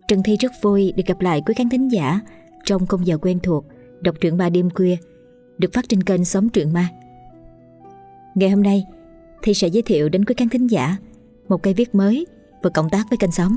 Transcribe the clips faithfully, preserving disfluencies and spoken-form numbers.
Trần Thi rất vui được gặp lại quý khán thính giả trong khung giờ quen thuộc đọc truyện ma đêm khuya được phát trên kênh Xóm Truyện Ma. Ngày hôm nay Thi sẽ giới thiệu đến quý khán thính giả một cây viết mới vừa cộng tác với kênh Xóm.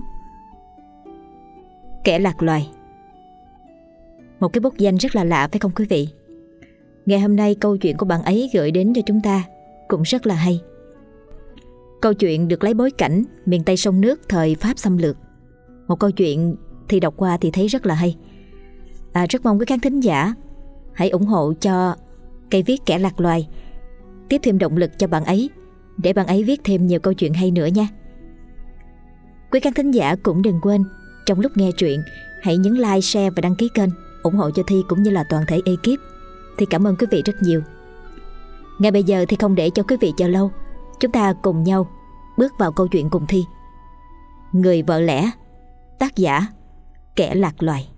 Kẻ lạc loài. Một cái bút danh rất là lạ phải không quý vị? Ngày hôm nay câu chuyện của bạn ấy gửi đến cho chúng ta cũng rất là hay. Câu chuyện được lấy bối cảnh miền Tây sông nước thời Pháp xâm lược. Một câu chuyện thì đọc qua thì thấy rất là hay. à, Rất mong quý khán thính giả hãy ủng hộ cho cây viết Kẻ lạc loài, tiếp thêm động lực cho bạn ấy để bạn ấy viết thêm nhiều câu chuyện hay nữa nha. Quý khán thính giả cũng đừng quên trong lúc nghe truyện hãy nhấn like, share và đăng ký kênh ủng hộ cho Thi cũng như là toàn thể ekip. Thì cảm ơn quý vị rất nhiều. Ngay bây giờ thì không để cho quý vị chờ lâu, chúng ta cùng nhau bước vào câu chuyện cùng Thi. Người vợ lẽ, tác giả Kẻ lạc loài.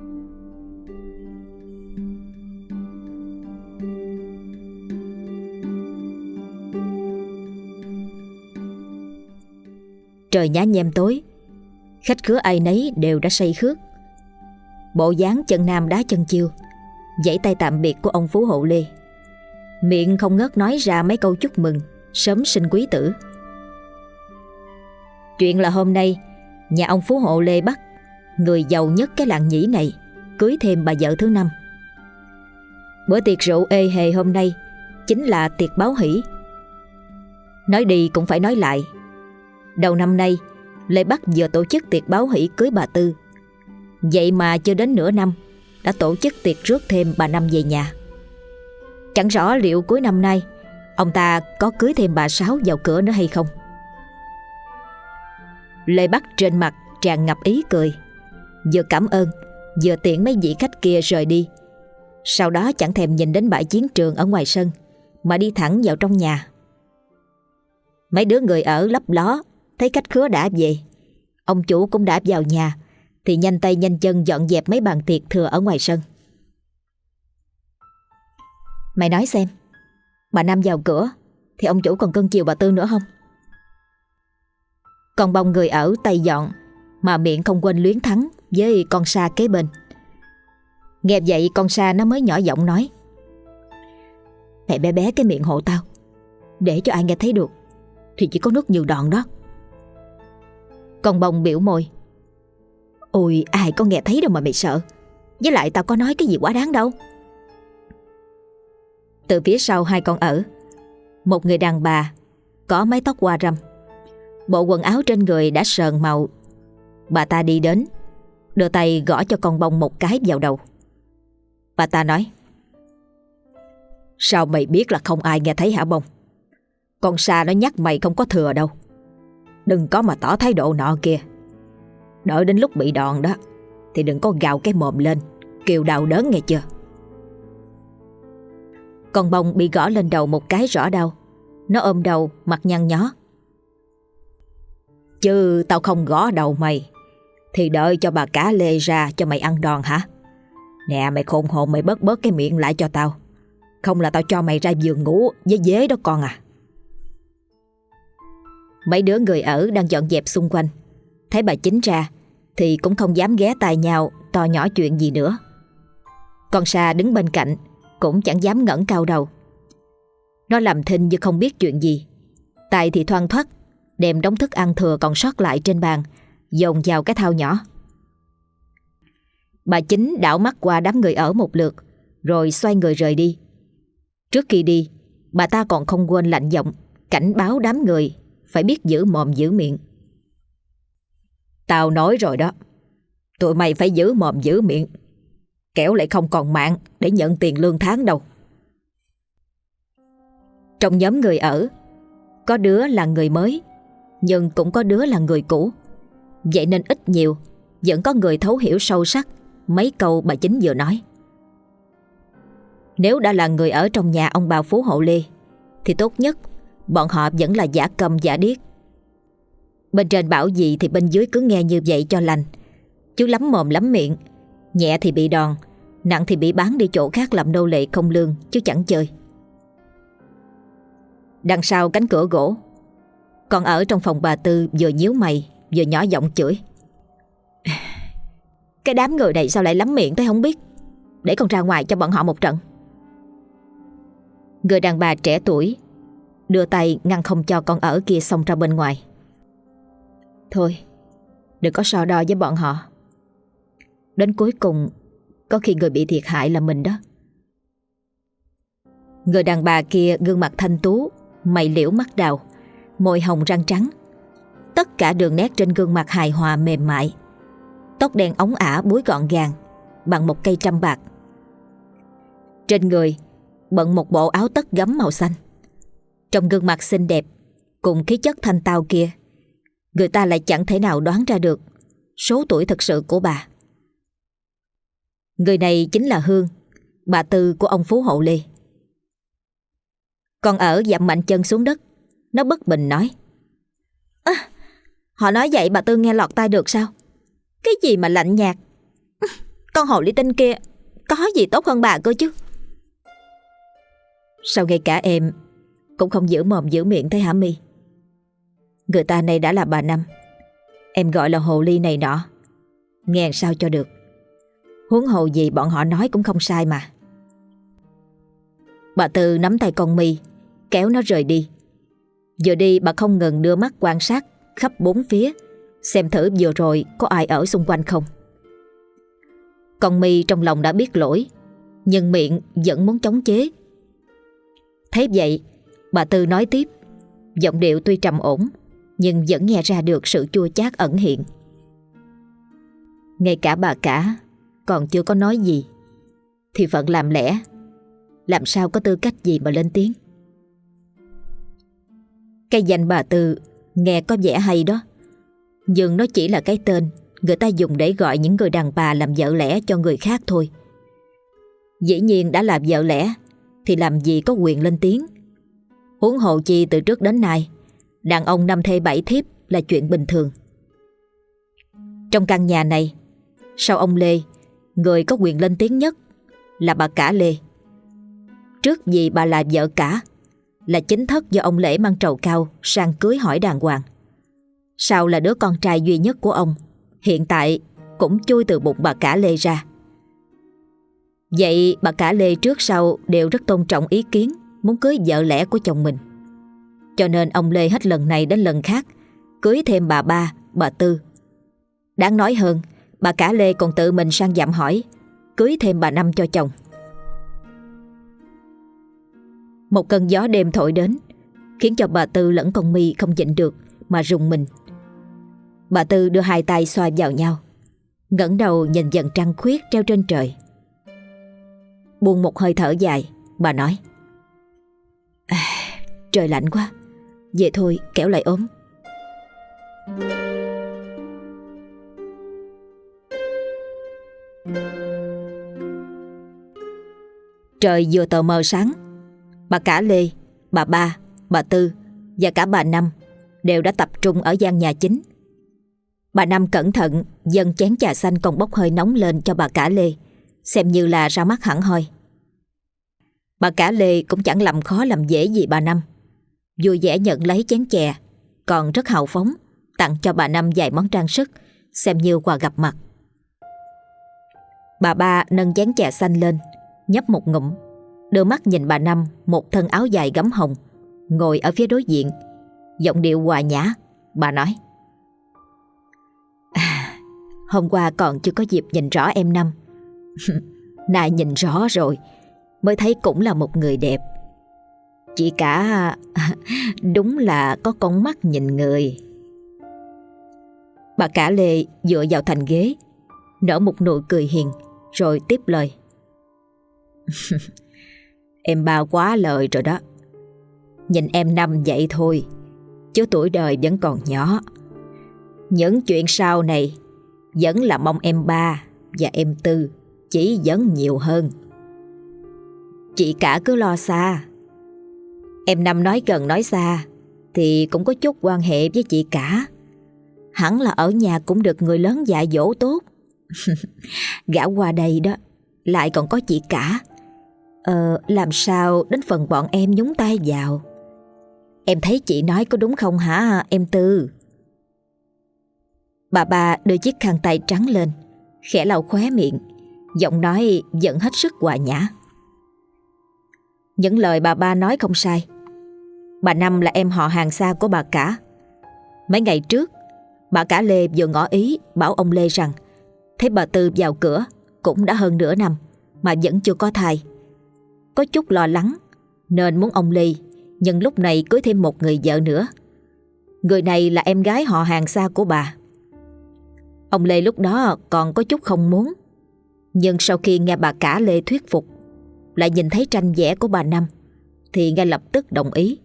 Trời nhá nhem tối, khách khứa ai nấy đều đã say khước. Bộ dáng chân nam đá chân chiêu, giãy tay tạm biệt của ông Phú Hộ Lê, miệng không ngớt nói ra mấy câu chúc mừng sớm sinh quý tử. Chuyện là hôm nay nhà ông Phú Hộ Lê bắt người giàu nhất cái làng Nhĩ này cưới thêm bà vợ thứ năm. Bữa tiệc rượu ê hề hôm nay chính là tiệc báo hỷ. Nói đi cũng phải nói lại, đầu năm nay Lê Bắc vừa tổ chức tiệc báo hỷ cưới bà Tư, vậy mà chưa đến nửa năm đã tổ chức tiệc rước thêm bà Năm về nhà. Chẳng rõ liệu cuối năm nay ông ta có cưới thêm bà Sáu vào cửa nữa hay không. Lê Bắc trên mặt tràn ngập ý cười, vừa cảm ơn vừa tiễn mấy vị khách kia rời đi. Sau đó chẳng thèm nhìn đến bãi chiến trường ở ngoài sân mà đi thẳng vào trong nhà. Mấy đứa người ở lấp ló thấy khách khứa đã về, ông chủ cũng đã vào nhà thì nhanh tay nhanh chân dọn dẹp mấy bàn tiệc thừa ở ngoài sân. Mày nói xem, bà Năm vào cửa thì ông chủ còn cưng chiều bà Tư nữa không? Còn bông người ở tay dọn mà miệng không quên luyến thắng với con Sa kế bên. Nghe vậy con Sa nó mới nhỏ giọng nói: Mày bé bé cái miệng hộ tao, để cho ai nghe thấy được thì chỉ có nước nhiều đòn đó. Con bông biểu môi: Ôi ai có nghe thấy đâu mà mày sợ, với lại tao có nói cái gì quá đáng đâu. Từ phía sau hai con ở, một người đàn bà có mái tóc hoa râm, bộ quần áo trên người đã sờn màu. Bà ta đi đến, đưa tay gõ cho con bông một cái vào đầu. Bà ta nói: Sao mày biết là không ai nghe thấy hả bông? Con Sa nó nhắc mày không có thừa đâu. Đừng có mà tỏ thái độ nọ kia. Đợi đến lúc bị đòn đó thì đừng có gào cái mồm lên kêu đau đớn nghe chưa. Con bông bị gõ lên đầu một cái rõ đau. Nó ôm đầu mặt nhăn nhó: Chứ tao không gõ đầu mày thì đợi cho bà cả Lê ra cho mày ăn đòn hả? Nè mày khôn hồn, mày bớt bớt cái miệng lại cho tao, không là tao cho mày ra giường ngủ với dế đó con à. Mấy đứa người ở đang dọn dẹp xung quanh thấy bà Chính ra thì cũng không dám ghé tai nhau to nhỏ chuyện gì nữa. Con Sa đứng bên cạnh cũng chẳng dám ngẩng cao đầu. Nó làm thinh như không biết chuyện gì, tay thì thoăn thoắt đem đống thức ăn thừa còn sót lại trên bàn dồn vào cái thau nhỏ. Bà Chính đảo mắt qua đám người ở một lượt rồi xoay người rời đi. Trước khi đi, bà ta còn không quên lạnh giọng cảnh báo đám người phải biết giữ mồm giữ miệng. Tao nói rồi đó, tụi mày phải giữ mồm giữ miệng, kẻo lại không còn mạng để nhận tiền lương tháng đâu. Trong nhóm người ở, có đứa là người mới, nhưng cũng có đứa là người cũ. Vậy nên ít nhiều vẫn có người thấu hiểu sâu sắc mấy câu bà Chính vừa nói. Nếu đã là người ở trong nhà ông bà Phú Hộ Lê thì tốt nhất bọn họ vẫn là giả câm giả điếc. Bên trên bảo gì thì bên dưới cứ nghe như vậy cho lành, chứ lắm mồm lắm miệng, nhẹ thì bị đòn, nặng thì bị bán đi chỗ khác làm nô lệ không lương chứ chẳng chơi. Đằng sau cánh cửa gỗ, còn ở trong phòng bà Tư vừa nhíu mày vừa nhỏ giọng chửi: Cái đám người này sao lại lắm miệng thế không biết. Để con ra ngoài cho bọn họ một trận. Người đàn bà trẻ tuổi đưa tay ngăn không cho con ở kia xông ra bên ngoài. Thôi, đừng có so đo với bọn họ. Đến cuối cùng có khi người bị thiệt hại là mình đó. Người đàn bà kia gương mặt thanh tú, mày liễu mắt đào, môi hồng răng trắng. Tất cả đường nét trên gương mặt hài hòa mềm mại. Tóc đen óng ả búi gọn gàng bằng một cây trăm bạc. Trên người bận một bộ áo tất gấm màu xanh. Trong gương mặt xinh đẹp cùng khí chất thanh tao kia, người ta lại chẳng thể nào đoán ra được số tuổi thật sự của bà. Người này chính là Hương, bà Tư của ông Phú Hộ Lê. Con ở dậm mạnh chân xuống đất. Nó bất bình nói: à, họ nói vậy bà Tư nghe lọt tai được sao? Cái gì mà lạnh nhạt. Con hồ ly tinh kia có gì tốt hơn bà cơ chứ. Sao ngay cả em cũng không giữ mồm giữ miệng thế hả My? Người ta này đã là bà Năm, em gọi là hồ ly này nọ, nghe sao cho được. Huống hồ gì bọn họ nói cũng không sai mà. Bà Tư nắm tay con My kéo nó rời đi. Vừa đi bà không ngừng đưa mắt quan sát khắp bốn phía, xem thử vừa rồi có ai ở xung quanh không. Con My trong lòng đã biết lỗi, nhưng miệng vẫn muốn chống chế. Thế vậy bà Tư nói tiếp, giọng điệu tuy trầm ổn nhưng vẫn nghe ra được sự chua chát ẩn hiện. Ngay cả bà cả còn chưa có nói gì thì phận làm lẽ, làm sao có tư cách gì mà lên tiếng. Cái danh bà Tư nghe có vẻ hay đó, nhưng nó chỉ là cái tên người ta dùng để gọi những người đàn bà làm vợ lẽ cho người khác thôi. Dĩ nhiên đã làm vợ lẽ thì làm gì có quyền lên tiếng. Huống hồ chi từ trước đến nay đàn ông năm thê bảy thiếp là chuyện bình thường. Trong căn nhà này, sau ông Lê, người có quyền lên tiếng nhất là bà cả Lê. Trước vì bà là vợ cả, là chính thất do ông Lễ mang trầu cao sang cưới hỏi đàng hoàng. Sau là đứa con trai duy nhất của ông, hiện tại cũng chui từ bụng bà cả Lê ra. Vậy bà cả Lê trước sau đều rất tôn trọng ý kiến muốn cưới vợ lẽ của chồng mình. Cho nên ông Lê hết lần này đến lần khác cưới thêm bà Ba, bà Tư. Đáng nói hơn, bà cả Lê còn tự mình sang dặm hỏi cưới thêm bà Năm cho chồng. Một cơn gió đêm thổi đến khiến cho bà Tư lẫn con My không nhịn được mà rùng mình. Bà Tư đưa hai tay xoa vào nhau, ngẩng đầu nhìn dần trăng khuyết treo trên trời. Buông một hơi thở dài, bà nói: à, trời lạnh quá, về thôi kẻo lại ốm. Trời vừa tờ mờ sáng, bà cả Lê, bà Ba, bà Tư và cả bà Năm đều đã tập trung ở gian nhà chính. Bà Năm cẩn thận dâng chén trà xanh còn bốc hơi nóng lên cho bà cả Lê, xem như là ra mắt hẳn hoi. Bà cả Lê cũng chẳng làm khó làm dễ gì bà Năm, vui vẻ nhận lấy chén chè, còn rất hào phóng tặng cho bà Năm vài món trang sức, xem như quà gặp mặt. Bà Ba nâng chén chè xanh lên, nhấp một ngụm, đưa mắt nhìn bà Năm một thân áo dài gấm hồng ngồi ở phía đối diện. Giọng điệu hòa nhã, bà nói: à, hôm qua còn chưa có dịp nhìn rõ em Năm. Nay nhìn rõ rồi mới thấy cũng là một người đẹp. Chị cả đúng là có con mắt nhìn người. Bà cả Lê dựa vào thành ghế, nở một nụ cười hiền, rồi tiếp lời: em ba quá lời rồi đó. Nhìn em Năm vậy thôi, chứ tuổi đời vẫn còn nhỏ. Những chuyện sau này vẫn là mong em Ba và em Tư chỉ dẫn nhiều hơn. Chị cả cứ lo xa. Em Năm nói gần nói xa thì cũng có chút quan hệ với chị cả. Hẳn là ở nhà cũng được người lớn dạy dỗ tốt. Gã qua đây đó lại còn có chị cả. Ờ, làm sao đến phần bọn em nhúng tay vào? Em thấy chị nói có đúng không hả em Tư? Bà Ba đưa chiếc khăn tay trắng lên, khẽ lau khóe miệng, giọng nói vẫn hết sức hòa nhã. Những lời bà ba nói không sai. Bà Năm là em họ hàng xa của bà cả. Mấy ngày trước, bà cả Lê vừa ngỏ ý bảo ông Lê rằng thấy bà Tư vào cửa cũng đã hơn nửa năm mà vẫn chưa có thai. Có chút lo lắng nên muốn ông Lê nhân lúc này cưới thêm một người vợ nữa. Người này là em gái họ hàng xa của bà. Ông Lê lúc đó còn có chút không muốn, nhưng sau khi nghe bà cả Lê thuyết phục, lại nhìn thấy tranh vẽ của bà Năm, thì ngay lập tức đồng ý.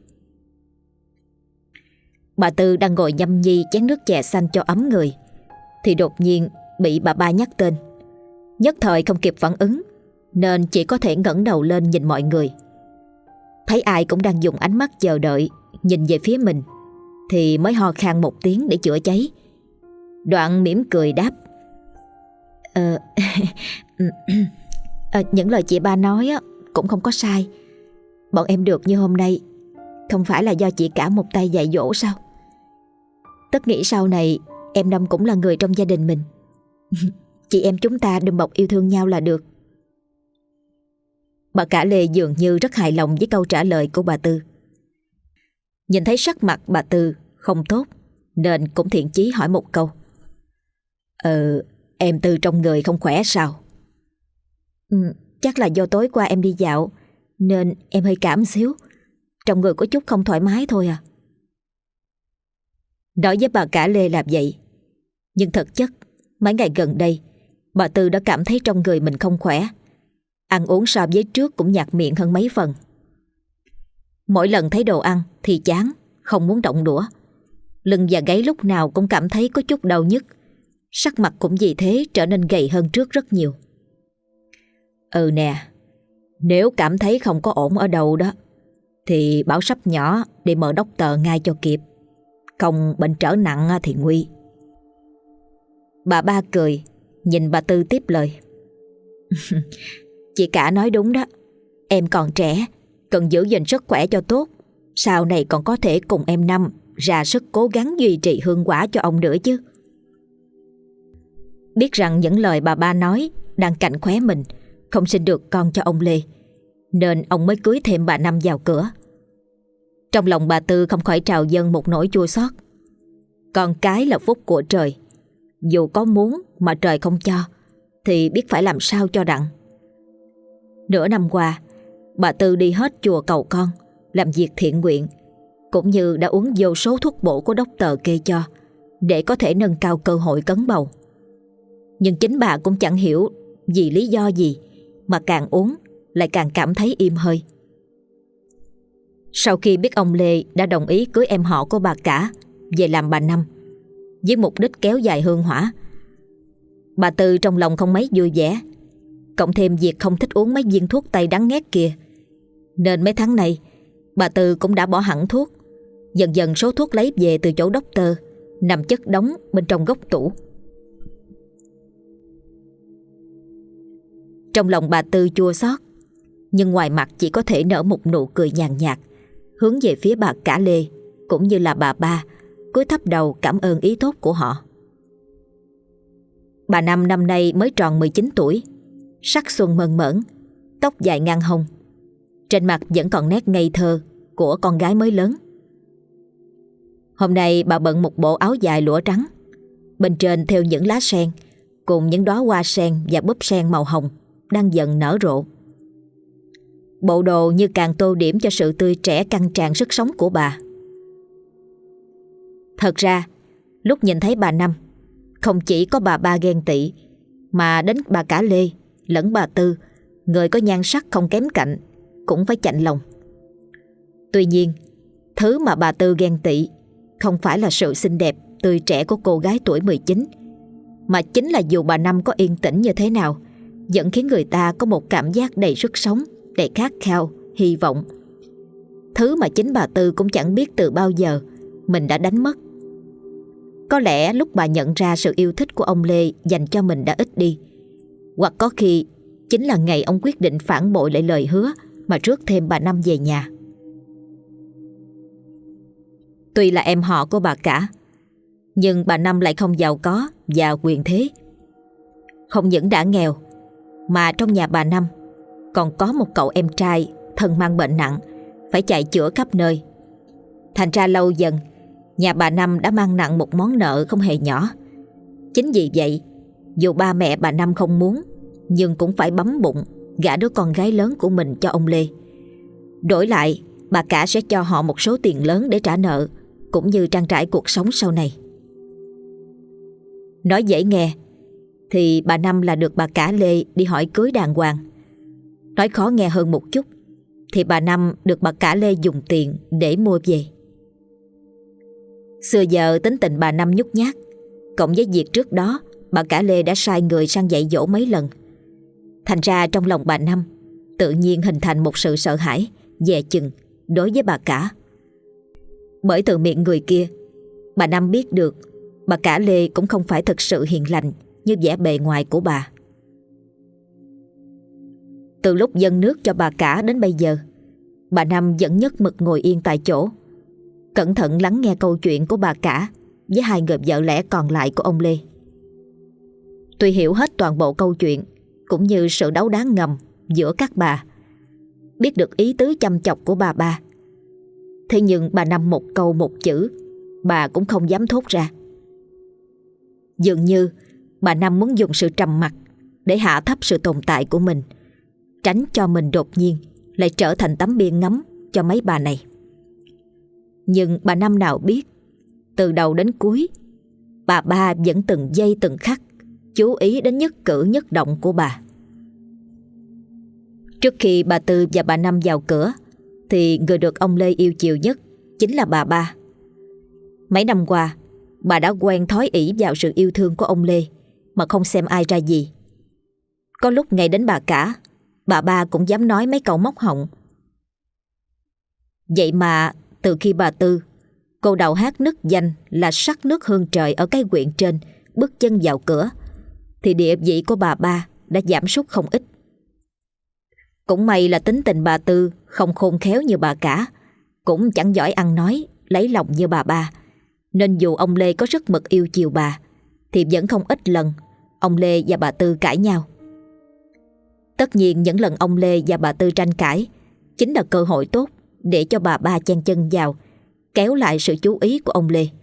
Bà Tư đang ngồi nhâm nhi chén nước chè xanh cho ấm người, thì đột nhiên bị bà ba nhắc tên. Nhất thời không kịp phản ứng, nên chỉ có thể ngẩng đầu lên nhìn mọi người. Thấy ai cũng đang dùng ánh mắt chờ đợi nhìn về phía mình, thì mới ho khan một tiếng để chữa cháy. Đoạn mỉm cười đáp: Ờ, à, những lời chị ba nói á, cũng không có sai. Bọn em được như hôm nay không phải là do chị cả một tay dạy dỗ sao? Tất nghĩ sau này em Năm cũng là người trong gia đình mình. Chị em chúng ta đùm bọc yêu thương nhau là được. Bà cả Lê dường như rất hài lòng với câu trả lời của bà Tư. Nhìn thấy sắc mặt bà Tư không tốt, nên cũng thiện chí hỏi một câu: Ờ, em Tư trong người không khỏe sao? Ừ, chắc là do tối qua em đi dạo nên em hơi cảm xíu, trong người có chút không thoải mái thôi à. Nói với bà cả Lê là vậy, nhưng thực chất mấy ngày gần đây bà Tư đã cảm thấy trong người mình không khỏe. Ăn uống so với trước cũng nhạt miệng hơn mấy phần. Mỗi lần thấy đồ ăn thì chán, không muốn động đũa. Lưng và gáy lúc nào cũng cảm thấy có chút đau nhức. Sắc mặt cũng vì thế trở nên gầy hơn trước rất nhiều. Ừ nè, nếu cảm thấy không có ổn ở đâu đó thì bảo sắp nhỏ đi mời doctor ngay cho kịp. Không bệnh trở nặng thì nguy. Bà ba cười, nhìn bà Tư tiếp lời. Chị cả nói đúng đó. Em còn trẻ, cần giữ gìn sức khỏe cho tốt, sau này còn có thể cùng em Năm ra sức cố gắng duy trì hương quả cho ông nữa chứ. Biết rằng những lời bà ba nói đang cạnh khóe mình không sinh được con cho ông Lê, nên ông mới cưới thêm bà Năm vào cửa. Trong lòng bà Tư không khỏi trào dâng một nỗi chua xót. Con cái là phúc của trời, dù có muốn mà trời không cho thì biết phải làm sao cho đặng. Nửa năm qua, bà Tư đi hết chùa cầu con, làm việc thiện nguyện, cũng như đã uống vô số thuốc bổ của doctor kê cho, để có thể nâng cao cơ hội cấn bầu. Nhưng chính bà cũng chẳng hiểu vì lý do gì mà càng uống lại càng cảm thấy im hơi. Sau khi biết ông Lê đã đồng ý cưới em họ của bà cả về làm bà Năm, với mục đích kéo dài hương hỏa, bà Tư trong lòng không mấy vui vẻ. Cộng thêm việc không thích uống mấy viên thuốc tây đắng nghét kia, nên mấy tháng này bà Tư cũng đã bỏ hẳn thuốc. Dần dần số thuốc lấy về từ chỗ doctor nằm chất đống bên trong góc tủ. Trong lòng bà Tư chua xót, nhưng ngoài mặt chỉ có thể nở một nụ cười nhàn nhạt, hướng về phía bà cả Lê cũng như là bà ba, cúi thấp đầu cảm ơn ý tốt của họ. Bà Năm năm nay mới tròn mười chín tuổi, sắc xuân mơn mởn, tóc dài ngang hông, trên mặt vẫn còn nét ngây thơ của con gái mới lớn. Hôm nay bà bận một bộ áo dài lụa trắng, bên trên thêu những lá sen cùng những đóa hoa sen và búp sen màu hồng đang dần nở rộ. Bộ đồ như càng tô điểm cho sự tươi trẻ căng tràn sức sống của bà. Thật ra, lúc nhìn thấy bà Năm, không chỉ có bà ba ghen tị, mà đến bà cả Lê lẫn bà Tư, người có nhan sắc không kém cạnh, cũng phải chạnh lòng. Tuy nhiên, thứ mà bà Tư ghen tị không phải là sự xinh đẹp, tươi trẻ của cô gái tuổi mười chín, mà chính là dù bà Năm có yên tĩnh như thế nào, vẫn khiến người ta có một cảm giác đầy sức sống, đầy khát khao, hy vọng. Thứ mà chính bà Tư cũng chẳng biết từ bao giờ mình đã đánh mất. Có lẽ lúc bà nhận ra sự yêu thích của ông Lê dành cho mình đã ít đi, hoặc có khi chính là ngày ông quyết định phản bội lại lời hứa mà rước thêm bà Năm về nhà. Tuy là em họ của bà cả, nhưng bà Năm lại không giàu có và quyền thế. Không những đã nghèo, mà trong nhà bà Năm còn có một cậu em trai thân mang bệnh nặng, phải chạy chữa khắp nơi. Thành ra lâu dần, nhà bà Năm đã mang nặng một món nợ không hề nhỏ. Chính vì vậy, dù ba mẹ bà Năm không muốn, nhưng cũng phải bấm bụng gả đứa con gái lớn của mình cho ông Lê. Đổi lại, bà cả sẽ cho họ một số tiền lớn để trả nợ, cũng như trang trải cuộc sống sau này. Nói dễ nghe thì bà Năm là được bà cả Lê đi hỏi cưới đàng hoàng. Nói khó nghe hơn một chút thì bà Năm được bà cả Lê dùng tiền để mua về. Xưa giờ tính tình bà Năm nhút nhát, cộng với việc trước đó bà cả Lê đã sai người sang dạy dỗ mấy lần. Thành ra trong lòng bà Năm tự nhiên hình thành một sự sợ hãi, dè chừng đối với bà cả. Bởi từ miệng người kia, bà Năm biết được bà cả Lê cũng không phải thực sự hiền lành như vẻ bề ngoài của bà. Từ lúc dâng nước cho bà cả đến bây giờ, bà Năm vẫn nhất mực ngồi yên tại chỗ, cẩn thận lắng nghe câu chuyện của bà cả với hai người vợ lẽ còn lại của ông Lê. Tuy hiểu hết toàn bộ câu chuyện cũng như sự đấu đá ngầm giữa các bà, biết được ý tứ chăm chọc của bà ba, thế nhưng bà Năm một câu một chữ bà cũng không dám thốt ra. Dường như bà Năm muốn dùng sự trầm mặc để hạ thấp sự tồn tại của mình, tránh cho mình đột nhiên lại trở thành tấm bia ngắm cho mấy bà này. Nhưng bà Năm nào biết, từ đầu đến cuối, bà ba vẫn từng giây từng khắc chú ý đến nhất cử nhất động của bà. Trước khi bà Tư và bà Năm vào cửa thì người được ông Lê yêu chiều nhất chính là bà ba. Mấy năm qua, bà đã quen thói ỷ vào sự yêu thương của ông Lê mà không xem ai ra gì. Có lúc ngay đến bà cả, bà ba cũng dám nói mấy câu móc họng. Vậy mà từ khi bà Tư, cô đầu hát nức danh là sắc nước hương trời ở cái huyện trên, bước chân vào cửa, thì địa vị của bà ba đã giảm sút không ít. Cũng may là tính tình bà Tư không khôn khéo như bà cả, cũng chẳng giỏi ăn nói, lấy lòng như bà ba, nên dù ông Lê có rất mực yêu chiều bà, thì vẫn không ít lần ông Lê và bà Tư cãi nhau. Tất nhiên những lần ông Lê và bà Tư tranh cãi chính là cơ hội tốt để cho bà ba chen chân vào, kéo lại sự chú ý của ông Lê.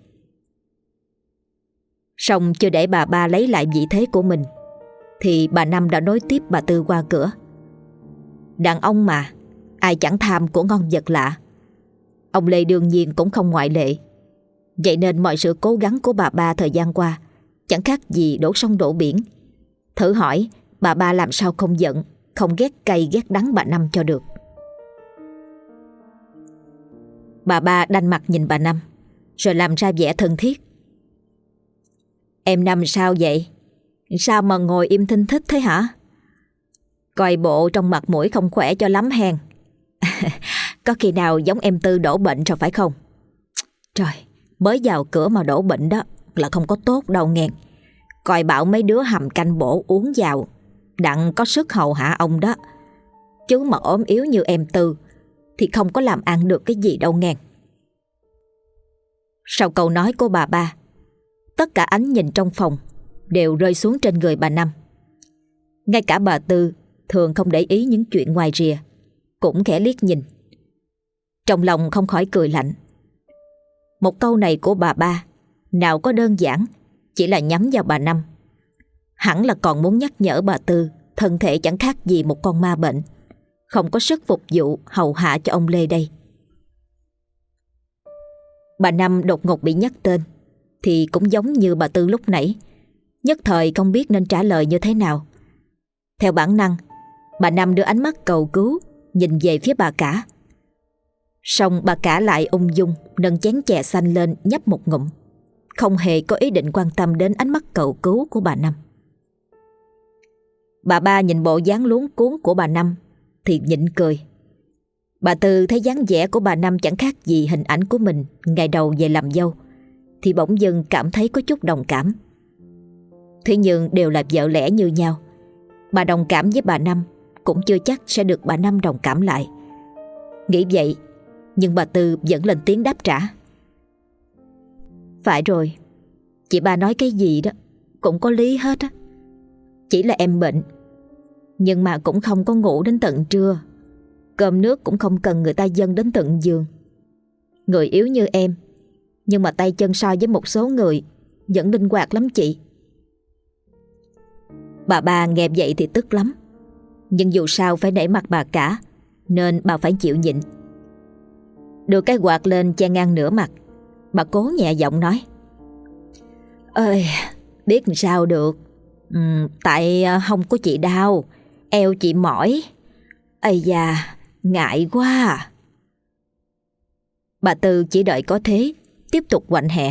Song chưa để bà ba lấy lại vị thế của mình thì bà Năm đã nối tiếp bà Tư qua cửa. Đàn ông mà, ai chẳng tham của ngon vật lạ. Ông Lê đương nhiên cũng không ngoại lệ. Vậy nên mọi sự cố gắng của bà ba thời gian qua chẳng khác gì đổ sông đổ biển. Thử hỏi bà ba làm sao không giận, không ghét cay ghét đắng bà Năm cho được. Bà ba đanh mặt nhìn bà Năm, rồi làm ra vẻ thân thiết. Em Năm sao vậy? Sao mà ngồi im thinh thích thế hả? Coi bộ trong mặt mũi không khỏe cho lắm hen. Có khi nào giống em Tư đổ bệnh rồi phải không? Trời, mới vào cửa mà đổ bệnh đó là không có tốt đâu nghe. Coi bảo mấy đứa hầm canh bổ uống vào, đặng có sức hầu hạ ông đó. Chứ mà ốm yếu như em Tư thì không có làm ăn được cái gì đâu nghe. Sau câu nói của bà ba, tất cả ánh nhìn trong phòng đều rơi xuống trên người bà Năm. Ngay cả bà Tư thường không để ý những chuyện ngoài rìa cũng khẽ liếc nhìn. Trong lòng không khỏi cười lạnh. Một câu này của bà ba nào có đơn giản chỉ là nhắm vào bà Năm, hẳn là còn muốn nhắc nhở bà Tư thân thể chẳng khác gì một con ma bệnh, không có sức phục vụ hầu hạ cho ông Lê đây. Bà Năm đột ngột bị nhắc tên thì cũng giống như bà Tư lúc nãy, nhất thời không biết nên trả lời như thế nào. Theo bản năng, bà Năm đưa ánh mắt cầu cứu nhìn về phía bà cả. Song bà cả lại ung dung nâng chén chè xanh lên nhấp một ngụm, không hề có ý định quan tâm đến ánh mắt cầu cứu của bà Năm. Bà ba nhìn bộ dáng luống cuống của bà Năm thì nhịn cười. Bà Tư thấy dáng vẻ của bà Năm chẳng khác gì hình ảnh của mình ngày đầu về làm dâu, thì bỗng dưng cảm thấy có chút đồng cảm. Thế nhưng đều là vợ lẽ như nhau, bà đồng cảm với bà Năm cũng chưa chắc sẽ được bà Năm đồng cảm lại. Nghĩ vậy, nhưng bà Tư vẫn lên tiếng đáp trả. Phải rồi, chị ba nói cái gì đó cũng có lý hết á. Chỉ là em bệnh, nhưng mà cũng không có ngủ đến tận trưa. Cơm nước cũng không cần người ta dâng đến tận giường. Người yếu như em, nhưng mà tay chân so với một số người vẫn linh hoạt lắm chị. Bà ba nghe vậy thì tức lắm, nhưng dù sao phải nể mặt bà cả, nên bà phải chịu nhịn. Đưa cái quạt lên che ngang nửa mặt, bà cố nhẹ giọng nói: Ơi, biết làm sao được. ừ, Tại hông của chị đau, eo chị mỏi. Ây da, ngại quá à. Bà Tư chỉ đợi có thế, tiếp tục quạnh hẹ: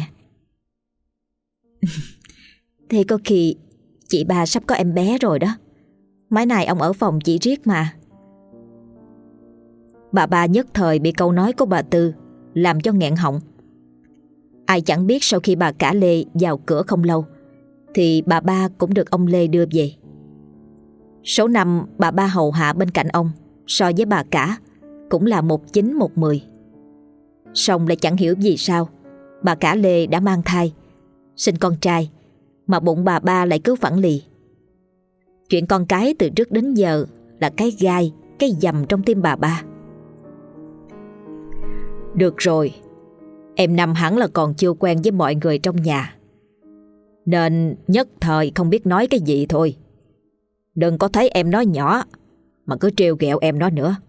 Thế có khi chị ba sắp có em bé rồi đó. Mấy nay ông ở phòng chị riết mà. Bà ba nhất thời bị câu nói của bà Tư làm cho nghẹn họng. Ai chẳng biết sau khi bà cả Lê vào cửa không lâu thì bà ba cũng được ông Lê đưa về. Số năm bà ba hầu hạ bên cạnh ông so với bà cả cũng là một chín một mười. Song lại chẳng hiểu vì sao bà cả Lê đã mang thai, sinh con trai, mà bụng bà ba lại cứ phẳng lì. Chuyện con cái từ trước đến giờ là cái gai, cái dầm trong tim bà ba. Được rồi, em Năm hẳn là còn chưa quen với mọi người trong nhà, nên nhất thời không biết nói cái gì thôi. Đừng có thấy em nó nhỏ mà cứ trêu ghẹo em nó nữa.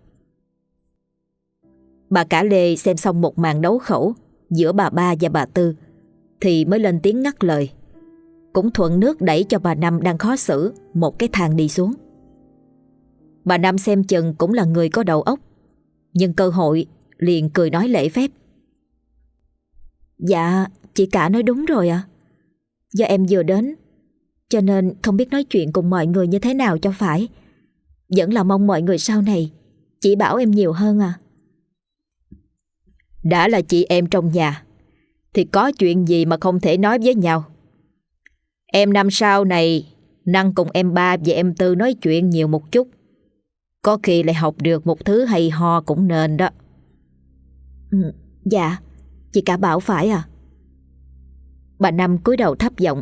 Bà cả Lê xem xong một màn đấu khẩu giữa bà ba và bà Tư thì mới lên tiếng ngắt lời, cũng thuận nước đẩy cho bà Năm đang khó xử một cái thang đi xuống. Bà Năm xem chừng cũng là người có đầu óc, nhưng cơ hội liền cười nói lễ phép: Dạ, chị cả nói đúng rồi ạ. À. Do em vừa đến, cho nên không biết nói chuyện cùng mọi người như thế nào cho phải. Vẫn là mong mọi người sau này chỉ bảo em nhiều hơn à. Đã là chị em trong nhà thì có chuyện gì mà không thể nói với nhau. Em Năm sau này năng cùng em ba và em Tư nói chuyện nhiều một chút, có khi lại học được một thứ hay ho cũng nên đó. Ừ, dạ, chị cả bảo phải à. Bà Năm cúi đầu thấp giọng.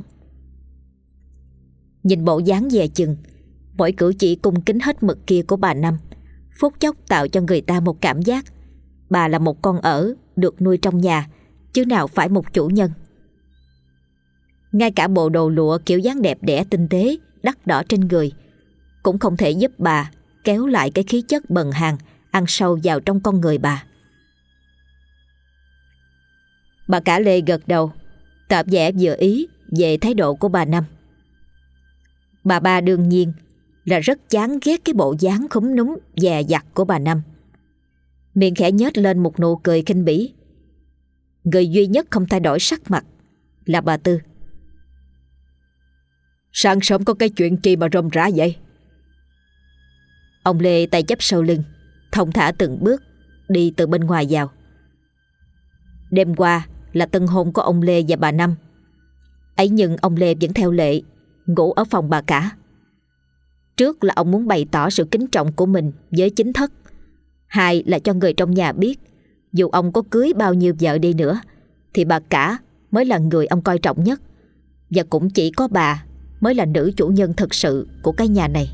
Nhìn bộ dáng dè chừng, mỗi cử chỉ cung kính hết mực kia của bà Năm phút chốc tạo cho người ta một cảm giác bà là một con ở được nuôi trong nhà, chứ nào phải một chủ nhân. Ngay cả bộ đồ lụa kiểu dáng đẹp đẽ tinh tế đắt đỏ trên người cũng không thể giúp bà kéo lại cái khí chất bần hàn ăn sâu vào trong con người bà. Bà cả Lê gật đầu, tỏ vẻ vừa ý về thái độ của bà Năm. Bà ba đương nhiên là rất chán ghét cái bộ dáng khúm núm dè dặt của bà Năm. Miệng khẽ nhếch lên một nụ cười khinh bỉ. Người duy nhất không thay đổi sắc mặt là bà Tư. Sáng sớm có cái chuyện chi mà rôm rả vậy? Ông Lê tay chắp sau lưng, thong thả từng bước đi từ bên ngoài vào. Đêm qua là tân hôn của ông Lê và bà Năm. Ấy nhưng ông Lê vẫn theo lệ ngủ ở phòng bà cả. Trước là ông muốn bày tỏ sự kính trọng của mình với chính thất, hai là cho người trong nhà biết dù ông có cưới bao nhiêu vợ đi nữa thì bà cả mới là người ông coi trọng nhất, và cũng chỉ có bà mới là nữ chủ nhân thực sự của cái nhà này.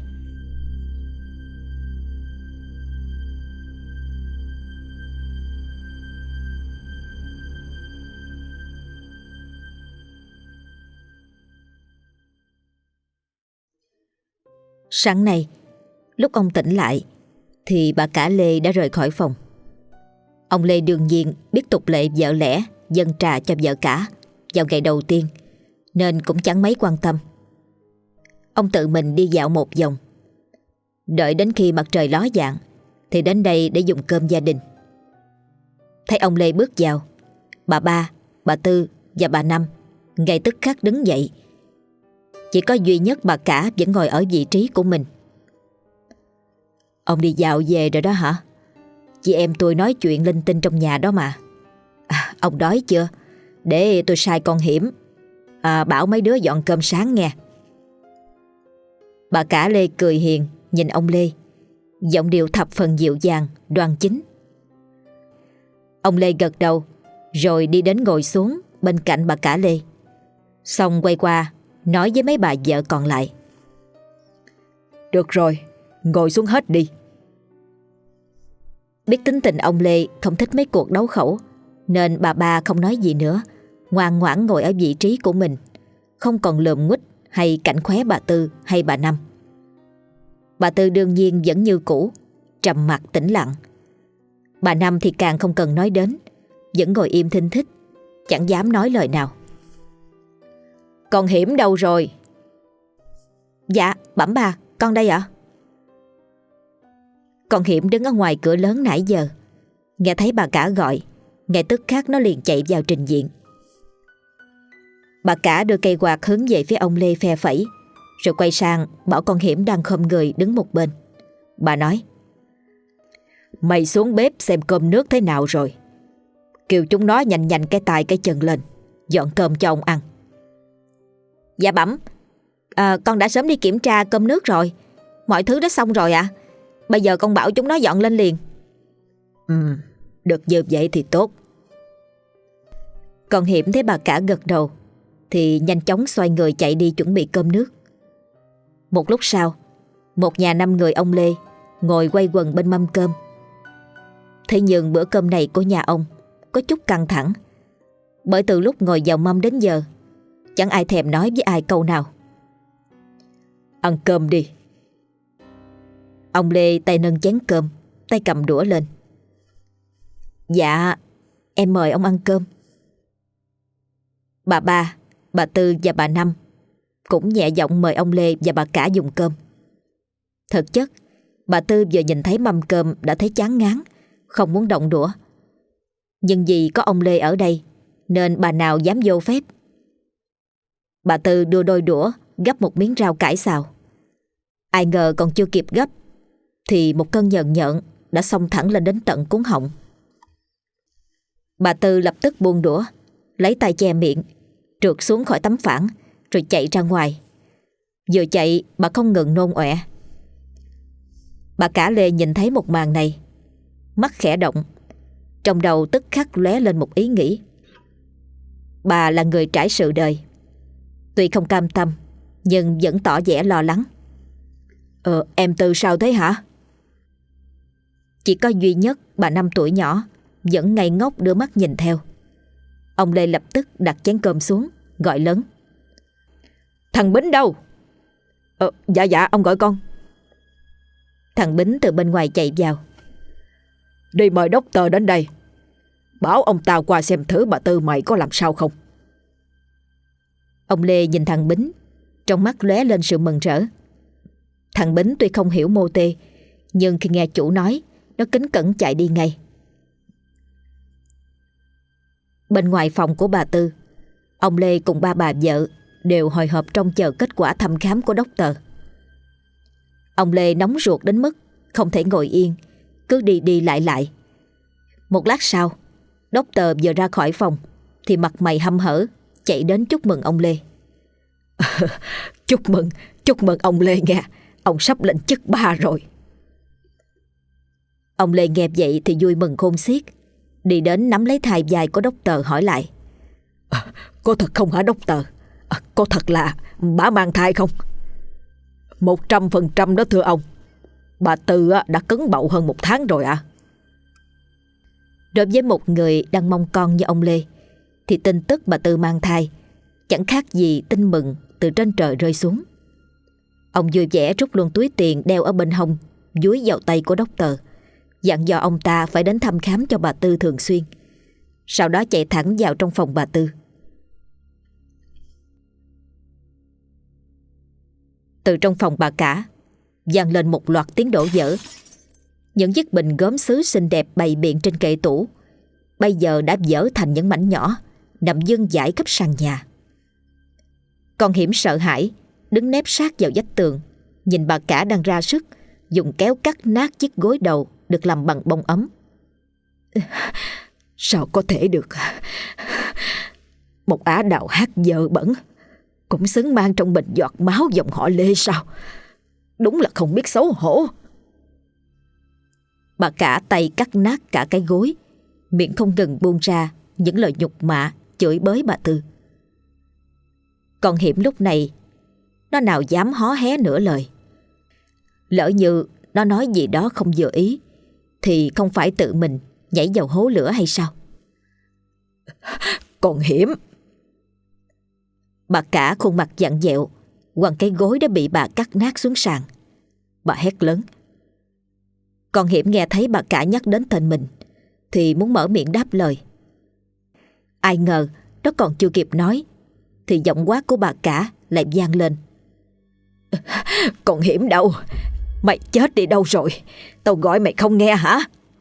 Sáng nay, lúc ông tỉnh lại thì bà cả Lê đã rời khỏi phòng. Ông Lê đương nhiên biết tục lệ vợ lẽ dâng trà cho vợ cả vào ngày đầu tiên, nên cũng chẳng mấy quan tâm. Ông tự mình đi dạo một vòng, đợi đến khi mặt trời ló dạng thì đến đây để dùng cơm gia đình. Thấy ông Lê bước vào, bà ba, bà Tư và bà Năm ngay tức khắc đứng dậy. Chỉ có duy nhất bà cả vẫn ngồi ở vị trí của mình. Ông đi dạo về rồi đó hả? Chị em tôi nói chuyện linh tinh trong nhà đó mà. À, ông đói chưa? Để tôi sai con Hiểm à, bảo mấy đứa dọn cơm sáng nghe. Bà cả Lê cười hiền nhìn ông Lê, giọng điệu thập phần dịu dàng, đoan chính. Ông Lê gật đầu rồi đi đến ngồi xuống bên cạnh bà cả Lê, xong quay qua nói với mấy bà vợ còn lại. Được rồi, ngồi xuống hết đi. Biết tính tình ông Lê không thích mấy cuộc đấu khẩu, nên bà ba không nói gì nữa, ngoan ngoãn ngồi ở vị trí của mình, không còn lườm nguýt hay cảnh khóe bà Tư hay bà Năm. Bà Tư đương nhiên vẫn như cũ, trầm mặc tĩnh lặng. Bà Năm thì càng không cần nói đến, vẫn ngồi im thinh thích, chẳng dám nói lời nào. Con Hiểm đâu rồi? Dạ bẩm bà, con đây ạ. Con Hiểm đứng ở ngoài cửa lớn nãy giờ, nghe thấy bà cả gọi, ngay tức khắc nó liền chạy vào trình diện. Bà cả đưa cây quạt hướng về phía ông Lê phe phẩy, rồi quay sang bảo con Hiểm đang khom người đứng một bên. Bà nói: Mày xuống bếp xem cơm nước thế nào rồi. Kêu chúng nó nhanh nhanh cái tay cái chân lên, dọn cơm cho ông ăn. Dạ bẩm, à, con đã sớm đi kiểm tra cơm nước rồi, mọi thứ đã xong rồi ạ. À. Bây giờ con bảo chúng nó dọn lên liền. Ừ, được như vậy thì tốt. Con Hiểm thấy bà cả gật đầu thì nhanh chóng xoay người chạy đi chuẩn bị cơm nước. Một lúc sau, một nhà năm người ông Lê ngồi quay quần bên mâm cơm. Thế nhưng bữa cơm này của nhà ông có chút căng thẳng, bởi từ lúc ngồi vào mâm đến giờ chẳng ai thèm nói với ai câu nào. Ăn cơm đi. Ông Lê tay nâng chén cơm, tay cầm đũa lên. Dạ, em mời ông ăn cơm. Bà ba, bà Tư và bà Năm cũng nhẹ giọng mời ông Lê và bà cả dùng cơm. Thực chất, bà Tư vừa nhìn thấy mâm cơm đã thấy chán ngán, không muốn động đũa. Nhưng vì có ông Lê ở đây nên bà nào dám vô phép. Bà Tư đưa đôi đũa gắp một miếng rau cải xào. Ai ngờ còn chưa kịp gắp thì một cơn nhờn nhợn đã xông thẳng lên đến tận cuống họng. Bà Tư lập tức buông đũa, lấy tay che miệng, trượt xuống khỏi tấm phản rồi chạy ra ngoài. Vừa chạy bà không ngừng nôn ọe. Bà cả Lê nhìn thấy một màn này, mắt khẽ động, trong đầu tức khắc lóe lên một ý nghĩ. Bà là người trải sự đời, tuy không cam tâm nhưng vẫn tỏ vẻ lo lắng. Ờ, em Tư sao thế hả? Chỉ có duy nhất bà năm tuổi nhỏ vẫn ngây ngốc đưa mắt nhìn theo. Ông Lê lập tức đặt chén cơm xuống, gọi lớn: Thằng Bính đâu? Ờ, dạ dạ ông gọi con. Thằng Bính từ bên ngoài chạy vào. Đi mời doctor đến đây, bảo ông ta qua xem thử bà Tư mày có làm sao không. Ông Lê nhìn thằng Bính, trong mắt lóe lên sự mừng rỡ. Thằng Bính tuy không hiểu mô tê, nhưng khi nghe chủ nói, nó kính cẩn chạy đi ngay. Bên ngoài phòng của bà Tư, ông Lê cùng ba bà vợ đều hồi hộp trông chờ kết quả thăm khám của doctor. Ông Lê nóng ruột đến mức không thể ngồi yên, cứ đi đi lại lại. Một lát sau, doctor vừa ra khỏi phòng thì mặt mày hăm hở chạy đến chúc mừng ông Lê. Chúc mừng, chúc mừng ông Lê nha, ông sắp lên chức ba rồi. Ông Lê nghe vậy thì vui mừng khôn xiết, đi đến nắm lấy thai vai của doctor hỏi lại: à, Có thật không hả doctor? À, có thật là bà mang thai không? Một trăm phần trăm đó thưa ông. Bà Tư đã cấn bậu hơn một tháng rồi ạ. À? Đối với một người đang mong con như ông Lê thì tin tức bà Tư mang thai chẳng khác gì tin mừng từ trên trời rơi xuống. Ông vui vẻ rút luôn túi tiền đeo ở bên hông, dúi vào tay của doctor, dặn dò ông ta phải đến thăm khám cho bà Tư thường xuyên. Sau đó chạy thẳng vào trong phòng bà Tư. Từ trong phòng bà cả vang lên một loạt tiếng đổ vỡ. Những chiếc bình gốm sứ xinh đẹp bày biện trên kệ tủ bây giờ đã vỡ thành những mảnh nhỏ, nằm vươn vãi khắp sàn nhà. Con Hiểm sợ hãi đứng nép sát vào vách tường, nhìn bà cả đang ra sức dùng kéo cắt nát chiếc gối đầu được làm bằng bông ấm. Sao có thể được? Một ả đào hát dơ bẩn cũng xứng mang trong mình giọt máu dòng họ Lê sao? Đúng là không biết xấu hổ. Bà cả tay cắt nát cả cái gối, miệng không ngừng buông ra những lời nhục mạ, chửi bới bà Tư. Còn Hiểm lúc này, nó nào dám hó hé nửa lời. Lỡ như nó nói gì đó không vừa ý thì không phải tự mình nhảy vào hố lửa hay sao? Còn Hiểm. Bà cả khuôn mặt vặn vẹo quăng cái gối đã bị bà cắt nát xuống sàn. Bà hét lớn. Con Hiểm nghe thấy bà cả nhắc đến tên mình thì muốn mở miệng đáp lời. Ai ngờ nó còn chưa kịp nói thì giọng quát của bà cả lại vang lên. Còn Hiểm đâu? Mày chết đi đâu rồi? Tao gọi mày không nghe hả?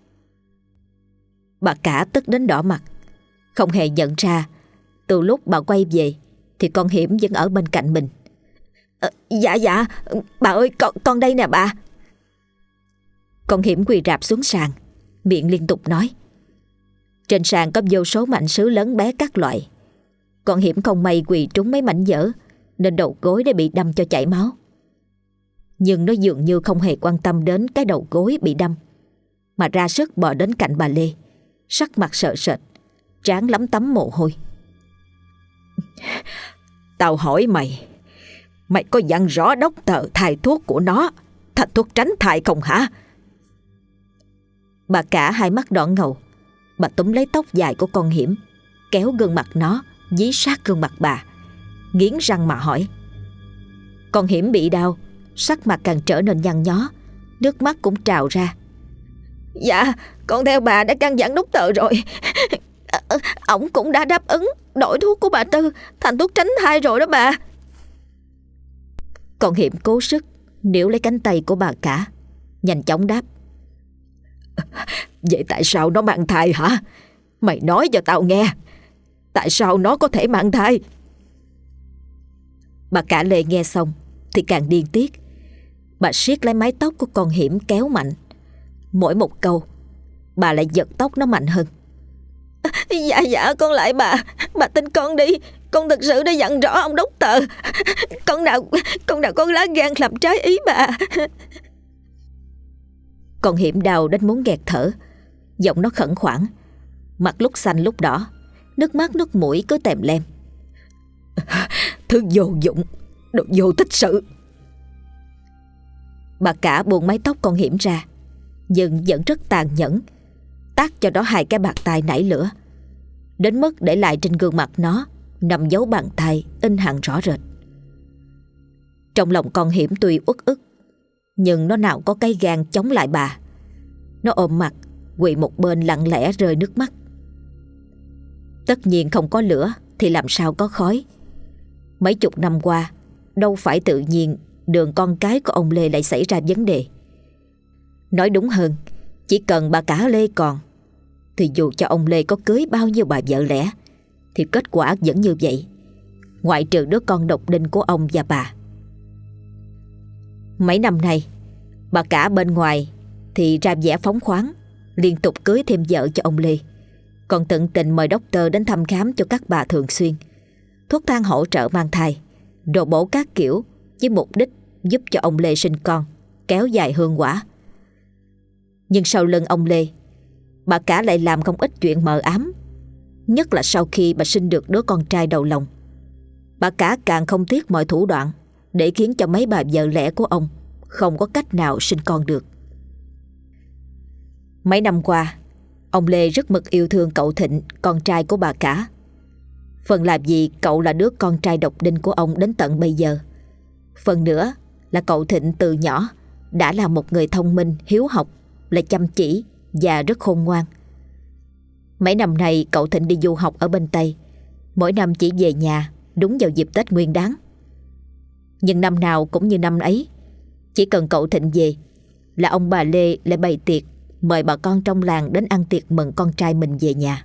Bà cả tức đến đỏ mặt, không hề nhận ra từ lúc bà quay về thì con Hiểm vẫn ở bên cạnh mình. À, dạ dạ bà ơi, con, con đây nè bà. Con Hiểm quỳ rạp xuống sàn, miệng liên tục nói. Trên sàn có vô số mảnh sứ lớn bé các loại. Con Hiểm không may quỳ trúng mấy mảnh vỡ nên đầu gối đã bị đâm cho chảy máu. Nhưng nó dường như không hề quan tâm đến cái đầu gối bị đâm, mà ra sức bò đến cạnh bà Lê, sắc mặt sợ sệt, trán lấm tấm mồ hôi. Tao hỏi mày, mày có dặn rõ đốc tờ thay thuốc của nó thành thuốc tránh thai không hả? Bà cả hai mắt đỏ ngầu. Bà túm lấy tóc dài của con Hiểm, kéo gương mặt nó dí sát gương mặt bà, nghiến răng mà hỏi. Con Hiểm bị đau, sắc mặt càng trở nên nhăn nhó, nước mắt cũng trào ra. Dạ, con theo bà đã căn dặn đốc tờ rồi. Ổng cũng đã đáp ứng đổi thuốc của bà Tư thành thuốc tránh thai rồi đó bà. Con Hiểm cố sức níu lấy cánh tay của bà cả, nhanh chóng đáp. Vậy tại sao nó mang thai hả? Mày nói cho tao nghe, tại sao nó có thể mang thai? Bà cả Lê nghe xong thì càng điên tiết. Bà siết lấy mái tóc của con Hiểm kéo mạnh. Mỗi một câu bà lại giật tóc nó mạnh hơn. Dạ dạ con lại bà. Bà tin con đi. Con thực sự đã dặn rõ ông đốc tờ. Con nào Con nào con lá gan làm trái ý bà. Con Hiểm đau đến muốn nghẹt thở, giọng nó khẩn khoản, mặt lúc xanh lúc đỏ, nước mắt nước mũi cứ tèm lem. Thứ vô dụng, đồ vô tích sự. Bà cả buông mái tóc con Hiểm ra, nhưng vẫn rất tàn nhẫn, tát cho nó hai cái bạt tay nảy lửa, đến mức để lại trên gương mặt nó nằm dấu bàn tay in hằn rõ rệt. Trong lòng con Hiểm tuy uất ức, nhưng nó nào có cái gan chống lại bà. Nó ôm mặt quỳ một bên lặng lẽ rơi nước mắt. Tất nhiên không có lửa thì làm sao có khói. Mấy chục năm qua, đâu phải tự nhiên đường con cái của ông Lê lại xảy ra vấn đề. Nói đúng hơn, chỉ cần bà cả Lê còn, thì dù cho ông Lê có cưới bao nhiêu bà vợ lẽ thì kết quả vẫn như vậy, ngoại trừ đứa con độc đinh của ông và bà. Mấy năm nay, bà cả bên ngoài thì ra vẻ phóng khoáng, liên tục cưới thêm vợ cho ông Lê, còn tận tình mời doctor đến thăm khám cho các bà thường xuyên, thuốc thang hỗ trợ mang thai, đồ bổ các kiểu, với mục đích giúp cho ông Lê sinh con, kéo dài hương quả. Nhưng sau lưng ông Lê, bà cả lại làm không ít chuyện mờ ám. Nhất là sau khi bà sinh được đứa con trai đầu lòng, bà cả càng không tiếc mọi thủ đoạn để khiến cho mấy bà vợ lẽ của ông không có cách nào sinh con được. Mấy năm qua, ông Lê rất mực yêu thương cậu Thịnh, con trai của bà cả. Phần là vì cậu là đứa con trai độc đinh của ông đến tận bây giờ. Phần nữa là cậu Thịnh từ nhỏ đã là một người thông minh, hiếu học, lại chăm chỉ và rất khôn ngoan. Mấy năm nay cậu Thịnh đi du học ở bên Tây, mỗi năm chỉ về nhà đúng vào dịp Tết Nguyên Đán. Nhưng năm nào cũng như năm ấy, chỉ cần cậu Thịnh về là ông bà Lê lại bày tiệc mời bà con trong làng đến ăn tiệc mừng con trai mình về nhà.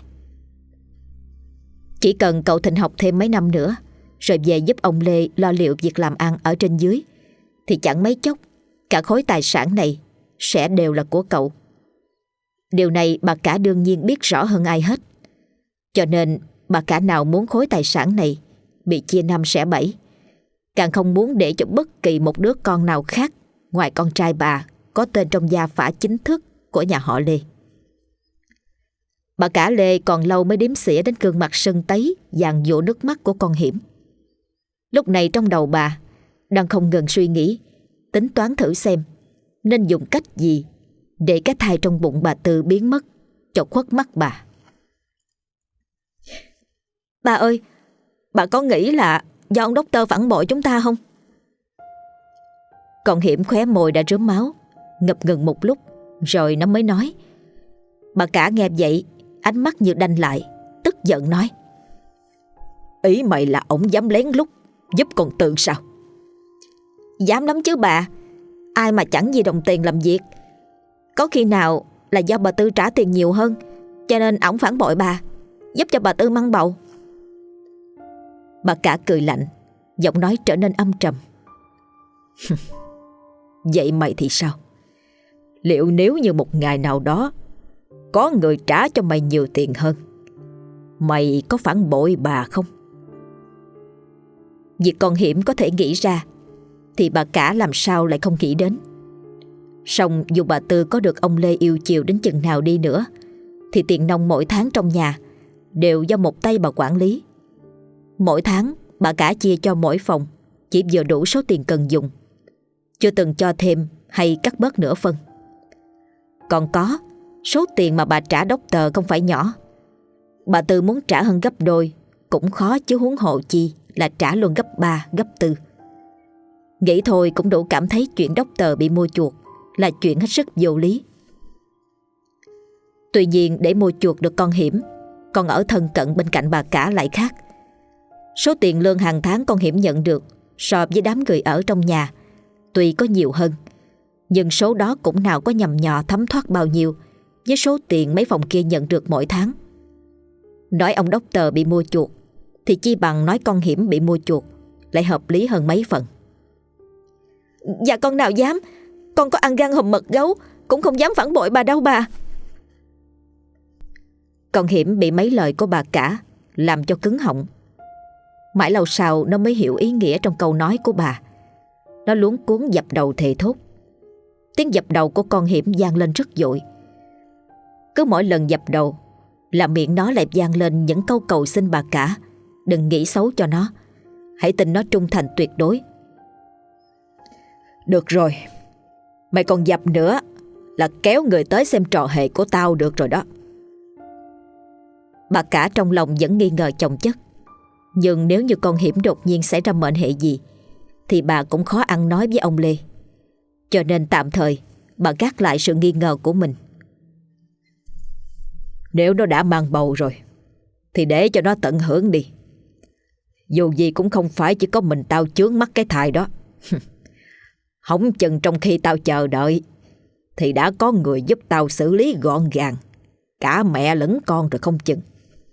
Chỉ cần cậu Thịnh học thêm mấy năm nữa rồi về giúp ông Lê lo liệu việc làm ăn ở trên dưới, thì chẳng mấy chốc cả khối tài sản này sẽ đều là của cậu. Điều này bà cả đương nhiên biết rõ hơn ai hết, cho nên bà cả nào muốn khối tài sản này bị chia năm xẻ bảy, càng không muốn để cho bất kỳ một đứa con nào khác ngoài con trai bà có tên trong gia phả chính thức của nhà họ Lê. Bà cả Lê còn lâu mới đếm xỉa đến gương mặt sưng tấy dàn dụa nước mắt của con Hiểm. Lúc này trong đầu bà đang không ngừng suy nghĩ, tính toán thử xem nên dùng cách gì để cái thai trong bụng bà Tư biến mất cho khuất mắt bà. Bà ơi, bà có nghĩ là do ông doctor phản bội chúng ta không? Con Hiểm khóe môi đã rớm máu, ngập ngừng một lúc rồi nó mới nói. Bà cả nghe vậy, ánh mắt như đanh lại, tức giận nói. Ý mày là ổng dám lén lút giúp con Tư sao? Dám lắm chứ bà. Ai mà chẳng vì đồng tiền làm việc. Có khi nào là do bà Tư trả tiền nhiều hơn, cho nên ổng phản bội bà, giúp cho bà Tư mang bầu. Bà cả cười lạnh, giọng nói trở nên âm trầm. Vậy mày thì sao? Liệu nếu như một ngày nào đó có người trả cho mày nhiều tiền hơn, mày có phản bội bà không? Việc con Hiểm có thể nghĩ ra thì bà cả làm sao lại không nghĩ đến. Song dù bà Tư có được ông Lê yêu chiều đến chừng nào đi nữa thì tiền nong mỗi tháng trong nhà đều do một tay bà quản lý. Mỗi tháng bà cả chia cho mỗi phòng chỉ vừa đủ số tiền cần dùng, chưa từng cho thêm hay cắt bớt nửa phân. Còn có số tiền mà bà trả doctor không phải nhỏ. Bà Tư muốn trả hơn gấp đôi cũng khó, chứ huống hộ chi là trả luôn gấp ba, gấp tư. Nghĩ thôi cũng đủ cảm thấy chuyện doctor bị mua chuộc là chuyện hết sức vô lý. Tuy nhiên để mua chuộc được con Hiểm, còn ở thân cận bên cạnh bà cả lại khác. Số tiền lương hàng tháng con Hiểm nhận được so với đám người ở trong nhà tuy có nhiều hơn, nhưng số đó cũng nào có nhằm nhò thấm thoát bao nhiêu với số tiền mấy phòng kia nhận được mỗi tháng. Nói ông doctor bị mua chuộc thì chi bằng nói con Hiểm bị mua chuộc lại hợp lý hơn mấy phần. Dạ con nào dám. Con có ăn gan hùm mật gấu cũng không dám phản bội bà đâu bà. Con Hiểm bị mấy lời của bà cả làm cho cứng họng. Mãi lâu sau nó mới hiểu ý nghĩa trong câu nói của bà. Nó luống cuống dập đầu thề thốt. Tiếng dập đầu của con Hiểm vang lên rất dội. Cứ mỗi lần dập đầu là miệng nó lại vang lên những câu cầu xin bà cả đừng nghĩ xấu cho nó, hãy tin nó trung thành tuyệt đối. Được rồi, mày còn dập nữa là kéo người tới xem trò hề của tao được rồi đó. Bà cả trong lòng vẫn nghi ngờ chồng chất, nhưng nếu như con Hiểm đột nhiên xảy ra mệnh hệ gì thì bà cũng khó ăn nói với ông Lê. Cho nên tạm thời bà gác lại sự nghi ngờ của mình. Nếu nó đã mang bầu rồi thì để cho nó tận hưởng đi. Dù gì cũng không phải chỉ có mình tao chướng mắt cái thai đó. Hổng chừng trong khi tao chờ đợi thì đã có người giúp tao xử lý gọn gàng cả mẹ lẫn con rồi không chừng.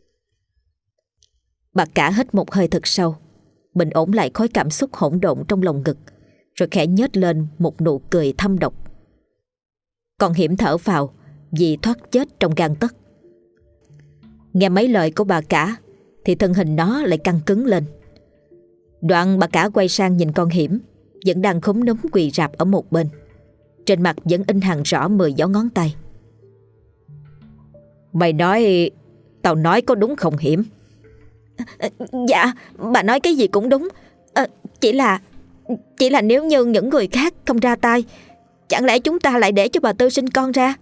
Bà cả hít một hơi thật sâu, bình ổn lại khối cảm xúc hỗn độn trong lòng ngực, rồi khẽ nhếch lên một nụ cười thâm độc. Còn Hiểm thở phào vì thoát chết trong gang tấc. Nghe mấy lời của bà cả thì thân hình nó lại căng cứng lên. Đoạn bà cả quay sang nhìn con Hiểm vẫn đang khúm núm quỳ rạp ở một bên. Trên mặt vẫn in hằn rõ mười dấu ngón tay. Mày nói tao nói có đúng không Hiểm? À, dạ bà nói cái gì cũng đúng. à, Chỉ là Chỉ là nếu như những người khác không ra tay, chẳng lẽ chúng ta lại để cho bà Tư sinh con ra?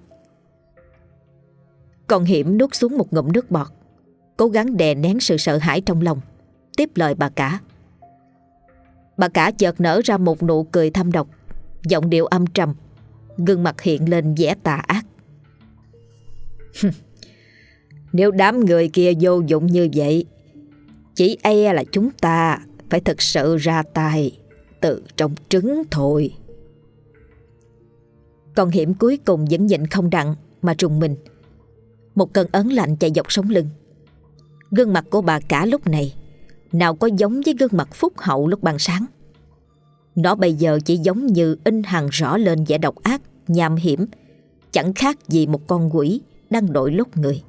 Con Hiểm nuốt xuống một ngụm nước bọt, cố gắng đè nén sự sợ hãi trong lòng, tiếp lời bà cả. Bà cả chợt nở ra một nụ cười thâm độc, giọng điệu âm trầm, gương mặt hiện lên vẻ tà ác. Nếu đám người kia vô dụng như vậy, chỉ e là chúng ta phải thực sự ra tay từ trong trứng thôi. Con Hiểm cuối cùng vẫn nhịn không đặng mà trùng mình. Một cơn ớn lạnh chạy dọc sống lưng. Gương mặt của bà cả lúc này nào có giống với gương mặt phúc hậu lúc ban sáng. Nó bây giờ chỉ giống như in hằn rõ lên vẻ độc ác, nham hiểm, chẳng khác gì một con quỷ đang đội lốt người.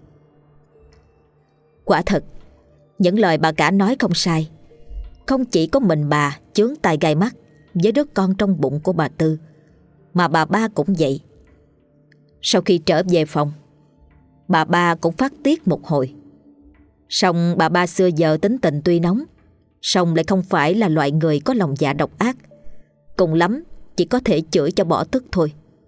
Quả thật, những lời bà cả nói không sai. Không chỉ có mình bà chướng tai gai mắt với đứa con trong bụng của bà Tư, mà bà ba cũng vậy. Sau khi trở về phòng, bà ba cũng phát tiết một hồi. Song bà ba xưa giờ tính tình tuy nóng, song lại không phải là loại người có lòng dạ độc ác. Cùng lắm chỉ có thể chửi cho bỏ tức thôi.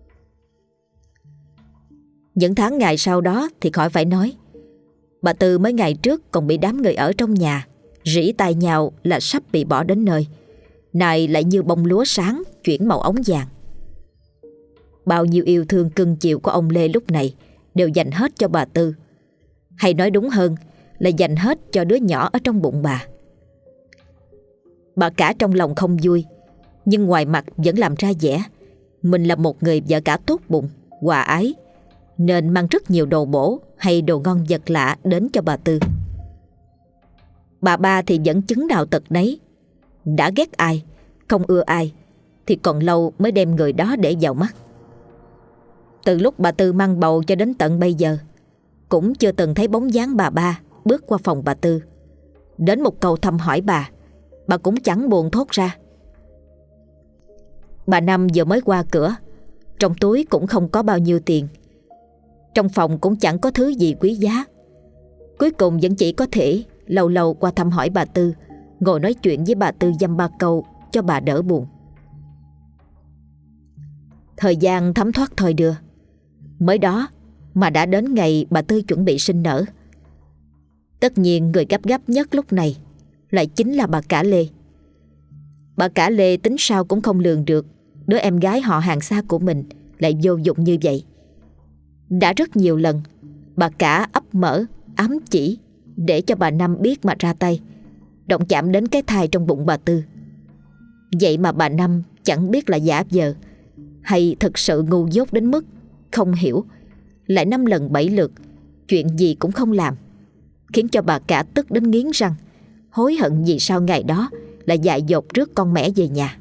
Những tháng ngày sau đó thì khỏi phải nói. Bà Tư mấy ngày trước còn bị đám người ở trong nhà rỉ tai nhau là sắp bị bỏ đến nơi, nay lại như bông lúa sáng chuyển màu ống vàng. Bao nhiêu yêu thương cưng chiều của ông Lê lúc này đều dành hết cho bà Tư, hay nói đúng hơn là dành hết cho đứa nhỏ ở trong bụng bà. Bà cả trong lòng không vui, nhưng ngoài mặt vẫn làm ra vẻ mình là một người vợ cả tốt bụng, hòa ái, nên mang rất nhiều đồ bổ hay đồ ngon vật lạ đến cho bà Tư. Bà ba thì vẫn chứng nào tật nấy, đã ghét ai, không ưa ai thì còn lâu mới đem người đó để vào mắt. Từ lúc bà Tư mang bầu cho đến tận bây giờ, cũng chưa từng thấy bóng dáng bà ba bước qua phòng bà Tư. Đến một câu thăm hỏi bà, bà cũng chẳng buồn thốt ra. Bà Năm vừa mới qua cửa, trong túi cũng không có bao nhiêu tiền, trong phòng cũng chẳng có thứ gì quý giá. Cuối cùng vẫn chỉ có thể lâu lâu qua thăm hỏi bà Tư, ngồi nói chuyện với bà Tư dăm ba câu cho bà đỡ buồn. Thời gian thấm thoát thôi đưa. Mới đó mà đã đến ngày bà Tư chuẩn bị sinh nở. Tất nhiên người gấp gáp nhất lúc này lại chính là bà cả Lê. Bà cả Lê tính sao cũng không lường được đứa em gái họ hàng xa của mình lại vô dụng như vậy. Đã rất nhiều lần bà cả ấp mở, ám chỉ để cho bà Năm biết mà ra tay, động chạm đến cái thai trong bụng bà Tư. Vậy mà bà Năm chẳng biết là giả vờ hay thực sự ngu dốt đến mức không hiểu, lại năm lần bảy lượt chuyện gì cũng không làm, khiến cho bà cả tức đến nghiến răng, hối hận vì sao ngày đó lại dại dột rước con mẹ về nhà.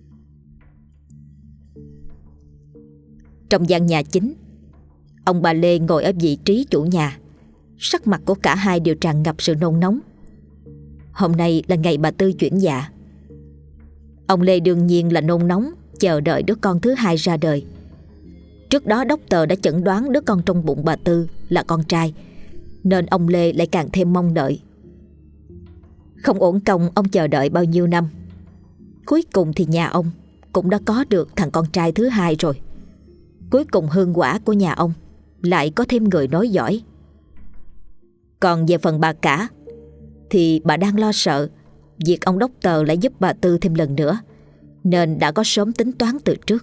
Trong gian nhà chính, ông bà Lê ngồi ở vị trí chủ nhà. Sắc mặt của cả hai đều tràn ngập sự nôn nóng. Hôm nay là ngày bà Tư chuyển dạ. Ông Lê đương nhiên là nôn nóng chờ đợi đứa con thứ hai ra đời. Trước đó doctor đã chẩn đoán đứa con trong bụng bà Tư là con trai, nên ông Lê lại càng thêm mong đợi. Không uổng công ông chờ đợi bao nhiêu năm, cuối cùng thì nhà ông cũng đã có được thằng con trai thứ hai rồi. Cuối cùng hương quả của nhà ông lại có thêm người nối dõi. Còn về phần bà cả thì bà đang lo sợ việc ông doctor lại giúp bà Tư thêm lần nữa, nên đã có sớm tính toán từ trước.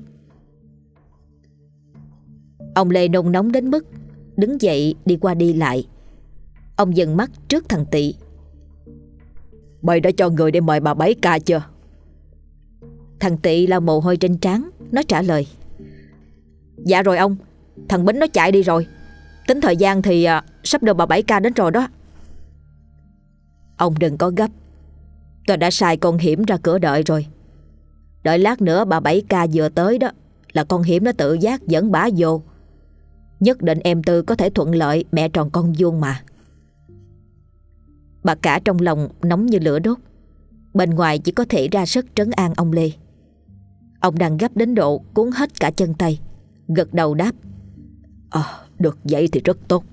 Ông Lê nôn nóng đến mức đứng dậy đi qua đi lại. Ông dừng mắt trước thằng Tị. Mày đã cho người để mời bà Bảy ca chưa? Thằng Tị lau mồ hôi trên trán, nó trả lời: Dạ rồi ông, thằng Bính nó chạy đi rồi. Tính thời gian thì à, sắp đưa bà Bảy ca đến rồi đó. Ông đừng có gấp, tôi đã sai con Hiểm ra cửa đợi rồi. Đợi lát nữa bà Bảy ca vừa tới đó là con Hiểm nó tự giác dẫn bả vô. Nhất định em Tư có thể thuận lợi mẹ tròn con vuông mà. Bà cả trong lòng nóng như lửa đốt, bên ngoài chỉ có thể ra sức trấn an ông Lê. Ông đang gấp đến độ cuốn hết cả chân tay, gật đầu đáp: À, được vậy thì rất tốt.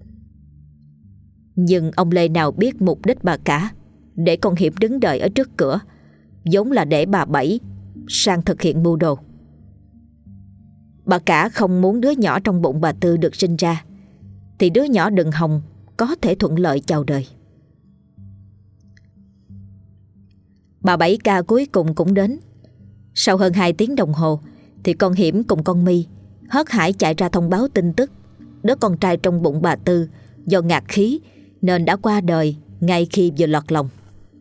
Nhưng ông Lê nào biết mục đích bà cả để con Hiểm đứng đợi ở trước cửa vốn là để bà Bảy sang thực hiện mưu đồ. Bà cả không muốn đứa nhỏ trong bụng bà Tư được sinh ra, thì đứa nhỏ đừng hòng có thể thuận lợi chào đời. Bà Bảy ca cuối cùng cũng đến. Sau hơn hai tiếng đồng hồ thì con Hiểm cùng con My hớt hải chạy ra thông báo tin tức đứa con trai trong bụng bà Tư do ngạt khí nên đã qua đời ngay khi vừa lọt lòng.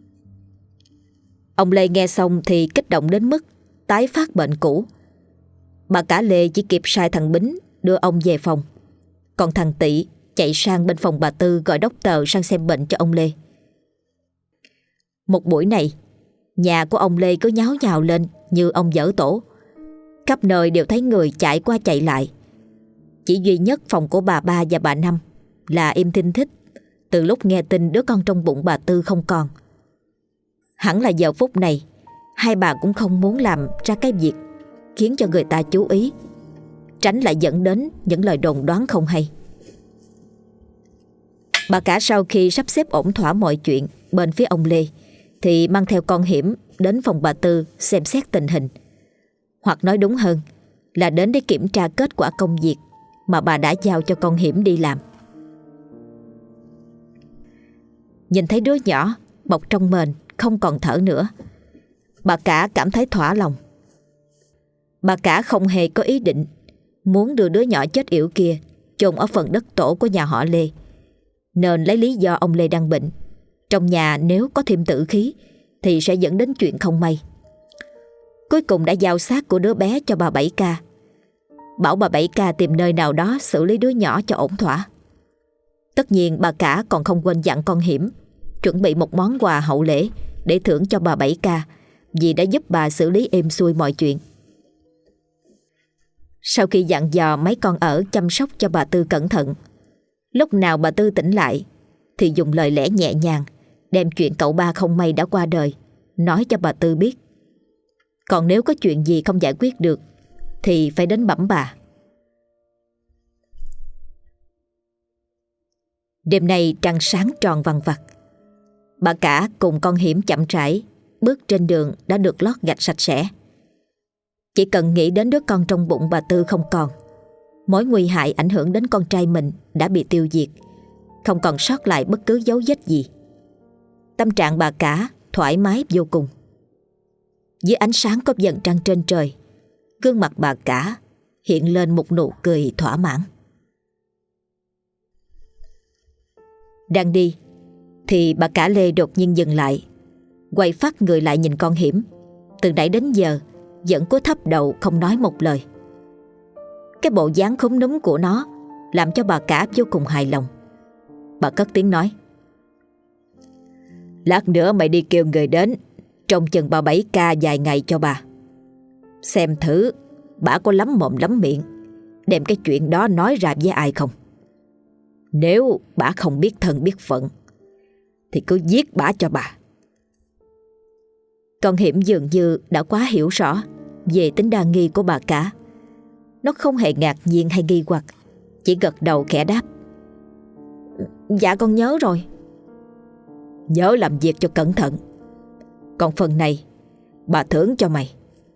Ông Lê nghe xong thì kích động đến mức tái phát bệnh cũ. Bà cả Lê chỉ kịp sai thằng Bính đưa ông về phòng, còn thằng Tị chạy sang bên phòng bà Tư gọi doctor sang xem bệnh cho ông Lê. Một buổi này, nhà của ông Lê cứ nháo nhào lên như ông dở tổ. Khắp nơi đều thấy người chạy qua chạy lại. Chỉ duy nhất phòng của bà ba và bà Năm là im thinh thích từ lúc nghe tin đứa con trong bụng bà Tư không còn. Hẳn là giờ phút này hai bà cũng không muốn làm ra cái việc khiến cho người ta chú ý, tránh lại dẫn đến những lời đồn đoán không hay. Bà cả sau khi sắp xếp ổn thỏa mọi chuyện bên phía ông Lê thì mang theo con Hiểm đến phòng bà Tư xem xét tình hình, hoặc nói đúng hơn là đến để kiểm tra kết quả công việc mà bà đã giao cho con Hiểm đi làm. Nhìn thấy đứa nhỏ bọc trong mền không còn thở nữa, bà cả cảm thấy thỏa lòng. Bà cả không hề có ý định muốn đưa đứa nhỏ chết yểu kia chôn ở phần đất tổ của nhà họ Lê, nên lấy lý do ông Lê đang bệnh, trong nhà nếu có thêm tử khí thì sẽ dẫn đến chuyện không may. Cuối cùng đã giao xác của đứa bé cho bà Bảy Ca, bảo bà Bảy Ca tìm nơi nào đó xử lý đứa nhỏ cho ổn thỏa. Tất nhiên bà cả còn không quên dặn con Hiểm chuẩn bị một món quà hậu lễ để thưởng cho bà Bảy Ca, vì đã giúp bà xử lý êm xuôi mọi chuyện. Sau khi dặn dò mấy con ở chăm sóc cho bà Tư cẩn thận, lúc nào bà Tư tỉnh lại thì dùng lời lẽ nhẹ nhàng đem chuyện cậu ba không may đã qua đời nói cho bà Tư biết. Còn nếu có chuyện gì không giải quyết được thì phải đến bẩm bà. Đêm nay trăng sáng tròn vằng vặc. Bà cả cùng con Hiểm chậm rãi bước trên đường đã được lót gạch sạch sẽ. Chỉ cần nghĩ đến đứa con trong bụng bà Tư không còn, mối nguy hại ảnh hưởng đến con trai mình đã bị tiêu diệt, không còn sót lại bất cứ dấu vết gì. Tâm trạng bà cả thoải mái vô cùng. Dưới ánh sáng có vầng trăng trên trời, gương mặt bà cả hiện lên một nụ cười thỏa mãn. Đang đi thì bà cả Lê đột nhiên dừng lại, quay phát người lại nhìn con Hiểm, từ nãy đến giờ vẫn cúi thấp đầu không nói một lời. Cái bộ dáng khúm núm của nó làm cho bà cả vô cùng hài lòng. Bà cất tiếng nói: "Lát nữa mày đi kêu người đến trông chừng bà Bảy Ca vài ngày cho bà. Xem thử bà có lắm mồm lắm miệng đem cái chuyện đó nói ra với ai không. Nếu bà không biết thân biết phận thì cứ giết bà cho bà." Con Hiểm dường như đã quá hiểu rõ về tính đa nghi của bà cả. Nó không hề ngạc nhiên hay nghi hoặc, chỉ gật đầu khẽ đáp: "Dạ con nhớ rồi." "Nhớ làm việc cho cẩn thận. Còn phần này bà thưởng cho mày."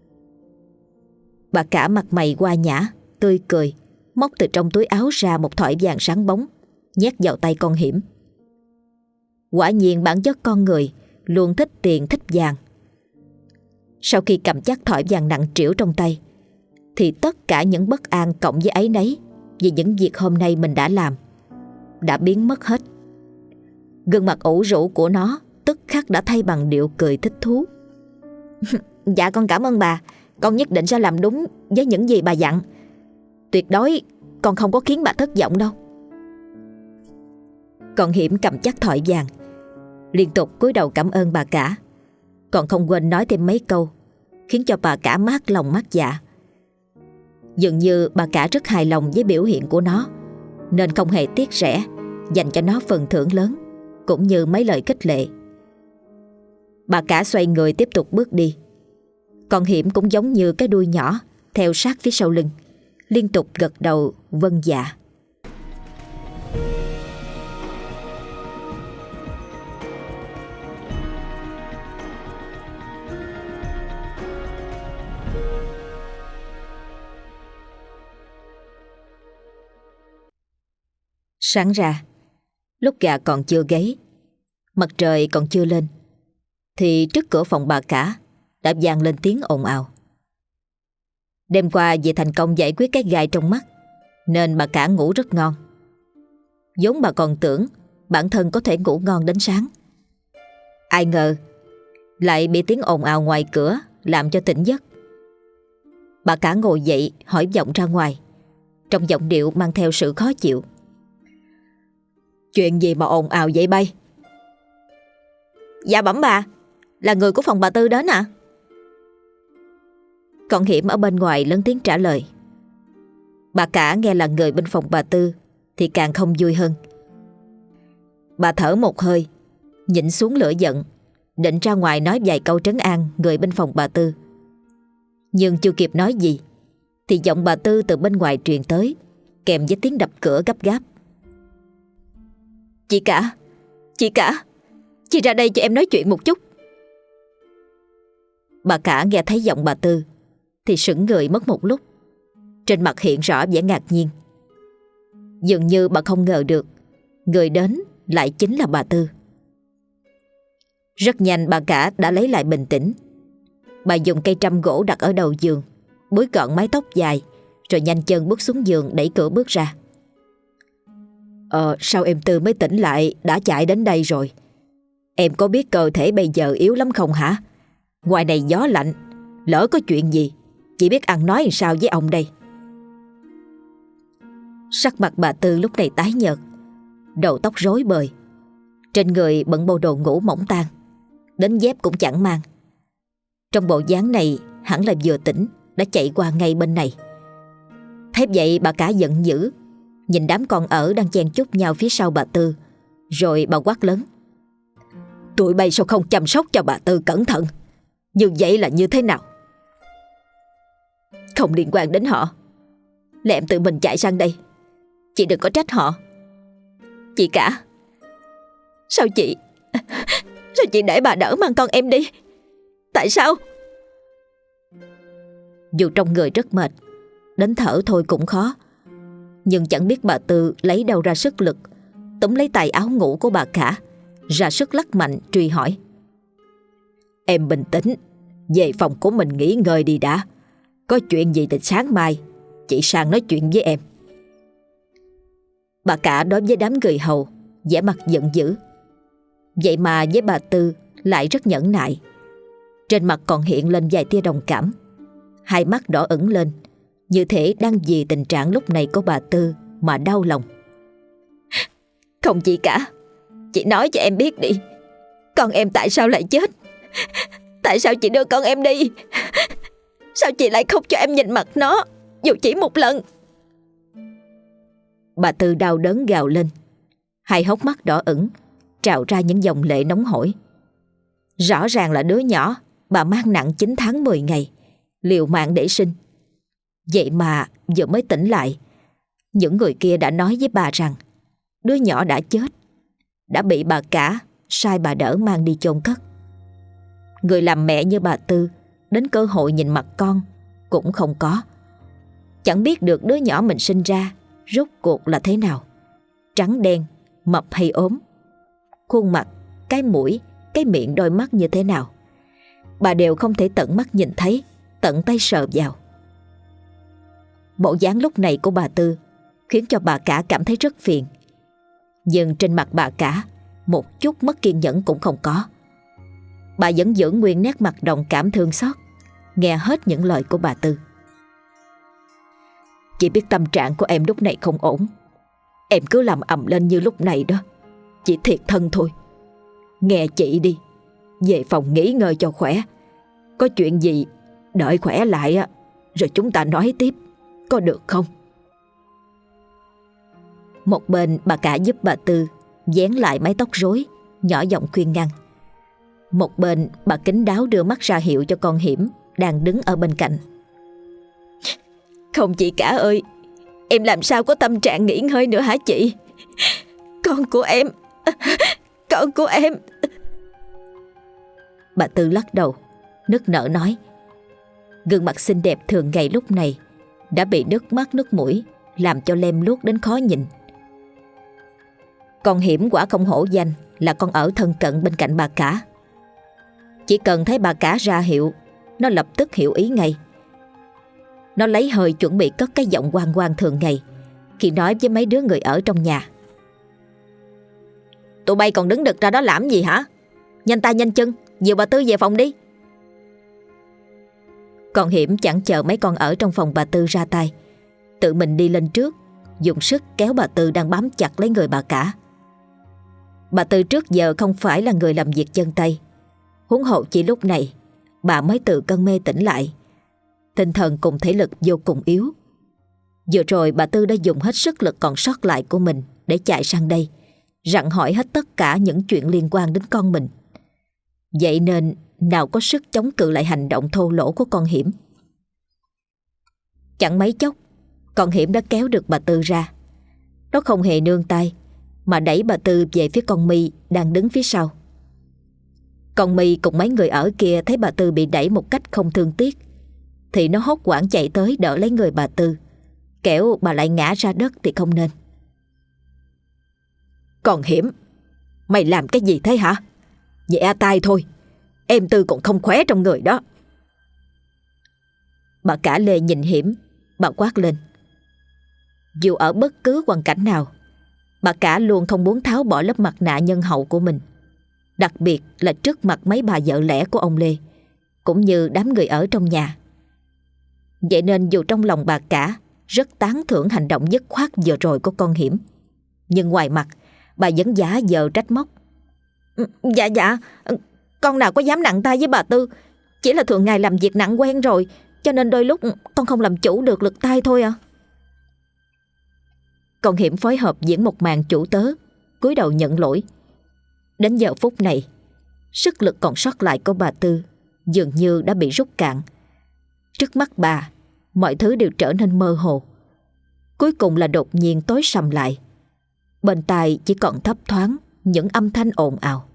Bà cả mặt mày hoa nhã, tươi cười, móc từ trong túi áo ra một thỏi vàng sáng bóng, nhét vào tay con Hiểm. Quả nhiên bản chất con người luôn thích tiền thích vàng. Sau khi cầm chắc thỏi vàng nặng trĩu trong tay thì tất cả những bất an cộng với áy náy vì những việc hôm nay mình đã làm đã biến mất hết. Gương mặt ủ rũ của nó tức khắc đã thay bằng điệu cười thích thú. "Dạ con cảm ơn bà. Con nhất định sẽ làm đúng với những gì bà dặn. Tuyệt đối con không có khiến bà thất vọng đâu." Con Hiểm cầm chắc thỏi vàng, liên tục cúi đầu cảm ơn bà cả, còn không quên nói thêm mấy câu khiến cho bà cả mát lòng mát dạ. Dường như bà cả rất hài lòng với biểu hiện của nó, nên không hề tiếc rẻ dành cho nó phần thưởng lớn cũng như mấy lời khích lệ. Bà cả xoay người tiếp tục bước đi. Con Hiểm cũng giống như cái đuôi nhỏ theo sát phía sau lưng, liên tục gật đầu vâng dạ. Sáng ra, lúc gà còn chưa gáy, mặt trời còn chưa lên, thì trước cửa phòng bà cả đã vang lên tiếng ồn ào. Đêm qua vì thành công giải quyết cái gai trong mắt nên bà cả ngủ rất ngon. Vốn bà còn tưởng bản thân có thể ngủ ngon đến sáng, ai ngờ lại bị tiếng ồn ào ngoài cửa làm cho tỉnh giấc. Bà cả ngồi dậy hỏi vọng ra ngoài, trong giọng điệu mang theo sự khó chịu: "Chuyện gì mà ồn ào vậy bay?" "Dạ bẩm bà, là người của phòng bà Tư đến ạ." Con Hiểm ở bên ngoài lớn tiếng trả lời. Bà cả nghe là người bên phòng bà Tư thì càng không vui hơn. Bà thở một hơi, nhịn xuống lửa giận, định ra ngoài nói vài câu trấn an người bên phòng bà Tư. Nhưng chưa kịp nói gì thì giọng bà Tư từ bên ngoài truyền tới, kèm với tiếng đập cửa gấp gáp. "Chị cả, chị cả, chị ra đây cho em nói chuyện một chút." Bà cả nghe thấy giọng bà Tư thì sững người mất một lúc, trên mặt hiện rõ vẻ ngạc nhiên. Dường như bà không ngờ được người đến lại chính là bà Tư. Rất nhanh bà cả đã lấy lại bình tĩnh. Bà dùng cây trăm gỗ đặt ở đầu giường, búi gọn mái tóc dài, rồi nhanh chân bước xuống giường, đẩy cửa bước ra. Ờ, sao em Tư mới tỉnh lại đã chạy đến đây rồi? Em có biết cơ thể bây giờ yếu lắm không hả? Ngoài này gió lạnh, lỡ có chuyện gì, chỉ biết ăn nói làm sao với ông đây. Sắc mặt bà Tư lúc này tái nhợt, đầu tóc rối bời, trên người bận bộ đồ ngủ mỏng tang, đến dép cũng chẳng mang. Trong bộ dáng này hẳn là vừa tỉnh đã chạy qua ngay bên này. Thấy vậy bà cả giận dữ, nhìn đám con ở đang chen chúc nhau phía sau bà Tư, rồi bà quát lớn: Tụi bay sao không chăm sóc cho bà Tư cẩn thận? Như vậy là như thế nào? Không liên quan đến họ, là em tự mình chạy sang đây. Chị đừng có trách họ. Chị cả, sao chị Sao chị để bà đỡ mang con em đi? Tại sao? Dù trong người rất mệt, đến thở thôi cũng khó, nhưng chẳng biết bà Tư lấy đâu ra sức lực túm lấy tay áo ngủ của bà cả, ra sức lắc mạnh truy hỏi: Em bình tĩnh, về phòng của mình nghỉ ngơi đi đã. Có chuyện gì thì sáng mai chị sang nói chuyện với em. Bà cả đối với đám người hầu vẻ mặt giận dữ, vậy mà với bà Tư lại rất nhẫn nại. Trên mặt còn hiện lên vài tia đồng cảm, hai mắt đỏ ửng lên, như thể đang vì tình trạng lúc này của bà Tư mà đau lòng. Không chị cả, chị nói cho em biết đi, con em tại sao lại chết? Tại sao chị đưa con em đi? Sao chị lại không cho em nhìn mặt nó dù chỉ một lần? Bà Tư đau đớn gào lên, hai hốc mắt đỏ ửng, trào ra những dòng lệ nóng hổi. Rõ ràng là đứa nhỏ bà mang nặng chín tháng mười ngày, liều mạng để sinh. Vậy mà vừa mới tỉnh lại, những người kia đã nói với bà rằng đứa nhỏ đã chết, đã bị bà cả sai bà đỡ mang đi chôn cất. Người làm mẹ như bà Tư đến cơ hội nhìn mặt con cũng không có. Chẳng biết được đứa nhỏ mình sinh ra rốt cuộc là thế nào, trắng đen, mập hay ốm, khuôn mặt, cái mũi, cái miệng, đôi mắt như thế nào, bà đều không thể tận mắt nhìn thấy, tận tay sờ vào. Bộ dáng lúc này của bà Tư khiến cho bà cả cảm thấy rất phiền. Nhưng trên mặt bà cả một chút mất kiên nhẫn cũng không có. Bà vẫn giữ nguyên nét mặt đồng cảm thương xót, nghe hết những lời của bà Tư. Chị biết tâm trạng của em lúc này không ổn, em cứ làm ầm lên như lúc này đó, chị thiệt thân thôi. Nghe chị đi, về phòng nghỉ ngơi cho khỏe. Có chuyện gì đợi khỏe lại á, rồi chúng ta nói tiếp, có được không? Một bên bà cả giúp bà Tư vén lại mái tóc rối, nhỏ giọng khuyên ngăn. Một bên bà kín đáo đưa mắt ra hiệu cho con Hiểm đang đứng ở bên cạnh. Không chị cả ơi, em làm sao có tâm trạng nghỉ ngơi nữa hả chị? Con của em, con của em. Bà Tư lắc đầu, nức nở nói. Gương mặt xinh đẹp thường ngày lúc này đã bị nước mắt nước mũi làm cho lem luốc đến khó nhìn. Con Hiểm quả không hổ danh là con ở thân cận bên cạnh bà cả. Chỉ cần thấy bà cả ra hiệu, nó lập tức hiểu ý ngay. Nó lấy hơi chuẩn bị cất cái giọng oang oang thường ngày khi nói với mấy đứa người ở trong nhà. Tụi bay còn đứng đực ra đó làm gì hả? Nhanh tay nhanh chân, dìu bà Tư về phòng đi. Con Hiểm chẳng chờ mấy con ở trong phòng bà Tư ra tay, tự mình đi lên trước, dùng sức kéo bà Tư đang bám chặt lấy người bà cả. Bà Tư trước giờ không phải là người làm việc chân tay, huống hộ chỉ lúc này bà mới từ cơn mê tỉnh lại, tinh thần cùng thể lực vô cùng yếu. Vừa rồi bà Tư đã dùng hết sức lực còn sót lại của mình để chạy sang đây, rặn hỏi hết tất cả những chuyện liên quan đến con mình. Vậy nên nào có sức chống cự lại hành động thô lỗ của con Hiểm. Chẳng mấy chốc, con Hiểm đã kéo được bà Tư ra. Nó không hề nương tay mà đẩy bà Tư về phía con My đang đứng phía sau. Con My cùng mấy người ở kia thấy bà Tư bị đẩy một cách không thương tiếc thì nó hốt hoảng chạy tới đỡ lấy người bà Tư, kẻo bà lại ngã ra đất thì không nên. Còn Hiểm, mày làm cái gì thế hả? Nhẹ tay thôi, em Tư còn không khỏe trong người đó. Bà cả Lê nhìn Hiểm, bà quát lên. Dù ở bất cứ hoàn cảnh nào, bà cả luôn không muốn tháo bỏ lớp mặt nạ nhân hậu của mình, đặc biệt là trước mặt mấy bà vợ lẽ của ông Lê, cũng như đám người ở trong nhà. Vậy nên dù trong lòng bà cả rất tán thưởng hành động dứt khoát vừa rồi của con Hiểm, nhưng ngoài mặt bà vẫn giả vờ trách móc. Dạ dạ, con nào có dám nặng tay với bà Tư. Chỉ là thường ngày làm việc nặng quen rồi, cho nên đôi lúc con không làm chủ được lực tay thôi à. Con Hiểm phối hợp diễn một màn chủ tớ, cúi đầu nhận lỗi. Đến giờ phút này, sức lực còn sót lại của bà Tư dường như đã bị rút cạn. Trước mắt bà, mọi thứ đều trở nên mơ hồ. Cuối cùng là đột nhiên tối sầm lại. Bên tai chỉ còn thấp thoáng những âm thanh ồn ào.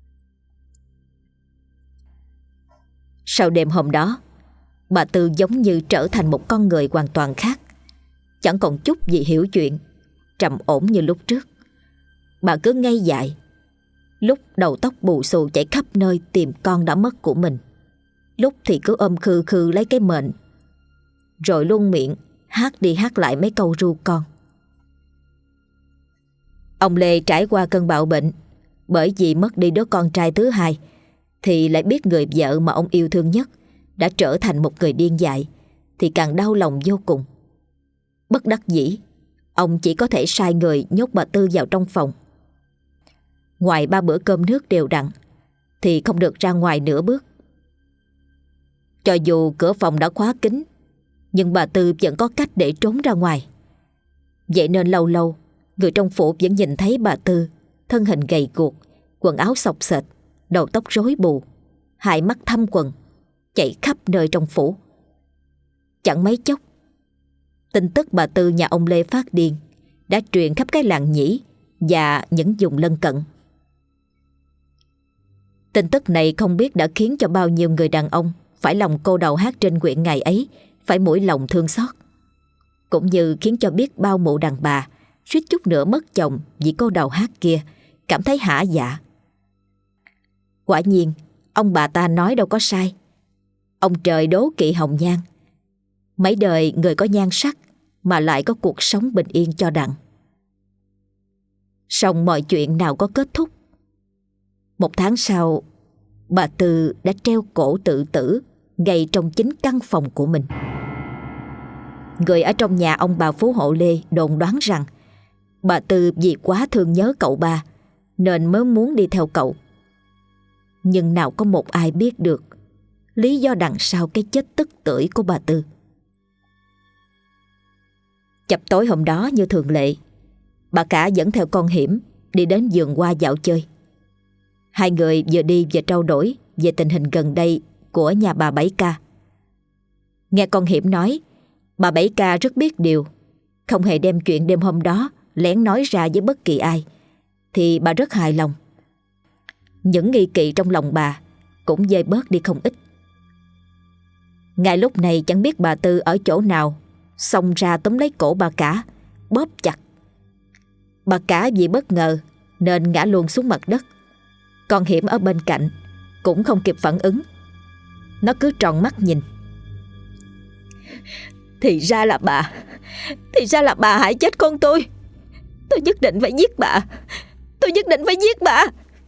Sau đêm hôm đó, bà Tư giống như trở thành một con người hoàn toàn khác, chẳng còn chút gì hiểu chuyện, trầm ổn như lúc trước. Bà cứ ngây dại, lúc đầu tóc bù xù chạy khắp nơi tìm con đã mất của mình, lúc thì cứ ôm khư khư lấy cái mệnh, rồi luôn miệng hát đi hát lại mấy câu ru con. Ông Lê trải qua cơn bạo bệnh, bởi vì mất đi đứa con trai thứ hai, thì lại biết người vợ mà ông yêu thương nhất đã trở thành một người điên dại, thì càng đau lòng vô cùng. Bất đắc dĩ, ông chỉ có thể sai người nhốt bà Tư vào trong phòng. Ngoài ba bữa cơm nước đều đặn thì không được ra ngoài nửa bước. Cho dù cửa phòng đã khóa kín, nhưng bà Tư vẫn có cách để trốn ra ngoài. Vậy nên lâu lâu người trong phủ vẫn nhìn thấy bà Tư, thân hình gầy guộc, quần áo xộc xệch, đầu tóc rối bù, hai mắt thâm quầng, chạy khắp nơi trong phủ. Chẳng mấy chốc, tin tức bà Tư nhà ông Lê phát điên đã truyền khắp cái làng Nhĩ và những vùng lân cận. Tin tức này không biết đã khiến cho bao nhiêu người đàn ông phải lòng cô đầu hát trên huyện ngày ấy phải mũi lòng thương xót, cũng như khiến cho biết bao mụ đàn bà suýt chút nữa mất chồng vì cô đầu hát kia cảm thấy hả dạ. Quả nhiên, ông bà ta nói đâu có sai. Ông trời đố kỵ hồng nhan. Mấy đời người có nhan sắc mà lại có cuộc sống bình yên cho đặng. Song mọi chuyện nào có kết thúc. Một tháng sau, bà Tư đã treo cổ tự tử ngay trong chính căn phòng của mình. Người ở trong nhà ông bà Phú Hộ Lê đồn đoán rằng bà Tư vì quá thương nhớ cậu ba nên mới muốn đi theo cậu. Nhưng nào có một ai biết được lý do đằng sau cái chết tức tưởi của bà Tư. Chập tối hôm đó như thường lệ, bà cả dẫn theo con Hiểm đi đến vườn hoa dạo chơi. Hai người vừa đi vừa trao đổi về tình hình gần đây của nhà bà Bảy Ca. Nghe con Hiểm nói, bà Bảy Ca rất biết điều, không hề đem chuyện đêm hôm đó lén nói ra với bất kỳ ai, thì bà rất hài lòng. Những nghi kỵ trong lòng bà cũng vơi bớt đi không ít. Ngay lúc này chẳng biết bà Tư ở chỗ nào xông ra túm lấy cổ bà cả, bóp chặt. Bà cả vì bất ngờ nên ngã luôn xuống mặt đất. Con Hiểm ở bên cạnh cũng không kịp phản ứng. Nó cứ tròn mắt nhìn. Thì ra là bà Thì ra là bà hại chết con tôi. Tôi nhất định phải giết bà. Tôi nhất định phải giết bà.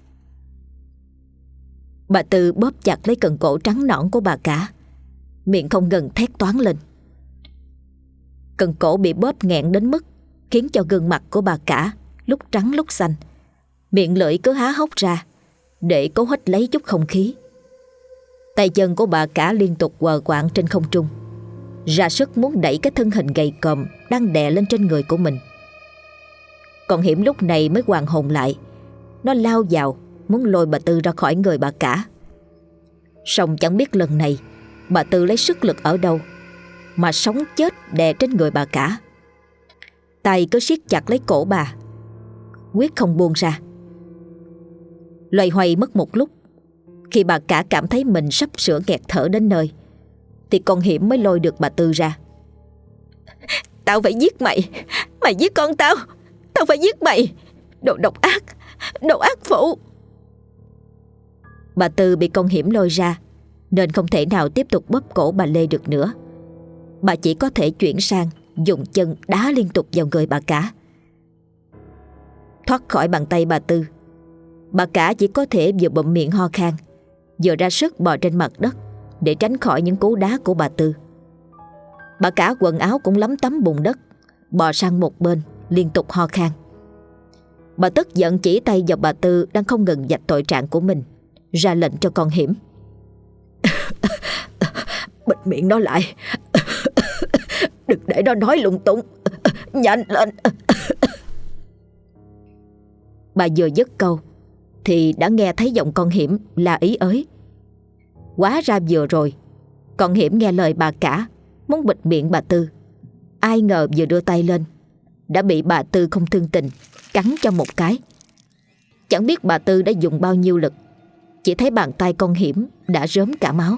Bà Tư bóp chặt lấy cần cổ trắng nõn của bà cả, miệng không ngừng thét toáng lên. Cần cổ bị bóp nghẹn đến mức khiến cho gương mặt của bà cả lúc trắng lúc xanh, miệng lưỡi cứ há hốc ra để cố hít lấy chút không khí. Tay chân của bà cả liên tục quờ quạng trên không trung, ra sức muốn đẩy cái thân hình gầy còm đang đè lên trên người của mình. Còn Hiểm lúc này mới hoàn hồn lại. Nó lao vào muốn lôi bà Tư ra khỏi người bà cả. Song chẳng biết lần này bà Tư lấy sức lực ở đâu mà sống chết đè trên người bà cả. Tay cứ siết chặt lấy cổ bà, quyết không buông ra. Loay hoay mất một lúc, khi bà cả cảm thấy mình sắp sửa nghẹt thở đến nơi, thì con Hiểm mới lôi được bà Tư ra. Tao phải giết mày. Mày giết con tao. Tao phải giết mày. Đồ độc ác, đồ ác phụ. Bà Tư bị con Hiểm lôi ra nên không thể nào tiếp tục bóp cổ bà Lê được nữa. Bà chỉ có thể chuyển sang dùng chân đá liên tục vào người bà Cả. Thoát khỏi bàn tay bà Tư, bà Cả chỉ có thể vừa bụm miệng ho khan, vừa ra sức bò trên mặt đất để tránh khỏi những cú đá của bà Tư. Bà Cả quần áo cũng lấm tấm bùn đất, bò sang một bên liên tục ho khan. Bà tức giận chỉ tay vào bà Tư đang không ngừng vạch tội trạng của mình, ra lệnh cho con Hiểm: Bịt miệng nó lại, đừng để nó nói lung tung, nhanh lên. Bà vừa dứt câu thì đã nghe thấy giọng con Hiểm la ý ới. Hóa ra vừa rồi con Hiểm nghe lời bà Cả muốn bịt miệng bà Tư, ai ngờ vừa đưa tay lên đã bị bà Tư không thương tình cắn cho một cái. Chẳng biết bà Tư đã dùng bao nhiêu lực, chỉ thấy bàn tay con Hiểm đã rớm cả máu.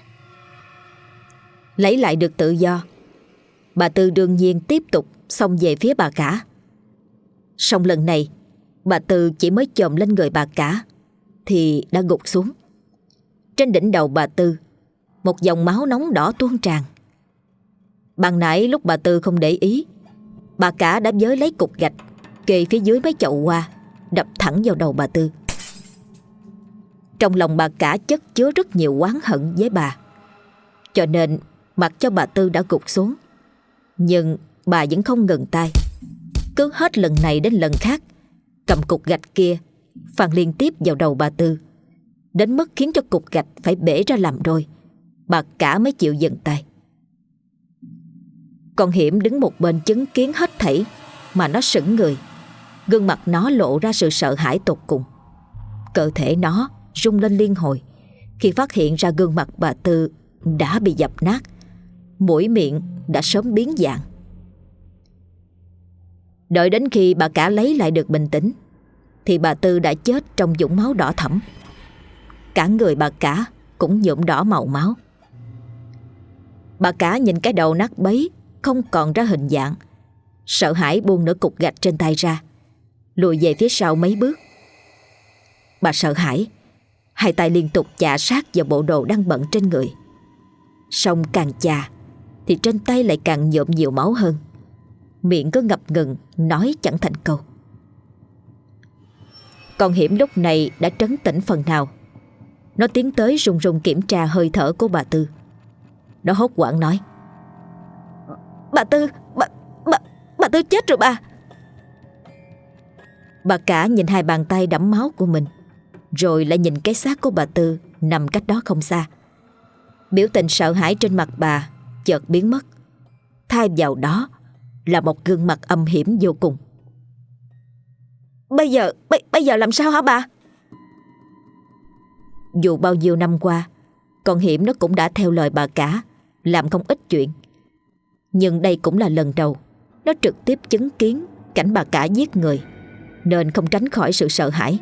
Lấy lại được tự do, bà Tư đương nhiên tiếp tục xông về phía bà Cả. Song lần này bà Tư chỉ mới chồm lên người bà Cả thì đã gục xuống. Trên đỉnh đầu bà Tư, một dòng máu nóng đỏ tuôn tràn. Ban nãy lúc bà Tư không để ý, bà Cả đã giới lấy cục gạch kê phía dưới mấy chậu hoa đập thẳng vào đầu bà Tư. Trong lòng bà Cả chất chứa rất nhiều oán hận với bà, cho nên mặc cho bà Tư đã gục xuống, nhưng bà vẫn không ngừng tay. Cứ hết lần này đến lần khác cầm cục gạch kia phàn liên tiếp vào đầu bà Tư, đến mức khiến cho cục gạch phải bể ra làm đôi, bà Cả mới chịu dừng tay. Con Hiểm đứng một bên chứng kiến hết thảy mà nó sững người. Gương mặt nó lộ ra sự sợ hãi tột cùng. Cơ thể nó rung lên liên hồi khi phát hiện ra gương mặt bà Tư đã bị dập nát, mũi miệng đã sớm biến dạng. Đợi đến khi bà Cả lấy lại được bình tĩnh thì bà Tư đã chết trong vũng máu đỏ thẫm. Cả người bà Cả cũng nhuộm đỏ màu máu. Bà Cả nhìn cái đầu nát bấy không còn ra hình dạng, sợ hãi buông nửa cục gạch trên tay ra, lùi về phía sau mấy bước. Bà sợ hãi, hai tay liên tục chà sát vào bộ đồ đang bận trên người. Song càng chà thì trên tay lại càng nhuộm nhiều máu hơn, miệng cứ ngập ngừng nói chẳng thành câu. Con Hiểm lúc này đã trấn tĩnh phần nào. Nó tiến tới run run kiểm tra hơi thở của bà Tư. Nó hốt hoảng nói: Bà Tư, bà, bà, bà Tư chết rồi bà. Bà Cả nhìn hai bàn tay đẫm máu của mình, rồi lại nhìn cái xác của bà Tư nằm cách đó không xa. Biểu tình sợ hãi trên mặt bà chợt biến mất, thay vào đó là một gương mặt âm hiểm vô cùng. Bây giờ, bây, bây giờ làm sao hả bà? Dù bao nhiêu năm qua con Hiểm nó cũng đã theo lời bà Cả làm không ít chuyện, nhưng đây cũng là lần đầu nó trực tiếp chứng kiến cảnh bà Cả giết người, nên không tránh khỏi sự sợ hãi.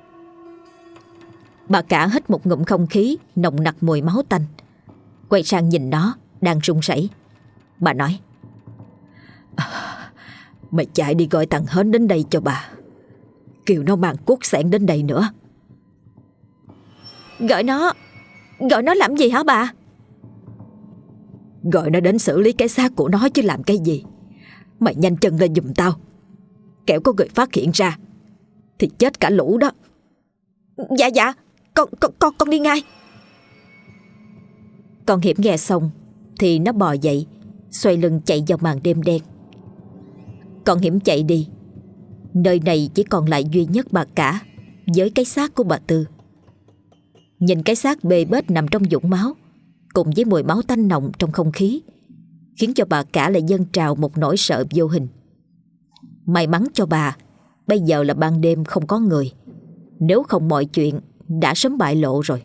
Bà Cả hít một ngụm không khí nồng nặc mùi máu tanh, quay sang nhìn nó đang run rẩy. Bà nói: à, Mày chạy đi gọi thằng Hến đến đây cho bà, kêu nó mang cuốc xẻng đến đây nữa. Gọi nó Gọi nó làm gì hả bà? Gọi nó đến xử lý cái xác của nó chứ làm cái gì. Mày nhanh chân lên giùm tao, kẻo có người phát hiện ra thì chết cả lũ đó. Dạ dạ, con, con, con, con đi ngay. Con Hiểm nghe xong thì nó bò dậy, xoay lưng chạy vào màn đêm đen. Con Hiểm chạy đi. Nơi này chỉ còn lại duy nhất bà Cả với cái xác của bà Tư. Nhìn cái xác bê bết nằm trong vũng máu, cùng với mùi máu tanh nồng trong không khí, khiến cho bà Cả lại dâng trào một nỗi sợ vô hình. May mắn cho bà, bây giờ là ban đêm không có người, nếu không mọi chuyện đã sớm bại lộ rồi.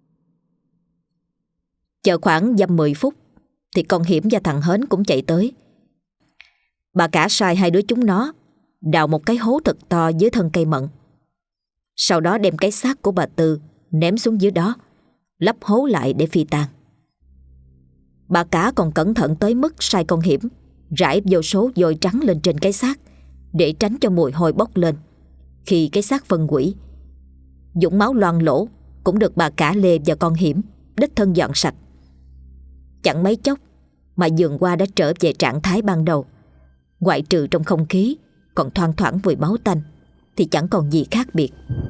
Chờ khoảng dăm mười phút thì con Hiểm và thằng Hến cũng chạy tới. Bà Cả sai hai đứa chúng nó đào một cái hố thật to dưới thân cây mận, sau đó đem cái xác của bà Tư ném xuống dưới đó, lấp hố lại để phi tang. Bà Cả còn cẩn thận tới mức sai con Hiểm rải vô số vôi trắng lên trên cái xác để tránh cho mùi hôi bốc lên, Khi cái xác phân hủy, vũng máu loang lỗ cũng được bà cả Lê và con Hiểm đích thân dọn sạch. Chẳng mấy chốc mà vườn hoa đã trở về trạng thái ban đầu. Ngoại trừ trong không khí còn thoang thoảng mùi máu tanh thì chẳng còn gì khác biệt.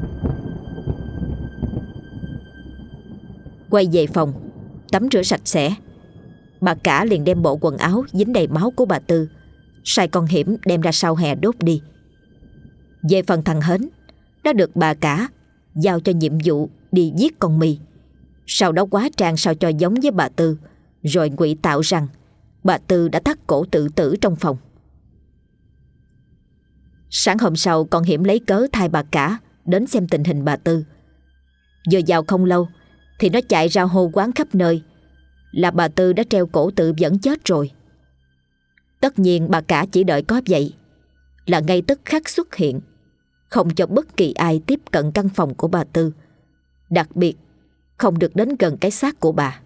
Quay về phòng, tắm rửa sạch sẽ, bà cả liền đem bộ quần áo dính đầy máu của bà Tư sai con Hiểm đem ra sau hè đốt đi. Về phần thằng Hến, nó được bà cả giao cho nhiệm vụ đi giết con My, sau đó hóa trang sao cho giống với bà Tư, rồi ngụy tạo rằng bà Tư đã thắt cổ tự tử trong phòng. Sáng hôm sau, con Hiểm lấy cớ thay bà cả đến xem tình hình bà Tư. Vừa vào không lâu thì nó chạy ra hô quán khắp nơi là bà Tư đã treo cổ tự vẫn chết rồi. Tất nhiên bà cả chỉ đợi có vậy là ngay tức khắc xuất hiện, không cho bất kỳ ai tiếp cận căn phòng của bà Tư, đặc biệt không được đến gần cái xác của bà.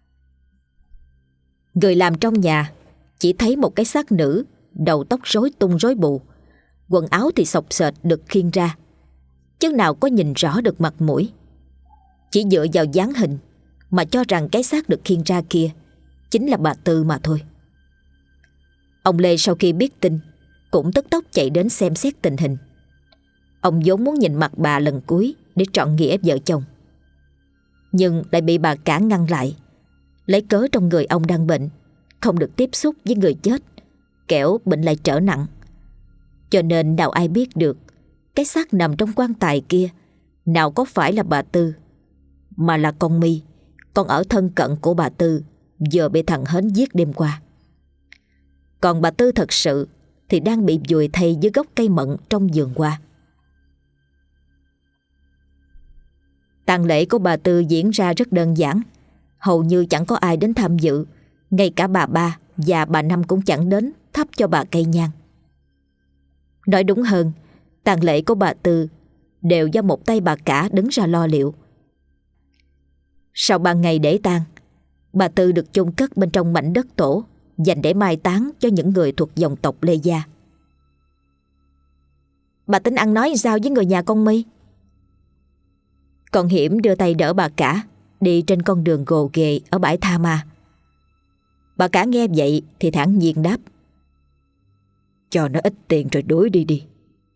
Người làm trong nhà chỉ thấy một cái xác nữ, đầu tóc rối tung rối bù, quần áo thì xộc xệch được khiêng ra, chứ nào có nhìn rõ được mặt mũi. Chỉ dựa vào dáng hình mà cho rằng cái xác được khiêng ra kia chính là bà Tư mà thôi. Ông Lê sau khi biết tin cũng tức tốc chạy đến xem xét tình hình. Ông vốn muốn nhìn mặt bà lần cuối để trọn nghĩa vợ chồng, nhưng lại bị bà cả ngăn lại, lấy cớ trong người ông đang bệnh, không được tiếp xúc với người chết, kẻo bệnh lại trở nặng. Cho nên nào ai biết được cái xác nằm trong quan tài kia nào có phải là bà Tư, mà là con My, con ở thân cận của bà Tư vừa bị thằng Hến giết đêm qua. Còn bà Tư thật sự thì đang bị vùi thay dưới gốc cây mận trong vườn hoa. Tang lễ của bà Tư diễn ra rất đơn giản, hầu như chẳng có ai đến tham dự, ngay cả bà Ba và bà Năm cũng chẳng đến thắp cho bà cây nhang. Nói đúng hơn, tang lễ của bà Tư đều do một tay bà cả đứng ra lo liệu. Sau ba ngày để tang, bà Tư được chôn cất bên trong mảnh đất tổ dành để mai táng cho những người thuộc dòng tộc Lê Gia. Bà tính ăn nói sao với người nhà con My? Con Hiểm đưa tay đỡ bà cả đi trên con đường gồ ghề ở bãi Tha Ma. Bà cả nghe vậy thì thản nhiên đáp: Cho nó ít tiền rồi đuổi đi đi.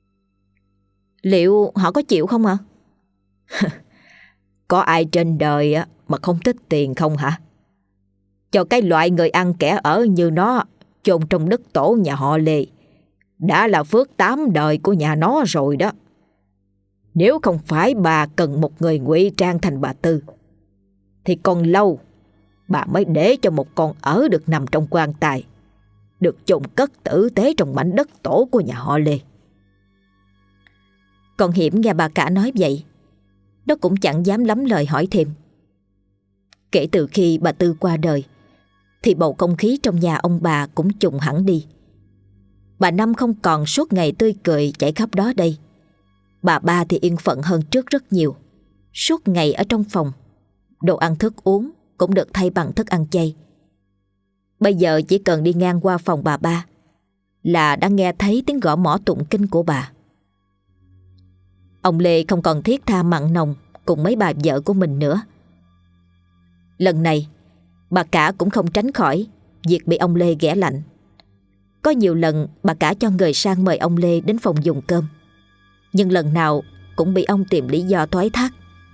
Liệu họ có chịu không ạ? Có ai trên đời mà không thích tiền không hả? Cho cái loại người ăn kẻ ở như nó chôn trong đất tổ nhà họ Lê đã là phước tám đời của nhà nó rồi đó. Nếu không phải bà cần một người ngụy trang thành bà Tư thì còn lâu bà mới để cho một con ở được nằm trong quan tài, được chôn cất tử tế trong mảnh đất tổ của nhà họ Lê. Con Hiểm nghe bà cả nói vậy, nó cũng chẳng dám lắm lời hỏi thêm. Kể từ khi bà Tư qua đời thì bầu không khí trong nhà ông bà cũng trùng hẳn đi. Bà Năm không còn suốt ngày tươi cười chạy khắp đó đây. Bà Ba thì yên phận hơn trước rất nhiều, suốt ngày ở trong phòng, đồ ăn thức uống cũng được thay bằng thức ăn chay. Bây giờ chỉ cần đi ngang qua phòng bà Ba là đã nghe thấy tiếng gõ mõ tụng kinh của bà. Ông Lê không còn thiết tha mặn nồng cùng mấy bà vợ của mình nữa. Lần này bà cả cũng không tránh khỏi việc bị ông Lê ghẻ lạnh. Có nhiều lần bà cả cho người sang mời ông Lê đến phòng dùng cơm, nhưng lần nào cũng bị ông tìm lý do thoái thác.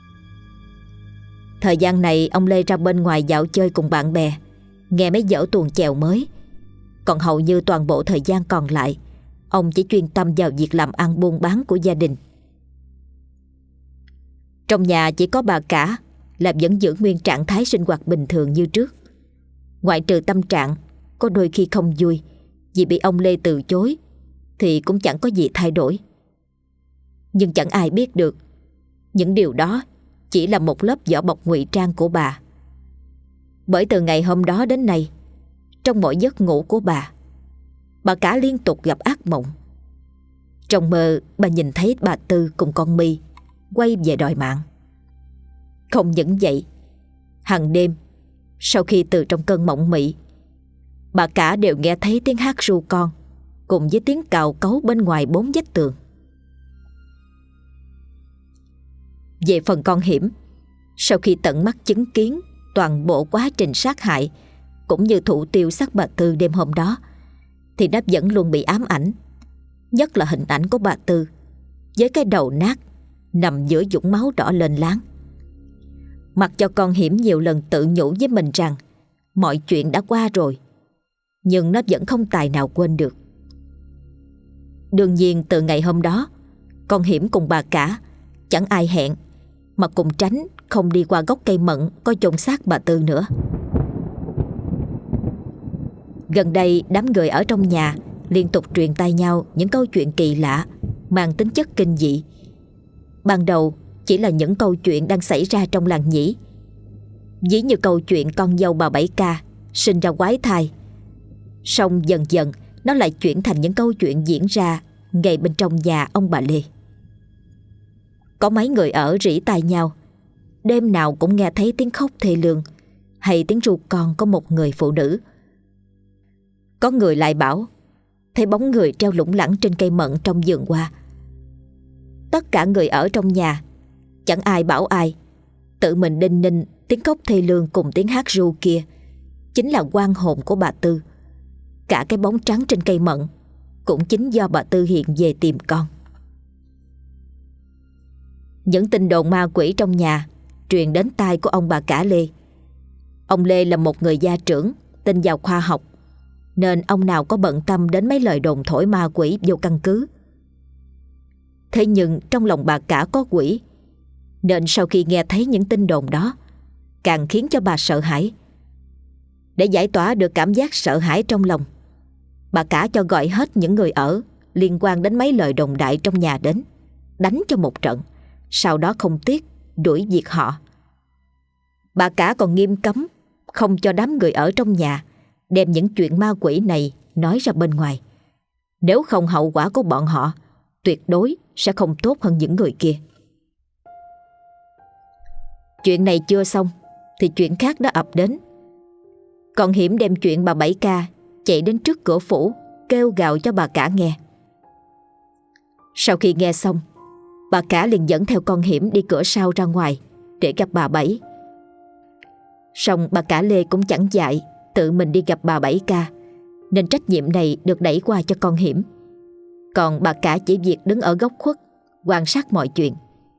Thời gian này ông Lê ra bên ngoài dạo chơi cùng bạn bè, nghe mấy dở tuồng chèo mới. Còn hầu như toàn bộ thời gian còn lại ông chỉ chuyên tâm vào việc làm ăn buôn bán của gia đình. Trong nhà chỉ có bà cả là vẫn giữ nguyên trạng thái sinh hoạt bình thường như trước. Ngoại trừ tâm trạng có đôi khi không vui vì bị ông Lê từ chối thì cũng chẳng có gì thay đổi. Nhưng chẳng ai biết được những điều đó chỉ là một lớp vỏ bọc ngụy trang của bà. Bởi từ ngày hôm đó đến nay, trong mỗi giấc ngủ của bà, bà cả liên tục gặp ác mộng. Trong mơ bà nhìn thấy bà Tư cùng con My quay về đòi mạng. Không những vậy, hàng đêm sau khi từ trong cơn mộng mị, bà cả đều nghe thấy tiếng hát ru con cùng với tiếng cào cấu bên ngoài bốn vách tường. Về phần con Hiểm, sau khi tận mắt chứng kiến toàn bộ quá trình sát hại cũng như thủ tiêu xác bà Tư đêm hôm đó, thì nó vẫn luôn bị ám ảnh. Nhất là hình ảnh của bà Tư với cái đầu nát nằm giữa vũng máu đỏ lên láng. Mặc cho con Hiểm nhiều lần tự nhủ với mình rằng mọi chuyện đã qua rồi, nhưng nó vẫn không tài nào quên được. Đương nhiên từ ngày hôm đó, con Hiểm cùng bà cả chẳng ai hẹn mà cùng tránh không đi qua gốc cây mận có chôn xác bà Tư nữa. Gần đây đám người ở trong nhà liên tục truyền tai nhau những câu chuyện kỳ lạ mang tính chất kinh dị. Ban đầu chỉ là những câu chuyện đang xảy ra trong làng Nhĩ, ví như câu chuyện con dâu bà Bảy Ca sinh ra quái thai. Song dần dần nó lại chuyển thành những câu chuyện diễn ra ngay bên trong nhà ông bà Lê. Có mấy người ở rỉ tai nhau, đêm nào cũng nghe thấy tiếng khóc thê lương hay tiếng ru con của một người phụ nữ. Có người lại bảo thấy bóng người treo lủng lẳng trên cây mận trong vườn hoa. Tất cả người ở trong nhà chẳng ai bảo ai, tự mình đinh ninh tiếng khóc thê lương cùng tiếng hát ru kia chính là oan hồn của bà Tư. Cả cái bóng trắng trên cây mận cũng chính do bà Tư hiện về tìm con. Những tin đồn ma quỷ trong nhà truyền đến tai của ông bà cả Lê. Ông Lê là một người gia trưởng, tin vào khoa học, nên ông nào có bận tâm đến mấy lời đồn thổi ma quỷ vô căn cứ. Thế nhưng trong lòng bà cả có quỷ, nên sau khi nghe thấy những tin đồn đó càng khiến cho bà sợ hãi. Để giải tỏa được cảm giác sợ hãi trong lòng, bà cả cho gọi hết những người ở liên quan đến mấy lời đồn đại trong nhà đến, đánh cho một trận, sau đó không tiếc đuổi diệt họ. Bà cả còn nghiêm cấm không cho đám người ở trong nhà đem những chuyện ma quỷ này nói ra bên ngoài. Nếu không, hậu quả của bọn họ tuyệt đối sẽ không tốt hơn những người kia. Chuyện này chưa xong thì chuyện khác đã ập đến. Con Hiểm đem chuyện bà Bảy Ca chạy đến trước cửa phủ kêu gào cho bà cả nghe. Sau khi nghe xong, bà cả liền dẫn theo con Hiểm đi cửa sau ra ngoài để gặp bà Bảy. Song bà cả Lê cũng chẳng dại tự mình đi gặp bà Bảy Ca, nên trách nhiệm này được đẩy qua cho con Hiểm. Còn bà cả chỉ việc đứng ở góc khuất quan sát mọi chuyện.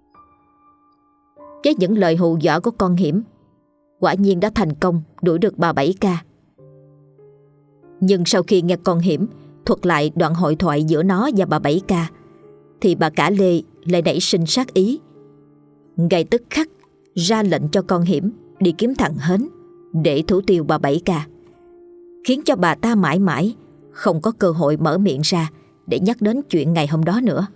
Với những lời hù dọa của con Hiểm, quả nhiên đã thành công đuổi được bà Bảy Ca. Nhưng sau khi nghe con Hiểm thuật lại đoạn hội thoại giữa nó và bà Bảy Ca, thì bà cả Lê lại nảy sinh sát ý, ngay tức khắc ra lệnh cho con Hiểm đi kiếm thằng Hến để thủ tiêu bà Bảy Ca, khiến cho bà ta mãi mãi không có cơ hội mở miệng ra để nhắc đến chuyện ngày hôm đó nữa.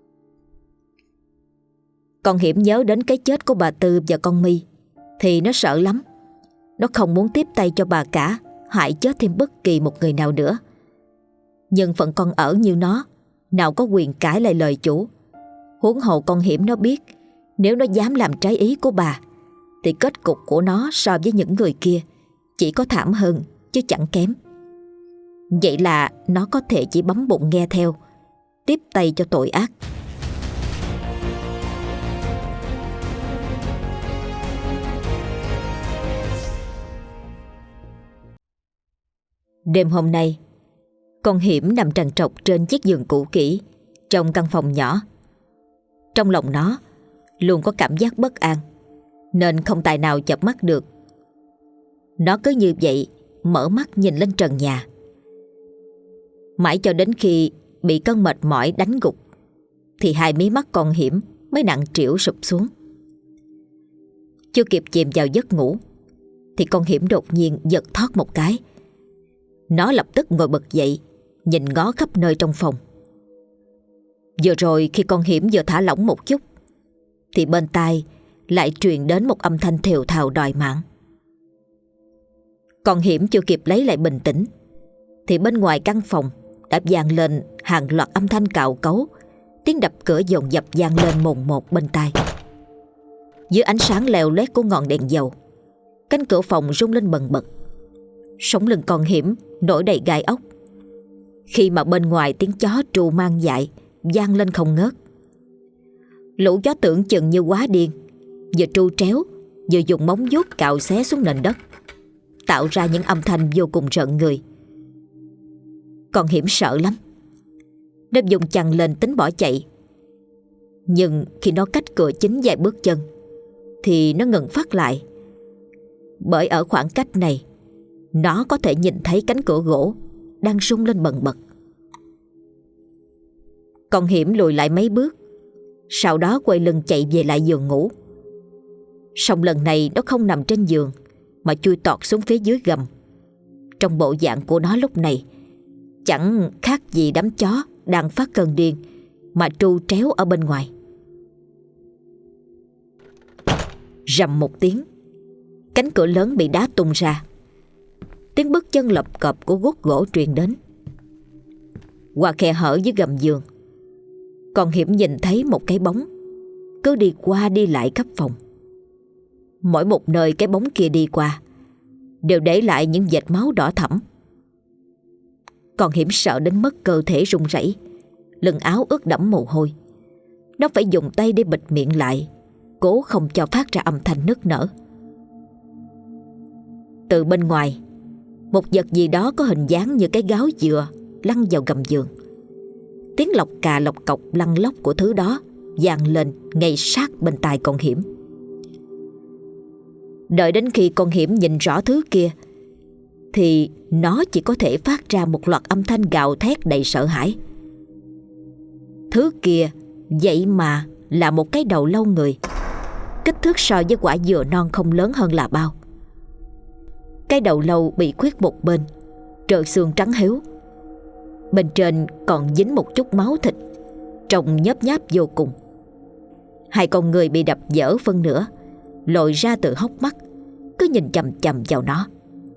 Con Hiểm nhớ đến cái chết của bà Tư và con My thì nó sợ lắm. Nó không muốn tiếp tay cho bà cả hại chết thêm bất kỳ một người nào nữa. Nhưng phận con ở như nó nào có quyền cãi lại lời chủ. Huống hồ con Hiểm nó biết, nếu nó dám làm trái ý của bà thì kết cục của nó so với những người kia chỉ có thảm hơn chứ chẳng kém. Vậy là nó có thể chỉ bấm bụng nghe theo, tiếp tay cho tội ác. Đêm hôm nay, con Hiểm nằm trằn trọc trên chiếc giường cũ kỹ trong căn phòng nhỏ. Trong lòng nó luôn có cảm giác bất an, nên không tài nào chợp mắt được. Nó cứ như vậy mở mắt nhìn lên trần nhà, mãi cho đến khi bị cơn mệt mỏi đánh gục thì hai mí mắt con Hiểm mới nặng trĩu sụp xuống. Chưa kịp chìm vào giấc ngủ thì con Hiểm đột nhiên giật thót một cái. Nó lập tức ngồi bật dậy, nhìn ngó khắp nơi trong phòng. Vừa rồi khi con Hiểm vừa thả lỏng một chút thì bên tai lại truyền đến một âm thanh thều thào đòi mạng. Con Hiểm chưa kịp lấy lại bình tĩnh thì bên ngoài căn phòng đã vang lên hàng loạt âm thanh cào cấu, tiếng đập cửa dồn dập vang lên mồn một bên tai. Dưới ánh sáng leo lét của ngọn đèn dầu, cánh cửa phòng rung lên bần bật. Sống lưng con Hiểm nổi đầy gai ốc khi mà bên ngoài tiếng chó trù mang dại vang lên không ngớt. Lũ chó tưởng chừng như quá điên vừa tru tréo, vừa dùng móng vuốt cạo xé xuống nền đất, tạo ra những âm thanh vô cùng rợn người. Con Hiểm sợ lắm. Nó dùng chằn lên tính bỏ chạy, nhưng khi nó cách cửa chính vài bước chân thì nó ngừng phát lại, bởi ở khoảng cách này nó có thể nhìn thấy cánh cửa gỗ đang rung lên bần bật. Con Hiểm lùi lại mấy bước, sau đó quay lưng chạy về lại giường ngủ. Song lần này nó không nằm trên giường mà chui tọt xuống phía dưới gầm. Trong bộ dạng của nó lúc này chẳng khác gì đám chó đang phát cơn điên mà tru tréo ở bên ngoài. Rầm một tiếng, cánh cửa lớn bị đá tung ra. Tiếng bước chân lộc cộc của guốc gỗ truyền đến. Qua khe hở dưới gầm giường, Con Hiểm nhìn thấy một cái bóng cứ đi qua đi lại khắp phòng. Mỗi một nơi cái bóng kia đi qua đều để lại những vệt máu đỏ thẫm. Con Hiểm sợ đến mức cơ thể run rẩy, lưng áo ướt đẫm mồ hôi. Nó phải dùng tay để bịt miệng lại, cố không cho phát ra âm thanh nức nở. Từ bên ngoài, một vật gì đó có hình dáng như cái gáo dừa lăn vào gầm giường. Tiếng lọc cà lọc cọc lăn lóc của thứ đó vang lên ngay sát bên tai con Hiểm. Đợi đến khi con Hiểm nhìn rõ thứ kia thì nó chỉ có thể phát ra một loạt âm thanh gào thét đầy sợ hãi. Thứ kia vậy mà là một cái đầu lâu người, kích thước so với quả dừa non không lớn hơn là bao. Cái đầu lâu bị khuyết một bên, trơ xương trắng hiếu. Bên trên còn dính một chút máu thịt, trông nhớp nháp vô cùng. Hai con người bị đập dở phân nửa, lồi ra từ hốc mắt, cứ nhìn chằm chằm vào nó.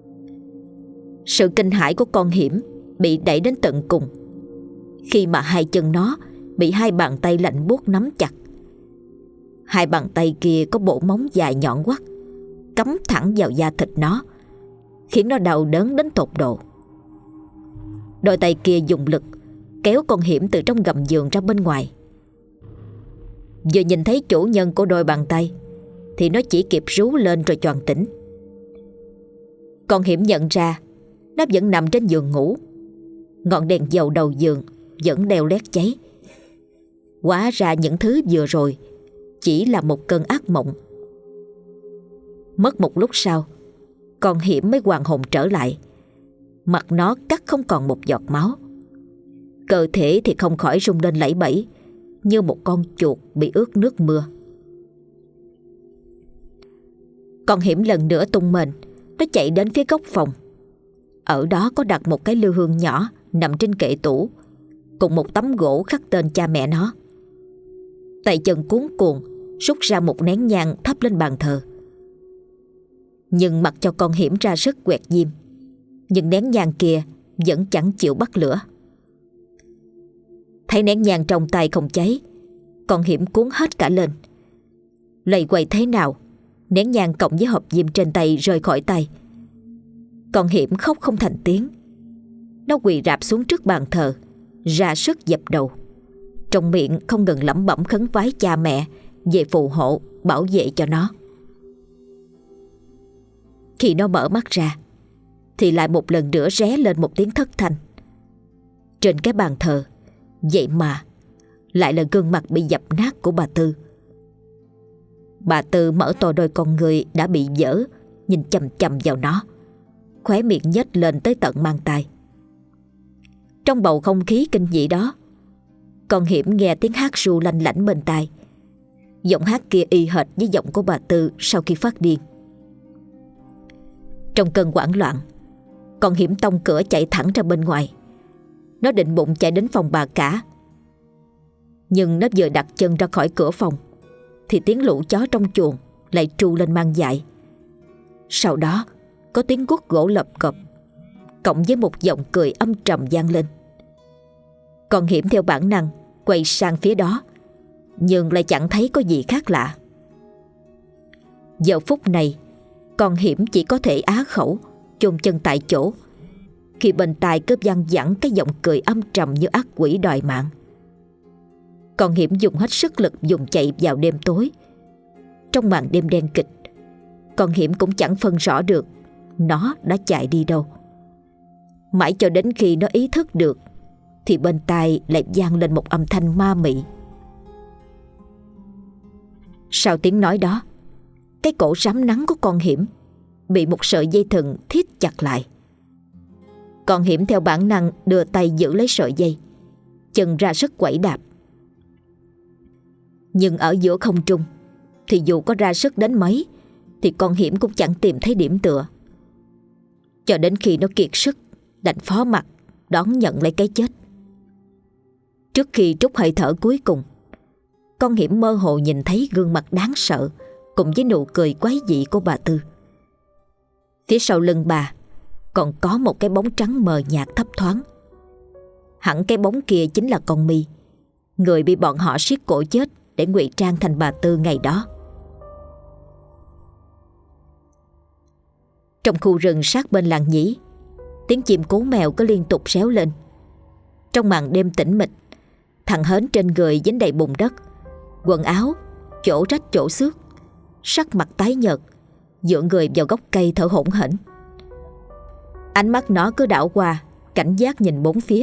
Sự kinh hãi của con Hiểm bị đẩy đến tận cùng khi mà hai chân nó bị hai bàn tay lạnh buốt nắm chặt. Hai bàn tay kia có bộ móng dài nhọn quắt, cắm thẳng vào da thịt nó, khiến nó đau đớn đến tột độ. Đôi tay kia dùng lực kéo con Hiểm từ trong gầm giường ra bên ngoài. Vừa nhìn thấy chủ nhân của đôi bàn tay thì nó chỉ kịp rú lên rồi choàng tỉnh. Con Hiểm nhận ra nó vẫn nằm trên giường ngủ, ngọn đèn dầu đầu giường vẫn đeo lét cháy. Hóa ra những thứ vừa rồi chỉ là một cơn ác mộng. Mất một lúc sau, con Hiểm mới hoàn hồn trở lại. Mặt nó cắt không còn một giọt máu, cơ thể thì không khỏi rung lên lẩy bẩy như một con chuột bị ướt nước mưa. Con Hiểm lần nữa tung mền, nó chạy đến phía góc phòng. Ở đó có đặt một cái lư hương nhỏ nằm trên kệ tủ, cùng một tấm gỗ khắc tên cha mẹ nó. Tay chân cuống cuồng rút ra một nén nhang thắp lên bàn thờ. Nhưng mặc cho con Hiểm ra sức quẹt diêm, nhưng nén nhang kia vẫn chẳng chịu bắt lửa. Thấy nén nhang trong tay không cháy, con Hiểm cuốn hết cả lên. Lầy quầy thế nào, nén nhang cộng với hộp diêm trên tay rơi khỏi tay. Con Hiểm khóc không thành tiếng. Nó quỳ rạp xuống trước bàn thờ, ra sức dập đầu, trong miệng không ngừng lẩm bẩm khấn vái cha mẹ về phù hộ bảo vệ cho nó. Khi nó mở mắt ra thì lại một lần nữa ré lên một tiếng thất thanh. Trên cái bàn thờ vậy mà lại là gương mặt bị dập nát của bà Tư. Bà Tư mở to đôi con người đã bị dở, nhìn chằm chằm vào nó, khóe miệng nhếch lên tới tận mang tai. Trong bầu không khí kinh dị đó, con Hiểm nghe tiếng hát ru lanh lảnh bên tai. Giọng hát kia y hệt với giọng của bà Tư sau khi phát điên. Trong cơn hoảng loạn, con Hiểm tông cửa chạy thẳng ra bên ngoài. Nó định bụng chạy đến phòng bà cả, nhưng nó vừa đặt chân ra khỏi cửa phòng thì tiếng lũ chó trong chuồng lại tru lên mang dại. Sau đó có tiếng guốc gỗ lợp cộp, cộng với một giọng cười âm trầm vang lên. Con Hiểm theo bản năng quay sang phía đó, nhưng lại chẳng thấy có gì khác lạ. Giờ phút này, con Hiểm chỉ có thể á khẩu, chôn chân tại chỗ, khi bên tai cứ văng vẳng cái giọng cười âm trầm như ác quỷ đòi mạng. Con Hiểm dùng hết sức lực dùng chạy vào đêm tối, Trong màn đêm đen kịch, con hiểm cũng chẳng phân rõ được nó đã chạy đi đâu. Mãi cho đến khi nó ý thức được thì bên tai lại vang lên một âm thanh ma mị. Sau tiếng nói đó, cái cổ rám nắng của con hiểm bị một sợi dây thừng thít chặt lại. Con hiểm theo bản năng đưa tay giữ lấy sợi dây, chân ra sức quẩy đạp. Nhưng ở giữa không trung thì dù có ra sức đến mấy thì con hiểm cũng chẳng tìm thấy điểm tựa. Cho đến khi nó kiệt sức, đành phó mặc đón nhận lấy cái chết. Trước khi trút hơi thở cuối cùng, con hiểm mơ hồ nhìn thấy gương mặt đáng sợ cùng với nụ cười quái dị của bà Tư. Phía sau lưng bà còn có một cái bóng trắng mờ nhạt thấp thoáng. Hẳn cái bóng kia chính là con My, người bị bọn họ siết cổ chết để ngụy trang thành bà Tư ngày đó. Trong khu rừng sát bên làng Nhĩ, tiếng chim cú mèo cứ liên tục réo lên. Trong màn đêm tĩnh mịch, thằng Hến trên người dính đầy bùn đất, quần áo chỗ rách chỗ xước, sắc mặt tái nhợt, dựa người vào gốc cây thở hổn hển. Ánh mắt nó cứ đảo qua, cảnh giác nhìn bốn phía.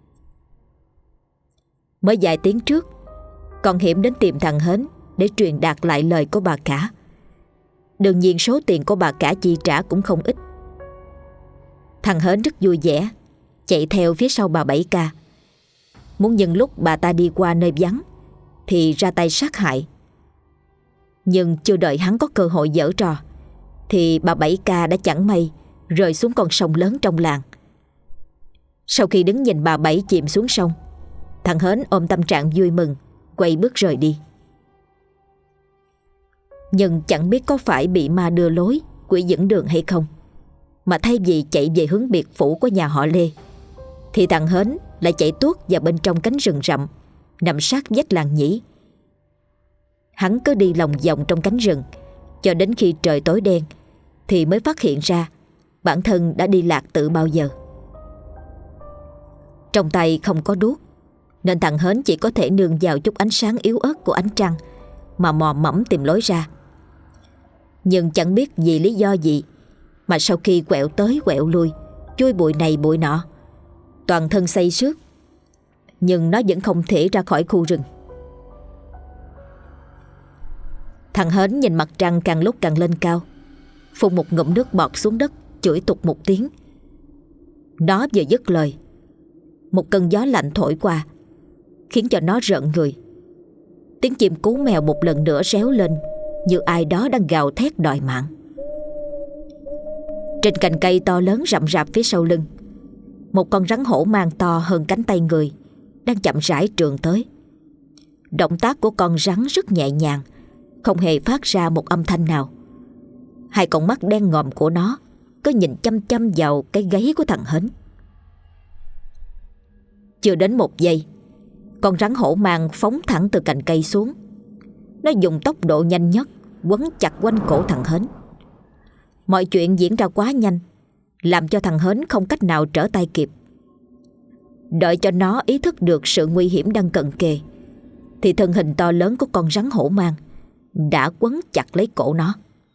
Mới vài tiếng trước, con hiểm đến tìm thằng Hến để truyền đạt lại lời của bà cả. Đương nhiên số tiền của bà cả chi trả cũng không ít. Thằng Hến rất vui vẻ, chạy theo phía sau bà Bảy Ca, muốn nhân lúc bà ta đi qua nơi vắng thì ra tay sát hại. Nhưng chưa đợi hắn có cơ hội giở trò thì bà Bảy Ca đã chẳng may rơi xuống con sông lớn trong làng. Sau khi đứng nhìn bà Bảy chìm xuống sông, thằng Hến ôm tâm trạng vui mừng quay bước rời đi. Nhưng chẳng biết có phải bị ma đưa lối, quỷ dẫn đường hay không, mà thay vì chạy về hướng biệt phủ của nhà họ Lê thì thằng Hến lại chạy tuốt vào bên trong cánh rừng rậm nằm sát vách làng Nhĩ. Hắn cứ đi lòng vòng trong cánh rừng cho đến khi trời tối đen thì mới phát hiện ra bản thân đã đi lạc từ bao giờ. Trong tay không có đuốc nên thằng Hến chỉ có thể nương vào chút ánh sáng yếu ớt của ánh trăng mà mò mẫm tìm lối ra. Nhưng chẳng biết vì lý do gì mà sau khi quẹo tới quẹo lui, chui bụi này bụi nọ, toàn thân xây xước, nhưng nó vẫn không thể ra khỏi khu rừng. Thằng Hến nhìn mặt trăng càng lúc càng lên cao, phun một ngụm nước bọt xuống đất, chửi tục một tiếng. Nó vừa dứt lời, một cơn gió lạnh thổi qua khiến cho nó rợn người. Tiếng chim cú mèo một lần nữa réo lên như ai đó đang gào thét đòi mạng. Trên cành cây to lớn rậm rạp phía sau lưng, một con rắn hổ mang to hơn cánh tay người đang chậm rãi trườn tới. Động tác của con rắn rất nhẹ nhàng, không hề phát ra một âm thanh nào. Hai con mắt đen ngòm của nó cứ nhìn chăm chăm vào cái gáy của thằng Hến. Chưa đến một giây, con rắn hổ mang phóng thẳng từ cành cây xuống. Nó dùng tốc độ nhanh nhất quấn chặt quanh cổ thằng Hến. Mọi chuyện diễn ra quá nhanh, làm cho thằng Hến không cách nào trở tay kịp. Đợi cho nó ý thức được sự nguy hiểm đang cận kề thì thân hình to lớn của con rắn hổ mang đã quấn chặt lấy cổ nó.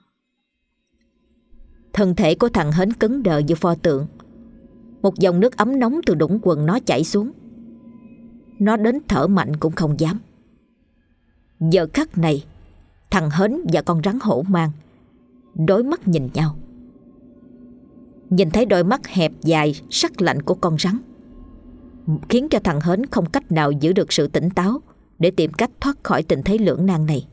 Thân thể của thằng Hến cứng đờ như pho tượng. Một dòng nước ấm nóng từ đũng quần nó chảy xuống. Nó đến thở mạnh cũng không dám. Giờ khắc này, thằng Hến và con rắn hổ mang đối mắt nhìn nhau. Nhìn thấy đôi mắt hẹp dài sắc lạnh của con rắn khiến cho thằng Hến không cách nào giữ được sự tỉnh táo để tìm cách thoát khỏi tình thế lưỡng nan này.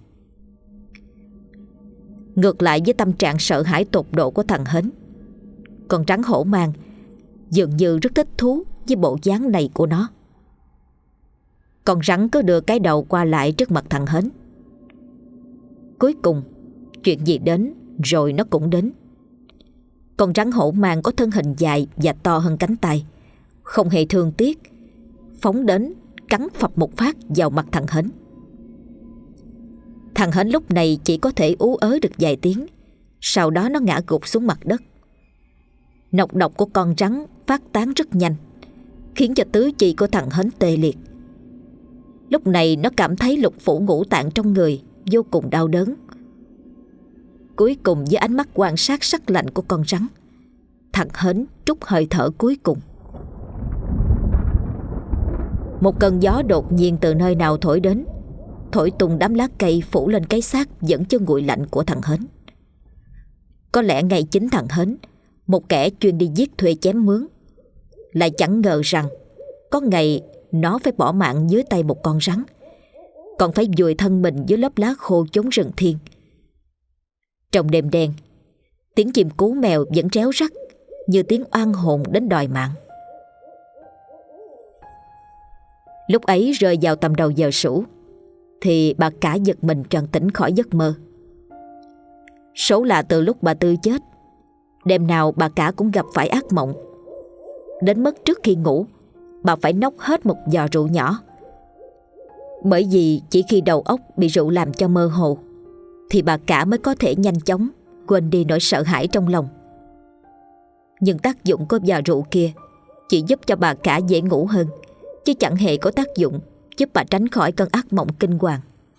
Ngược lại với tâm trạng sợ hãi tột độ của thằng Hến, con rắn hổ mang dường như rất thích thú với bộ dáng này của nó. Con rắn cứ đưa cái đầu qua lại trước mặt thằng Hến. Cuối cùng, chuyện gì đến rồi nó cũng đến. Con rắn hổ mang có thân hình dài và to hơn cánh tay, không hề thương tiếc, phóng đến cắn phập một phát vào mặt thằng Hến. Thằng Hến lúc này chỉ có thể ú ớ được vài tiếng, sau đó nó ngã gục xuống mặt đất. Nọc độc của con rắn phát tán rất nhanh, khiến cho tứ chi của thằng Hến tê liệt. Lúc này nó cảm thấy lục phủ ngũ tạng trong người vô cùng đau đớn, Cuối cùng với ánh mắt quan sát sắc lạnh của con rắn, thằng Hến trút hơi thở cuối cùng. Một cơn gió đột nhiên từ nơi nào thổi đến, thổi tung đám lá cây phủ lên cái xác vẫn chưa nguội lạnh của thằng Hến. Có lẽ ngay chính thằng Hến, một kẻ chuyên đi giết thuê chém mướn, lại chẳng ngờ rằng có ngày nó phải bỏ mạng dưới tay một con rắn, còn phải vùi thân mình dưới lớp lá khô chốn rừng thiên. Trong đêm đen, tiếng chim cú mèo vẫn réo rắt như tiếng oan hồn đến đòi mạng. Lúc ấy rơi vào tầm đầu giờ sửu, thì bà cả giật mình choàng tỉnh khỏi giấc mơ. Số là từ lúc bà Tư chết, đêm nào bà cả cũng gặp phải ác mộng. Đến mức trước khi ngủ, bà phải nốc hết một giò rượu nhỏ. Bởi vì chỉ khi đầu óc bị rượu làm cho mơ hồ, thì bà cả mới có thể nhanh chóng quên đi nỗi sợ hãi trong lòng. Nhưng tác dụng của giò rượu kia chỉ giúp cho bà cả dễ ngủ hơn, chứ chẳng hề có tác dụng giúp bà tránh khỏi cơn ác mộng kinh hoàng.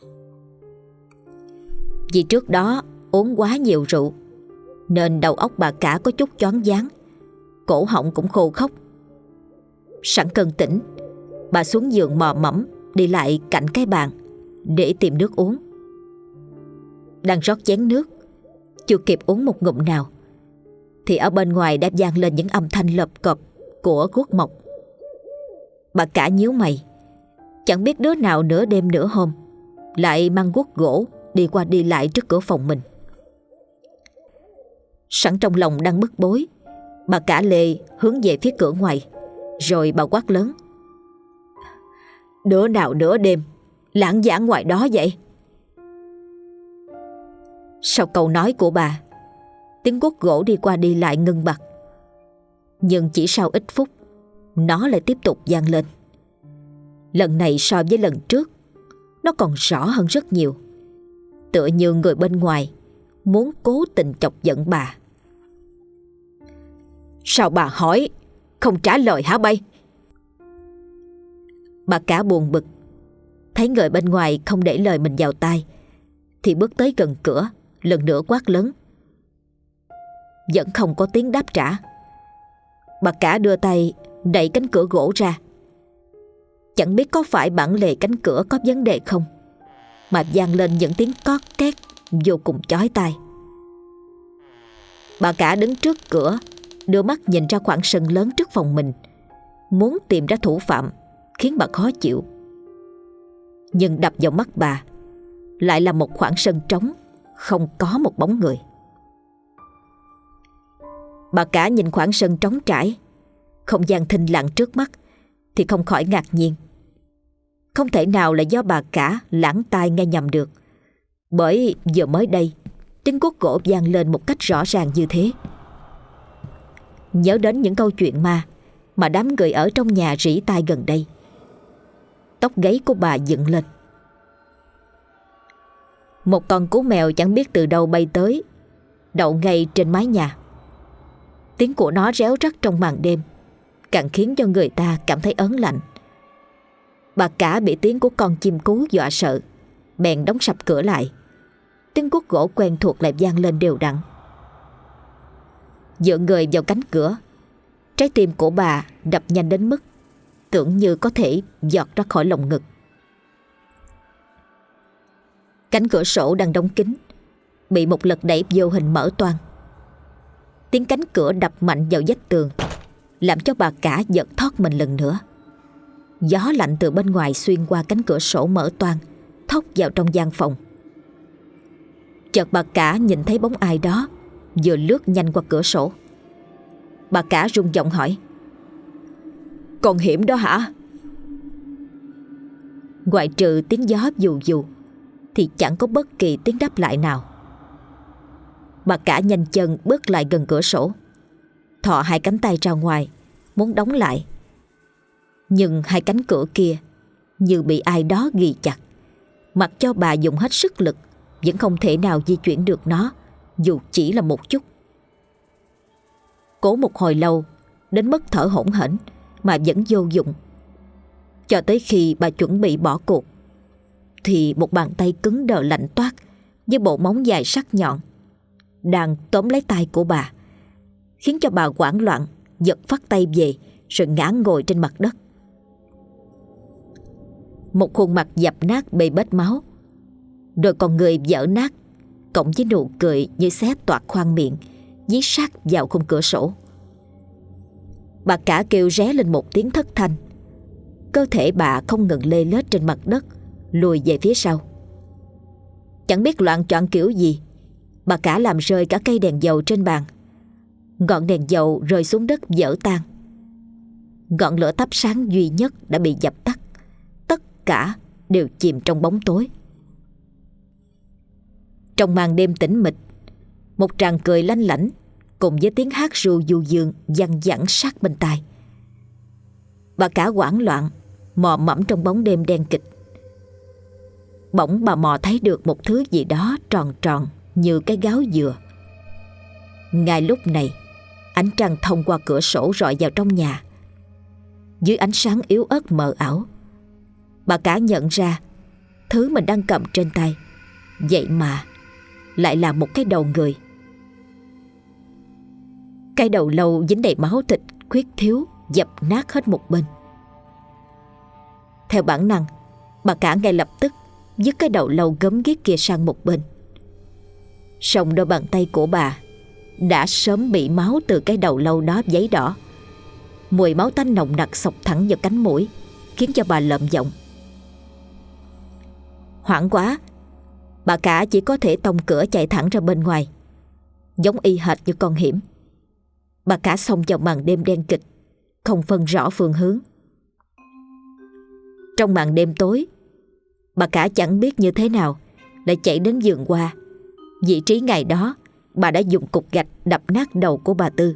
Vì trước đó uống quá nhiều rượu, nên đầu óc bà cả có chút choáng váng, cổ họng cũng khô khốc. Sẵn cơn tỉnh, bà xuống giường mò mẫm đi lại cạnh cái bàn để tìm nước uống. Đang rót chén nước, chưa kịp uống một ngụm nào, thì ở bên ngoài đã vang lên những âm thanh lợp cộp của guốc mộc. Bà cả nhíu mày, chẳng biết đứa nào nửa đêm nửa hôm lại mang guốc gỗ đi qua đi lại trước cửa phòng mình. Sẵn trong lòng đang bức bối, bà cả lê hướng về phía cửa ngoài, rồi bà quát lớn: "Đứa nào nửa đêm lãng vãng ngoài đó vậy?" Sau câu nói của bà, tiếng guốc gỗ đi qua đi lại ngưng bặt. Nhưng chỉ sau ít phút, nó lại tiếp tục vang lên. Lần này so với lần trước, nó còn rõ hơn rất nhiều, tựa như người bên ngoài muốn cố tình chọc giận bà. "Sao bà hỏi không trả lời hả bay?" Bà cả buồn bực, thấy người bên ngoài không để lời mình vào tai, thì bước tới gần cửa, lần nữa quát lớn. Vẫn không có tiếng đáp trả. Bà cả đưa tay đẩy cánh cửa gỗ ra. Chẳng biết có phải bản lề cánh cửa có vấn đề không, mà vang lên những tiếng cót két vô cùng chói tai. Bà cả đứng trước cửa, đưa mắt nhìn ra khoảng sân lớn trước phòng mình, muốn tìm ra thủ phạm, khiến bà khó chịu. Nhưng đập vào mắt bà lại là một khoảng sân trống, không có một bóng người. Bà cả nhìn khoảng sân trống trải, không gian thinh lặng trước mắt, thì không khỏi ngạc nhiên. Không thể nào là do bà cả lãng tai nghe nhầm được, bởi vừa mới đây tiếng guốc gỗ vang lên một cách rõ ràng như thế. Nhớ đến những câu chuyện ma mà đám người ở trong nhà rỉ tai gần đây, tóc gáy của bà dựng lên. Một con cú mèo chẳng biết từ đâu bay tới, đậu ngay trên mái nhà. Tiếng của nó réo rắt trong màn đêm, càng khiến cho người ta cảm thấy ớn lạnh. Bà cả bị tiếng của con chim cú dọa sợ, bèn đóng sập cửa lại. Tiếng guốc gỗ quen thuộc lại vang lên đều đặn. Dựa người vào cánh cửa, trái tim của bà đập nhanh đến mức tưởng như có thể giọt ra khỏi lồng ngực. Cánh cửa sổ đang đóng kín bị một lực đẩy vô hình mở toang. Tiếng cánh cửa đập mạnh vào vách tường làm cho bà cả giật thót mình lần nữa. Gió lạnh từ bên ngoài xuyên qua cánh cửa sổ mở toang, thốc vào trong gian phòng. Chợt bà cả nhìn thấy bóng ai đó vừa lướt nhanh qua cửa sổ. Bà cả run giọng hỏi: "Con Hiểm đó hả?" Ngoại trừ tiếng gió dù dù thì chẳng có bất kỳ tiếng đáp lại nào. Bà cả nhanh chân bước lại gần cửa sổ, thò hai cánh tay ra ngoài muốn đóng lại. Nhưng hai cánh cửa kia như bị ai đó ghi chặt, mặc cho bà dùng hết sức lực vẫn không thể nào di chuyển được nó, dù chỉ là một chút. Cố một hồi lâu đến mức thở hổn hển mà vẫn vô dụng. Cho tới khi bà chuẩn bị bỏ cuộc thì một bàn tay cứng đờ lạnh toát với bộ móng dài sắc nhọn đang tóm lấy tay của bà, khiến cho bà hoảng loạn, giật phắt tay về rồi ngã ngồi trên mặt đất. Một khuôn mặt dập nát bê bết máu, đôi con người vỡ nát, cộng với nụ cười như xé toạc khoang miệng, dí sát vào khung cửa sổ. Bà cả kêu ré lên một tiếng thất thanh. Cơ thể bà không ngừng lê lết trên mặt đất, lùi về phía sau. Chẳng biết loạn choạng kiểu gì, bà cả làm rơi cả cây đèn dầu trên bàn. Ngọn đèn dầu rơi xuống đất vỡ tan. Ngọn lửa thắp sáng duy nhất đã bị dập tắt. Tất cả đều chìm trong bóng tối. Trong màn đêm tĩnh mịch, một tràng cười lanh lảnh cùng với tiếng hát ru du dương văng vẳng sát bên tai. Bà cả hoảng loạn mò mẫm trong bóng đêm đen kịch. Bỗng bà mò thấy được một thứ gì đó tròn tròn như cái gáo dừa. Ngay lúc này, ánh trăng thông qua cửa sổ rọi vào trong nhà. Dưới ánh sáng yếu ớt mờ ảo, bà cả nhận ra thứ mình đang cầm trên tay vậy mà lại là một cái đầu người. Cái đầu lâu dính đầy máu thịt khuyết thiếu, dập nát hết một bên. Theo bản năng, bà cả ngay lập tức vứt cái đầu lâu gớm ghiếc kia sang một bên. Song đôi bàn tay của bà đã sớm bị máu từ cái đầu lâu đó giấy đỏ. Mùi máu tanh nồng nặc xộc thẳng vào cánh mũi, khiến cho bà lợm giọng. Hoảng quá, bà cả chỉ có thể tông cửa chạy thẳng ra bên ngoài, giống y hệt như con hiểm. Bà cả xông vào màn đêm đen kịch, không phân rõ phương hướng. Trong màn đêm tối, bà cả chẳng biết như thế nào lại chạy đến vườn hoa, vị trí ngày đó bà đã dùng cục gạch đập nát đầu của bà Tư.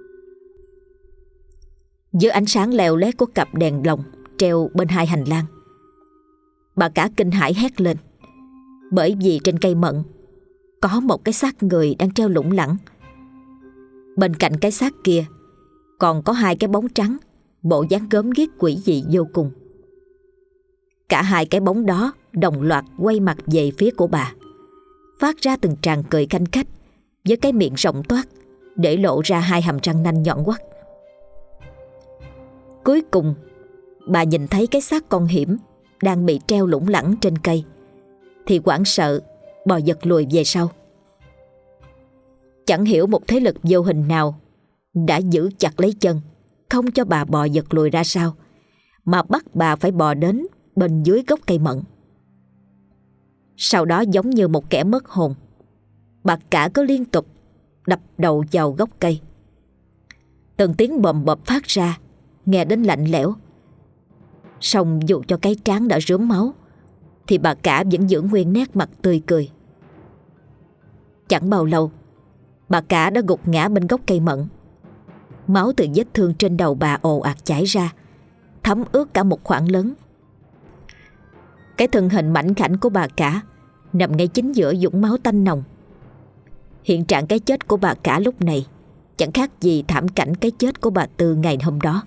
Dưới ánh sáng leo lét của cặp đèn lồng treo bên hai hành lang, bà cả kinh hãi hét lên, bởi vì trên cây mận có một cái xác người đang treo lủng lẳng. Bên cạnh cái xác kia còn có hai cái bóng trắng, bộ dáng gớm ghiếc quỷ dị vô cùng. Cả hai cái bóng đó đồng loạt quay mặt về phía của bà, phát ra từng tràng cười khanh khách với cái miệng rộng toát, để lộ ra hai hàm răng nanh nhọn quắt. Cuối cùng, bà nhìn thấy cái xác con hiểm đang bị treo lủng lẳng trên cây, thì hoảng sợ bò giật lùi về sau. Chẳng hiểu một thế lực vô hình nào đã giữ chặt lấy chân, không cho bà bò giật lùi ra sao, mà bắt bà phải bò đến bên dưới gốc cây mận. Sau đó giống như một kẻ mất hồn, bà cả cứ liên tục đập đầu vào gốc cây. Từng tiếng bầm bập phát ra, nghe đến lạnh lẽo. Song dù cho cái trán đã rớm máu, thì bà cả vẫn giữ nguyên nét mặt tươi cười. Chẳng bao lâu, bà cả đã gục ngã bên gốc cây mận. Máu từ vết thương trên đầu bà ồ ạt chảy ra, thấm ướt cả một khoảng lớn. Cái thân hình mảnh khảnh của bà cả nằm ngay chính giữa vũng máu tanh nồng. Hiện trạng cái chết của bà cả lúc này chẳng khác gì thảm cảnh cái chết của bà Tư ngày hôm đó.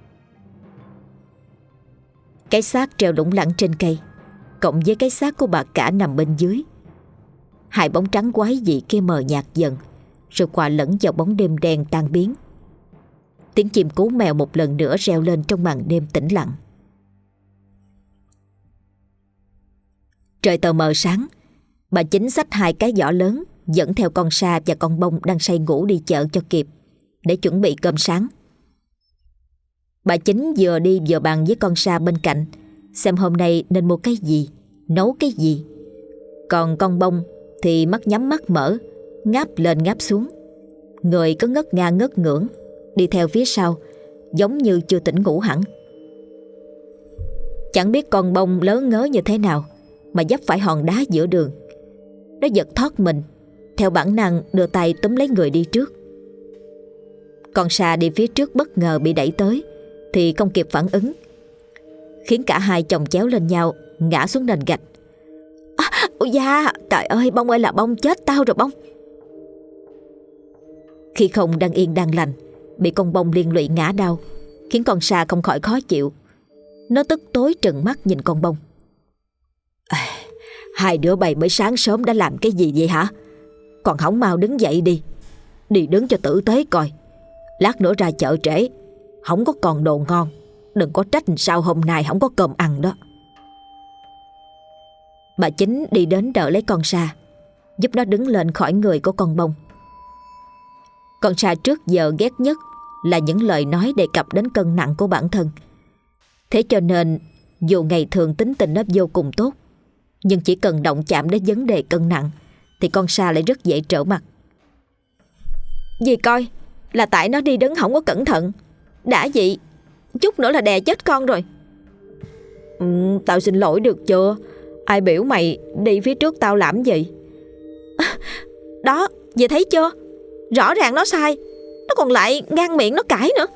Cái xác treo lủng lẳng trên cây cộng với cái xác của bà cả nằm bên dưới, hai bóng trắng quái dị kia mờ nhạt dần, rồi hòa lẫn vào bóng đêm đen tan biến. Tiếng chim cú mèo một lần nữa reo lên trong màn đêm tĩnh lặng. Trời tờ mờ sáng, bà Chính xách hai cái giỏ lớn, dẫn theo con Sa và con Bông đang say ngủ đi chợ cho kịp, để chuẩn bị cơm sáng. Bà Chính vừa đi vừa bàn với con Sa bên cạnh, xem hôm nay nên mua cái gì, nấu cái gì. Còn con Bông thì mắt nhắm mắt mở, ngáp lên ngáp xuống, người cứ ngất nga ngất ngưỡng, đi theo phía sau, giống như chưa tỉnh ngủ hẳn. Chẳng biết con Bông lớn ngớ như thế nào mà vấp phải hòn đá giữa đường. Nó giật thoát mình, theo bản năng đưa tay túm lấy người đi trước. Con Sa đi phía trước bất ngờ bị đẩy tới thì không kịp phản ứng, khiến cả hai chồng chéo lên nhau, ngã xuống nền gạch. À, ôi da, trời ơi, Bông ơi là Bông, chết tao rồi Bông. Khi không đang yên đang lành, bị con Bông liên lụy ngã đau, khiến con Sa không khỏi khó chịu. Nó tức tối trừng mắt nhìn con Bông. À, hai đứa bay mới sáng sớm đã làm cái gì vậy hả? Còn không mau đứng dậy đi. Đi đứng cho tử tế coi. Lát nữa ra chợ trễ, không có còn đồ ngon. Đừng có trách sao hôm nay không có cơm ăn đó. Bà Chính đi đến đỡ lấy con Sa, giúp nó đứng lên khỏi người của con Bông. Con Sa trước giờ ghét nhất là những lời nói đề cập đến cân nặng của bản thân. Thế cho nên dù ngày thường tính tình nó vô cùng tốt, nhưng chỉ cần động chạm đến vấn đề cân nặng thì con Sa lại rất dễ trở mặt. Dì coi, là tại nó đi đứng không có cẩn thận, đã vậy chút nữa là đè chết con rồi. ừ, Tao xin lỗi được chưa? Ai biểu mày đi phía trước tao làm gì? Đó, dì thấy chưa? Rõ ràng nó sai, nó còn lại ngang miệng nó cãi nữa.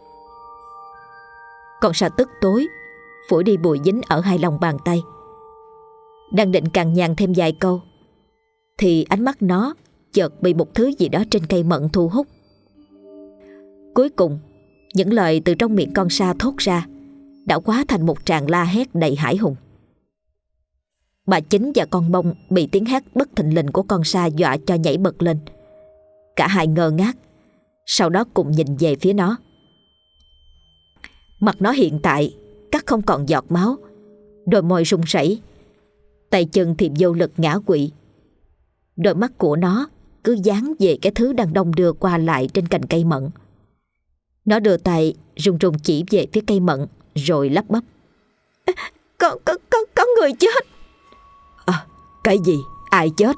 Con Sa tức tối, phủi đi bụi dính ở hai lòng bàn tay. Đang định cằn nhằn thêm vài câu thì ánh mắt nó chợt bị một thứ gì đó trên cây mận thu hút. Cuối cùng, những lời từ trong miệng con Sa thốt ra đã hóa thành một tràng la hét đầy hãi hùng. Bà Chính và con Bông bị tiếng hét bất thình lình của con Sa dọa cho nhảy bật lên. Cả hai ngơ ngác, sau đó cùng nhìn về phía nó. Mặt nó hiện tại cắt không còn giọt máu, đôi môi run rẩy, tay chân thì vô lực ngã quỵ. Đôi mắt của nó cứ dán về cái thứ đang đong đưa qua lại trên cành cây mận. Nó đưa tay run run chỉ về phía cây mận rồi lắp bắp: Có, có, có, có người chết. À, cái gì? Ai chết?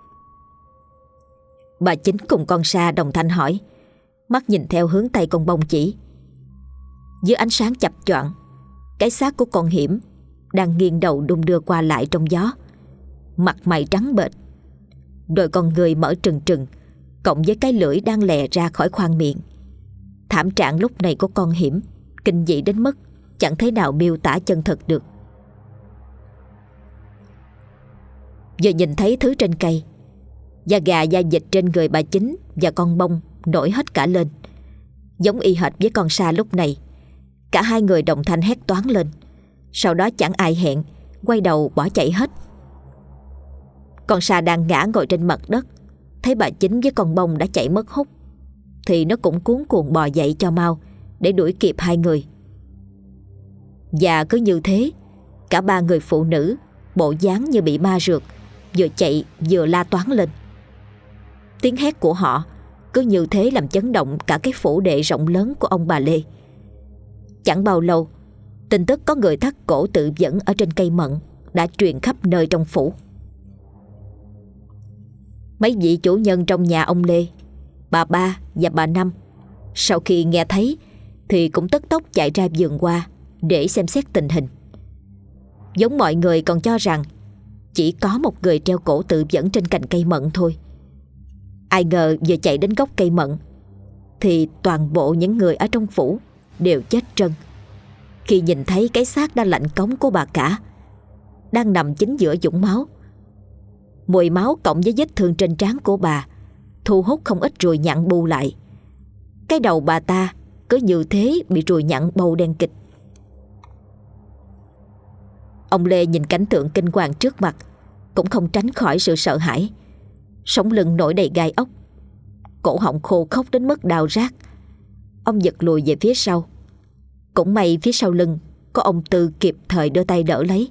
Bà Chính cùng con Sa đồng thanh hỏi, mắt nhìn theo hướng tay con Bông chỉ. Dưới ánh sáng chập choạng, cái xác của con Hiểm đang nghiêng đầu đung đưa qua lại trong gió, mặt mày trắng bệch, đôi con người mở trừng trừng, cộng với cái lưỡi đang lè ra khỏi khoang miệng. Thảm trạng lúc này của con Hiểm kinh dị đến mức chẳng thể nào miêu tả chân thật được. Vừa nhìn thấy thứ trên cây, da gà da vịt trên người bà Chính và con Bông nổi hết cả lên, giống y hệt với con Sa lúc này. Cả hai người đồng thanh hét toáng lên, sau đó chẳng ai hẹn, quay đầu bỏ chạy hết. Con Sa đang ngã ngồi trên mặt đất, thấy bà Chính với con Bông đã chạy mất hút thì nó cũng cuống cuồng bò dậy cho mau để đuổi kịp hai người. Và cứ như thế, cả ba người phụ nữ bộ dáng như bị ma rượt, vừa chạy vừa la toáng lên. Tiếng hét của họ cứ như thế làm chấn động cả cái phủ đệ rộng lớn của ông bà Lê. Chẳng bao lâu, tin tức có người thắt cổ tự vẫn ở trên cây mận đã truyền khắp nơi trong phủ. Mấy vị chủ nhân trong nhà ông Lê, bà Ba và bà Năm, sau khi nghe thấy thì cũng tức tốc chạy ra vườn hoa để xem xét tình hình. Giống mọi người còn cho rằng chỉ có một người treo cổ tự vẫn trên cành cây mận thôi. Ai ngờ vừa chạy đến gốc cây mận thì toàn bộ những người ở trong phủ đều chết trân khi nhìn thấy cái xác đã lạnh cống của bà cả đang nằm chính giữa vũng máu. Mùi máu cộng với vết thương trên trán của bà thu hút không ít ruồi nhặn bu lại. Cái đầu bà ta cứ như thế bị ruồi nhặn bầu đen kịt. Ông Lê nhìn cảnh tượng kinh hoàng trước mặt cũng không tránh khỏi sự sợ hãi. Sống lưng nổi đầy gai ốc, cổ họng khô khốc đến mức đau rát. Ông giật lùi về phía sau. Cũng may phía sau lưng có ông Tư kịp thời đưa tay đỡ lấy.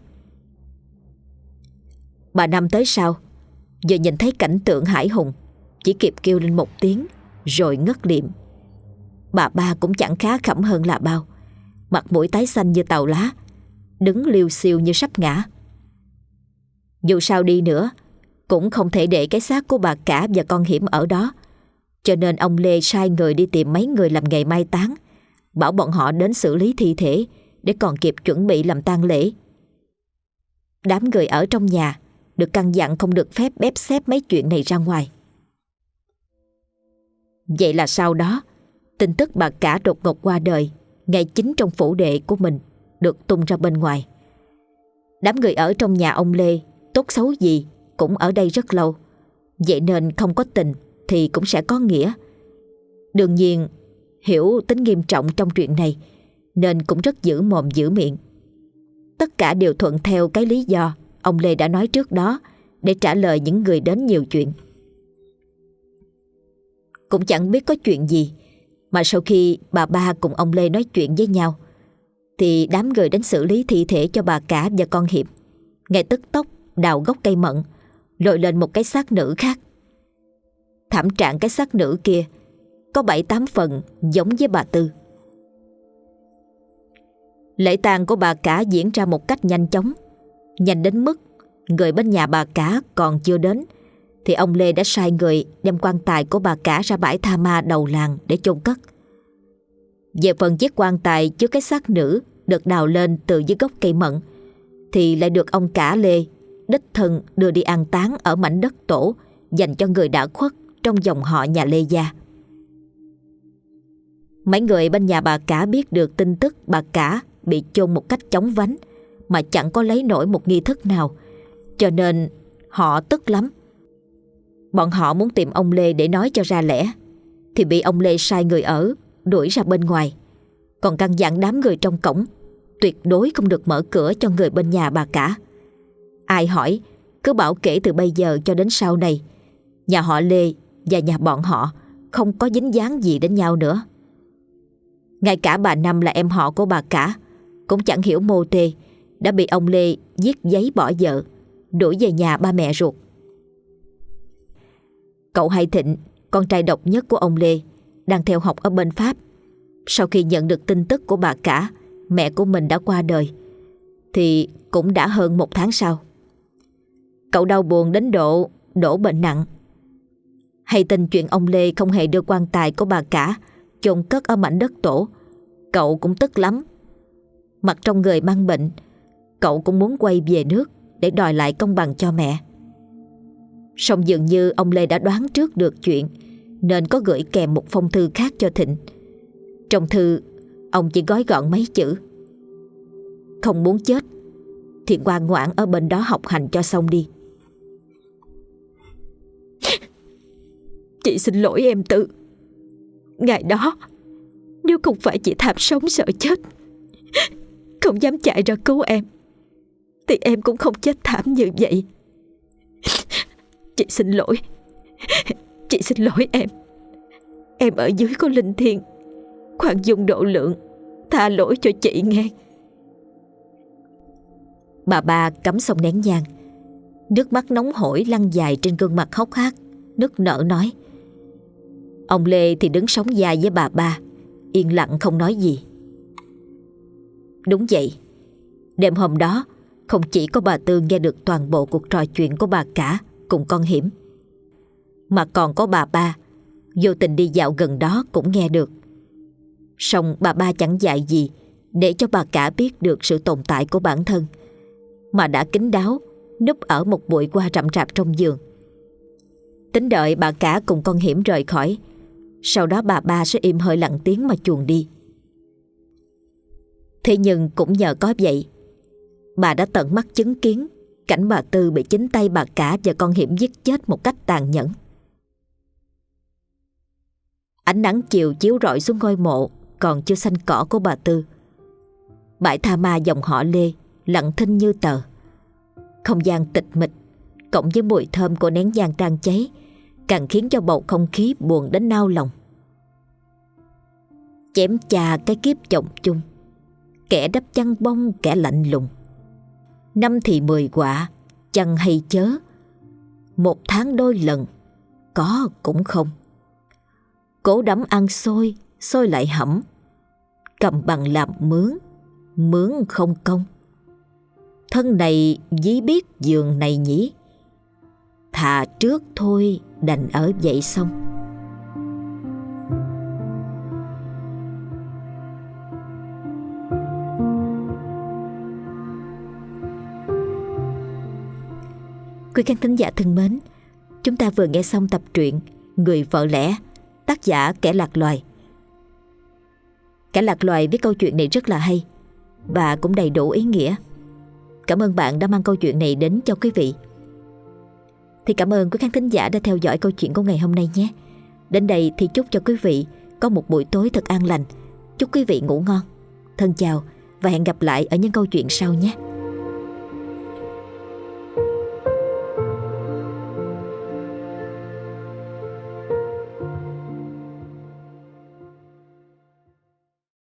Bà Năm tới sau, vừa nhìn thấy cảnh tượng hãi hùng, chỉ kịp kêu lên một tiếng rồi ngất liệm. Bà Ba cũng chẳng khá khẩm hơn là bao, mặt mũi tái xanh như tàu lá, đứng liêu xiêu như sắp ngã. Dù sao đi nữa cũng không thể để cái xác của bà cả và con Hiểm ở đó, cho nên ông Lê sai người đi tìm mấy người làm nghề mai táng, bảo bọn họ đến xử lý thi thể để còn kịp chuẩn bị làm tang lễ. Đám người ở trong nhà được căn dặn không được phép bếp xếp mấy chuyện này ra ngoài. Vậy là sau đó, tin tức bà cả đột ngột qua đời ngay chính trong phủ đệ của mình được tung ra bên ngoài. Đám người ở trong nhà ông Lê tốt xấu gì cũng ở đây rất lâu, vậy nên không có tình thì cũng sẽ có nghĩa. Đương nhiên hiểu tính nghiêm trọng trong chuyện này nên cũng rất giữ mồm giữ miệng. Tất cả đều thuận theo cái lý do ông Lê đã nói trước đó để trả lời những người đến nhiều chuyện. cũng chẳng biết có chuyện gì, mà sau khi bà ba cùng ông Lê nói chuyện với nhau thì đám người đến xử lý thi thể cho bà cả và con Hiệp, ngay tức tốc đào gốc cây mận, rồi lên một cái xác nữ khác. Thảm trạng cái xác nữ kia có bảy tám phần giống với bà Tư. Lễ tang của bà cả diễn ra một cách nhanh chóng, nhanh đến mức người bên nhà bà cả còn chưa đến thì ông Lê đã sai người đem quan tài của bà cả ra bãi tha ma đầu làng để chôn cất. Về phần chiếc quan tài chứa cái xác nữ được đào lên từ dưới gốc cây mận thì lại được ông cả Lê đích thân đưa đi an táng ở mảnh đất tổ dành cho người đã khuất trong dòng họ nhà Lê gia. Mấy người bên nhà bà cả biết được tin tức bà cả bị chôn một cách chóng vánh mà chẳng có lấy nổi một nghi thức nào, cho nên họ tức lắm. Bọn họ muốn tìm ông Lê để nói cho ra lẽ thì bị ông Lê sai người ở đuổi ra bên ngoài, còn căn dặn đám người trong cổng tuyệt đối không được mở cửa cho người bên nhà bà cả. Ai hỏi cứ bảo kể từ bây giờ cho đến sau này nhà họ Lê và nhà bọn họ không có dính dáng gì đến nhau nữa. Ngay cả bà Năm là em họ của bà cả cũng chẳng hiểu mô tê đã bị ông Lê viết giấy bỏ vợ, đuổi về nhà ba mẹ ruột. Cậu Hai Thịnh, con trai độc nhất của ông Lê, đang theo học ở bên Pháp. Sau khi nhận được tin tức của bà cả, mẹ của mình đã qua đời, thì cũng đã hơn một tháng sau. Cậu đau buồn đến độ đổ bệnh nặng. Hay tin chuyện ông Lê không hề đưa quan tài của bà cả chôn cất ở mảnh đất tổ, cậu cũng tức lắm. Mặt trong người mang bệnh, cậu cũng muốn quay về nước để đòi lại công bằng cho mẹ. Song dường như ông Lê đã đoán trước được chuyện nên có gửi kèm một phong thư khác cho Thịnh. Trong thư, ông chỉ gói gọn mấy chữ: không muốn chết thì ngoan ngoãn ở bên đó học hành cho xong đi. Chị xin lỗi em Tư. Ngày đó nếu không phải chị tham sống sợ chết, không dám chạy ra cứu em, thì em cũng không chết thảm như vậy. Chị xin lỗi. Chị xin lỗi em. Em ở dưới có linh thiêng, khoan dung độ lượng, tha lỗi cho chị nghe. Bà ba cắm xong nén nhang, nước mắt nóng hổi lăn dài trên gương mặt hốc hác, nức nở nói. Ông Lê thì đứng sóng vai với bà ba, yên lặng không nói gì. Đúng vậy, đêm hôm đó không chỉ có bà Tư nghe được toàn bộ cuộc trò chuyện của bà cả cùng con Hiểm, mà còn có bà ba vô tình đi dạo gần đó cũng nghe được. Song bà ba chẳng dạy gì để cho bà cả biết được sự tồn tại của bản thân, mà đã kín đáo núp ở một bụi hoa rậm rạp trong giường, tính đợi bà cả cùng con Hiểm rời khỏi. Sau đó bà ba sẽ im hơi lặng tiếng mà chuồn đi. Thế nhưng cũng nhờ có vậy, bà đã tận mắt chứng kiến cảnh bà Tư bị chính tay bà cả và con Hiểm giết chết một cách tàn nhẫn. Ánh nắng chiều chiếu rọi xuống ngôi mộ còn chưa xanh cỏ của bà Tư. Bãi tha ma dòng họ Lê lặng thinh như tờ. Không gian tịch mịch cộng với mùi thơm của nén nhang đang cháy càng khiến cho bầu không khí buồn đến nao lòng. Chém chà cái kiếp chồng chung, kẻ đắp chăn bông kẻ lạnh lùng. Năm thì mười quạ, chăng hay chớ, một tháng đôi lần, có cũng không. Cố đắm ăn xôi, xôi lại hẩm, cầm bằng làm mướn, mướn không công. Thân này dí biết giường này nhỉ, thà trước thôi đành ở vậy xong. Quý khán thính giả thân mến, chúng ta vừa nghe xong tập truyện Người vợ lẽ, tác giả Kẻ Lạc Loài. Kẻ Lạc Loài viết câu chuyện này rất là hay và cũng đầy đủ ý nghĩa. Cảm ơn bạn đã mang câu chuyện này đến cho quý vị. Thì cảm ơn quý khán thính giả đã theo dõi câu chuyện của ngày hôm nay nhé. Đến đây thì chúc cho quý vị có một buổi tối thật an lành. Chúc quý vị ngủ ngon. Thân chào và hẹn gặp lại ở những câu chuyện sau nhé.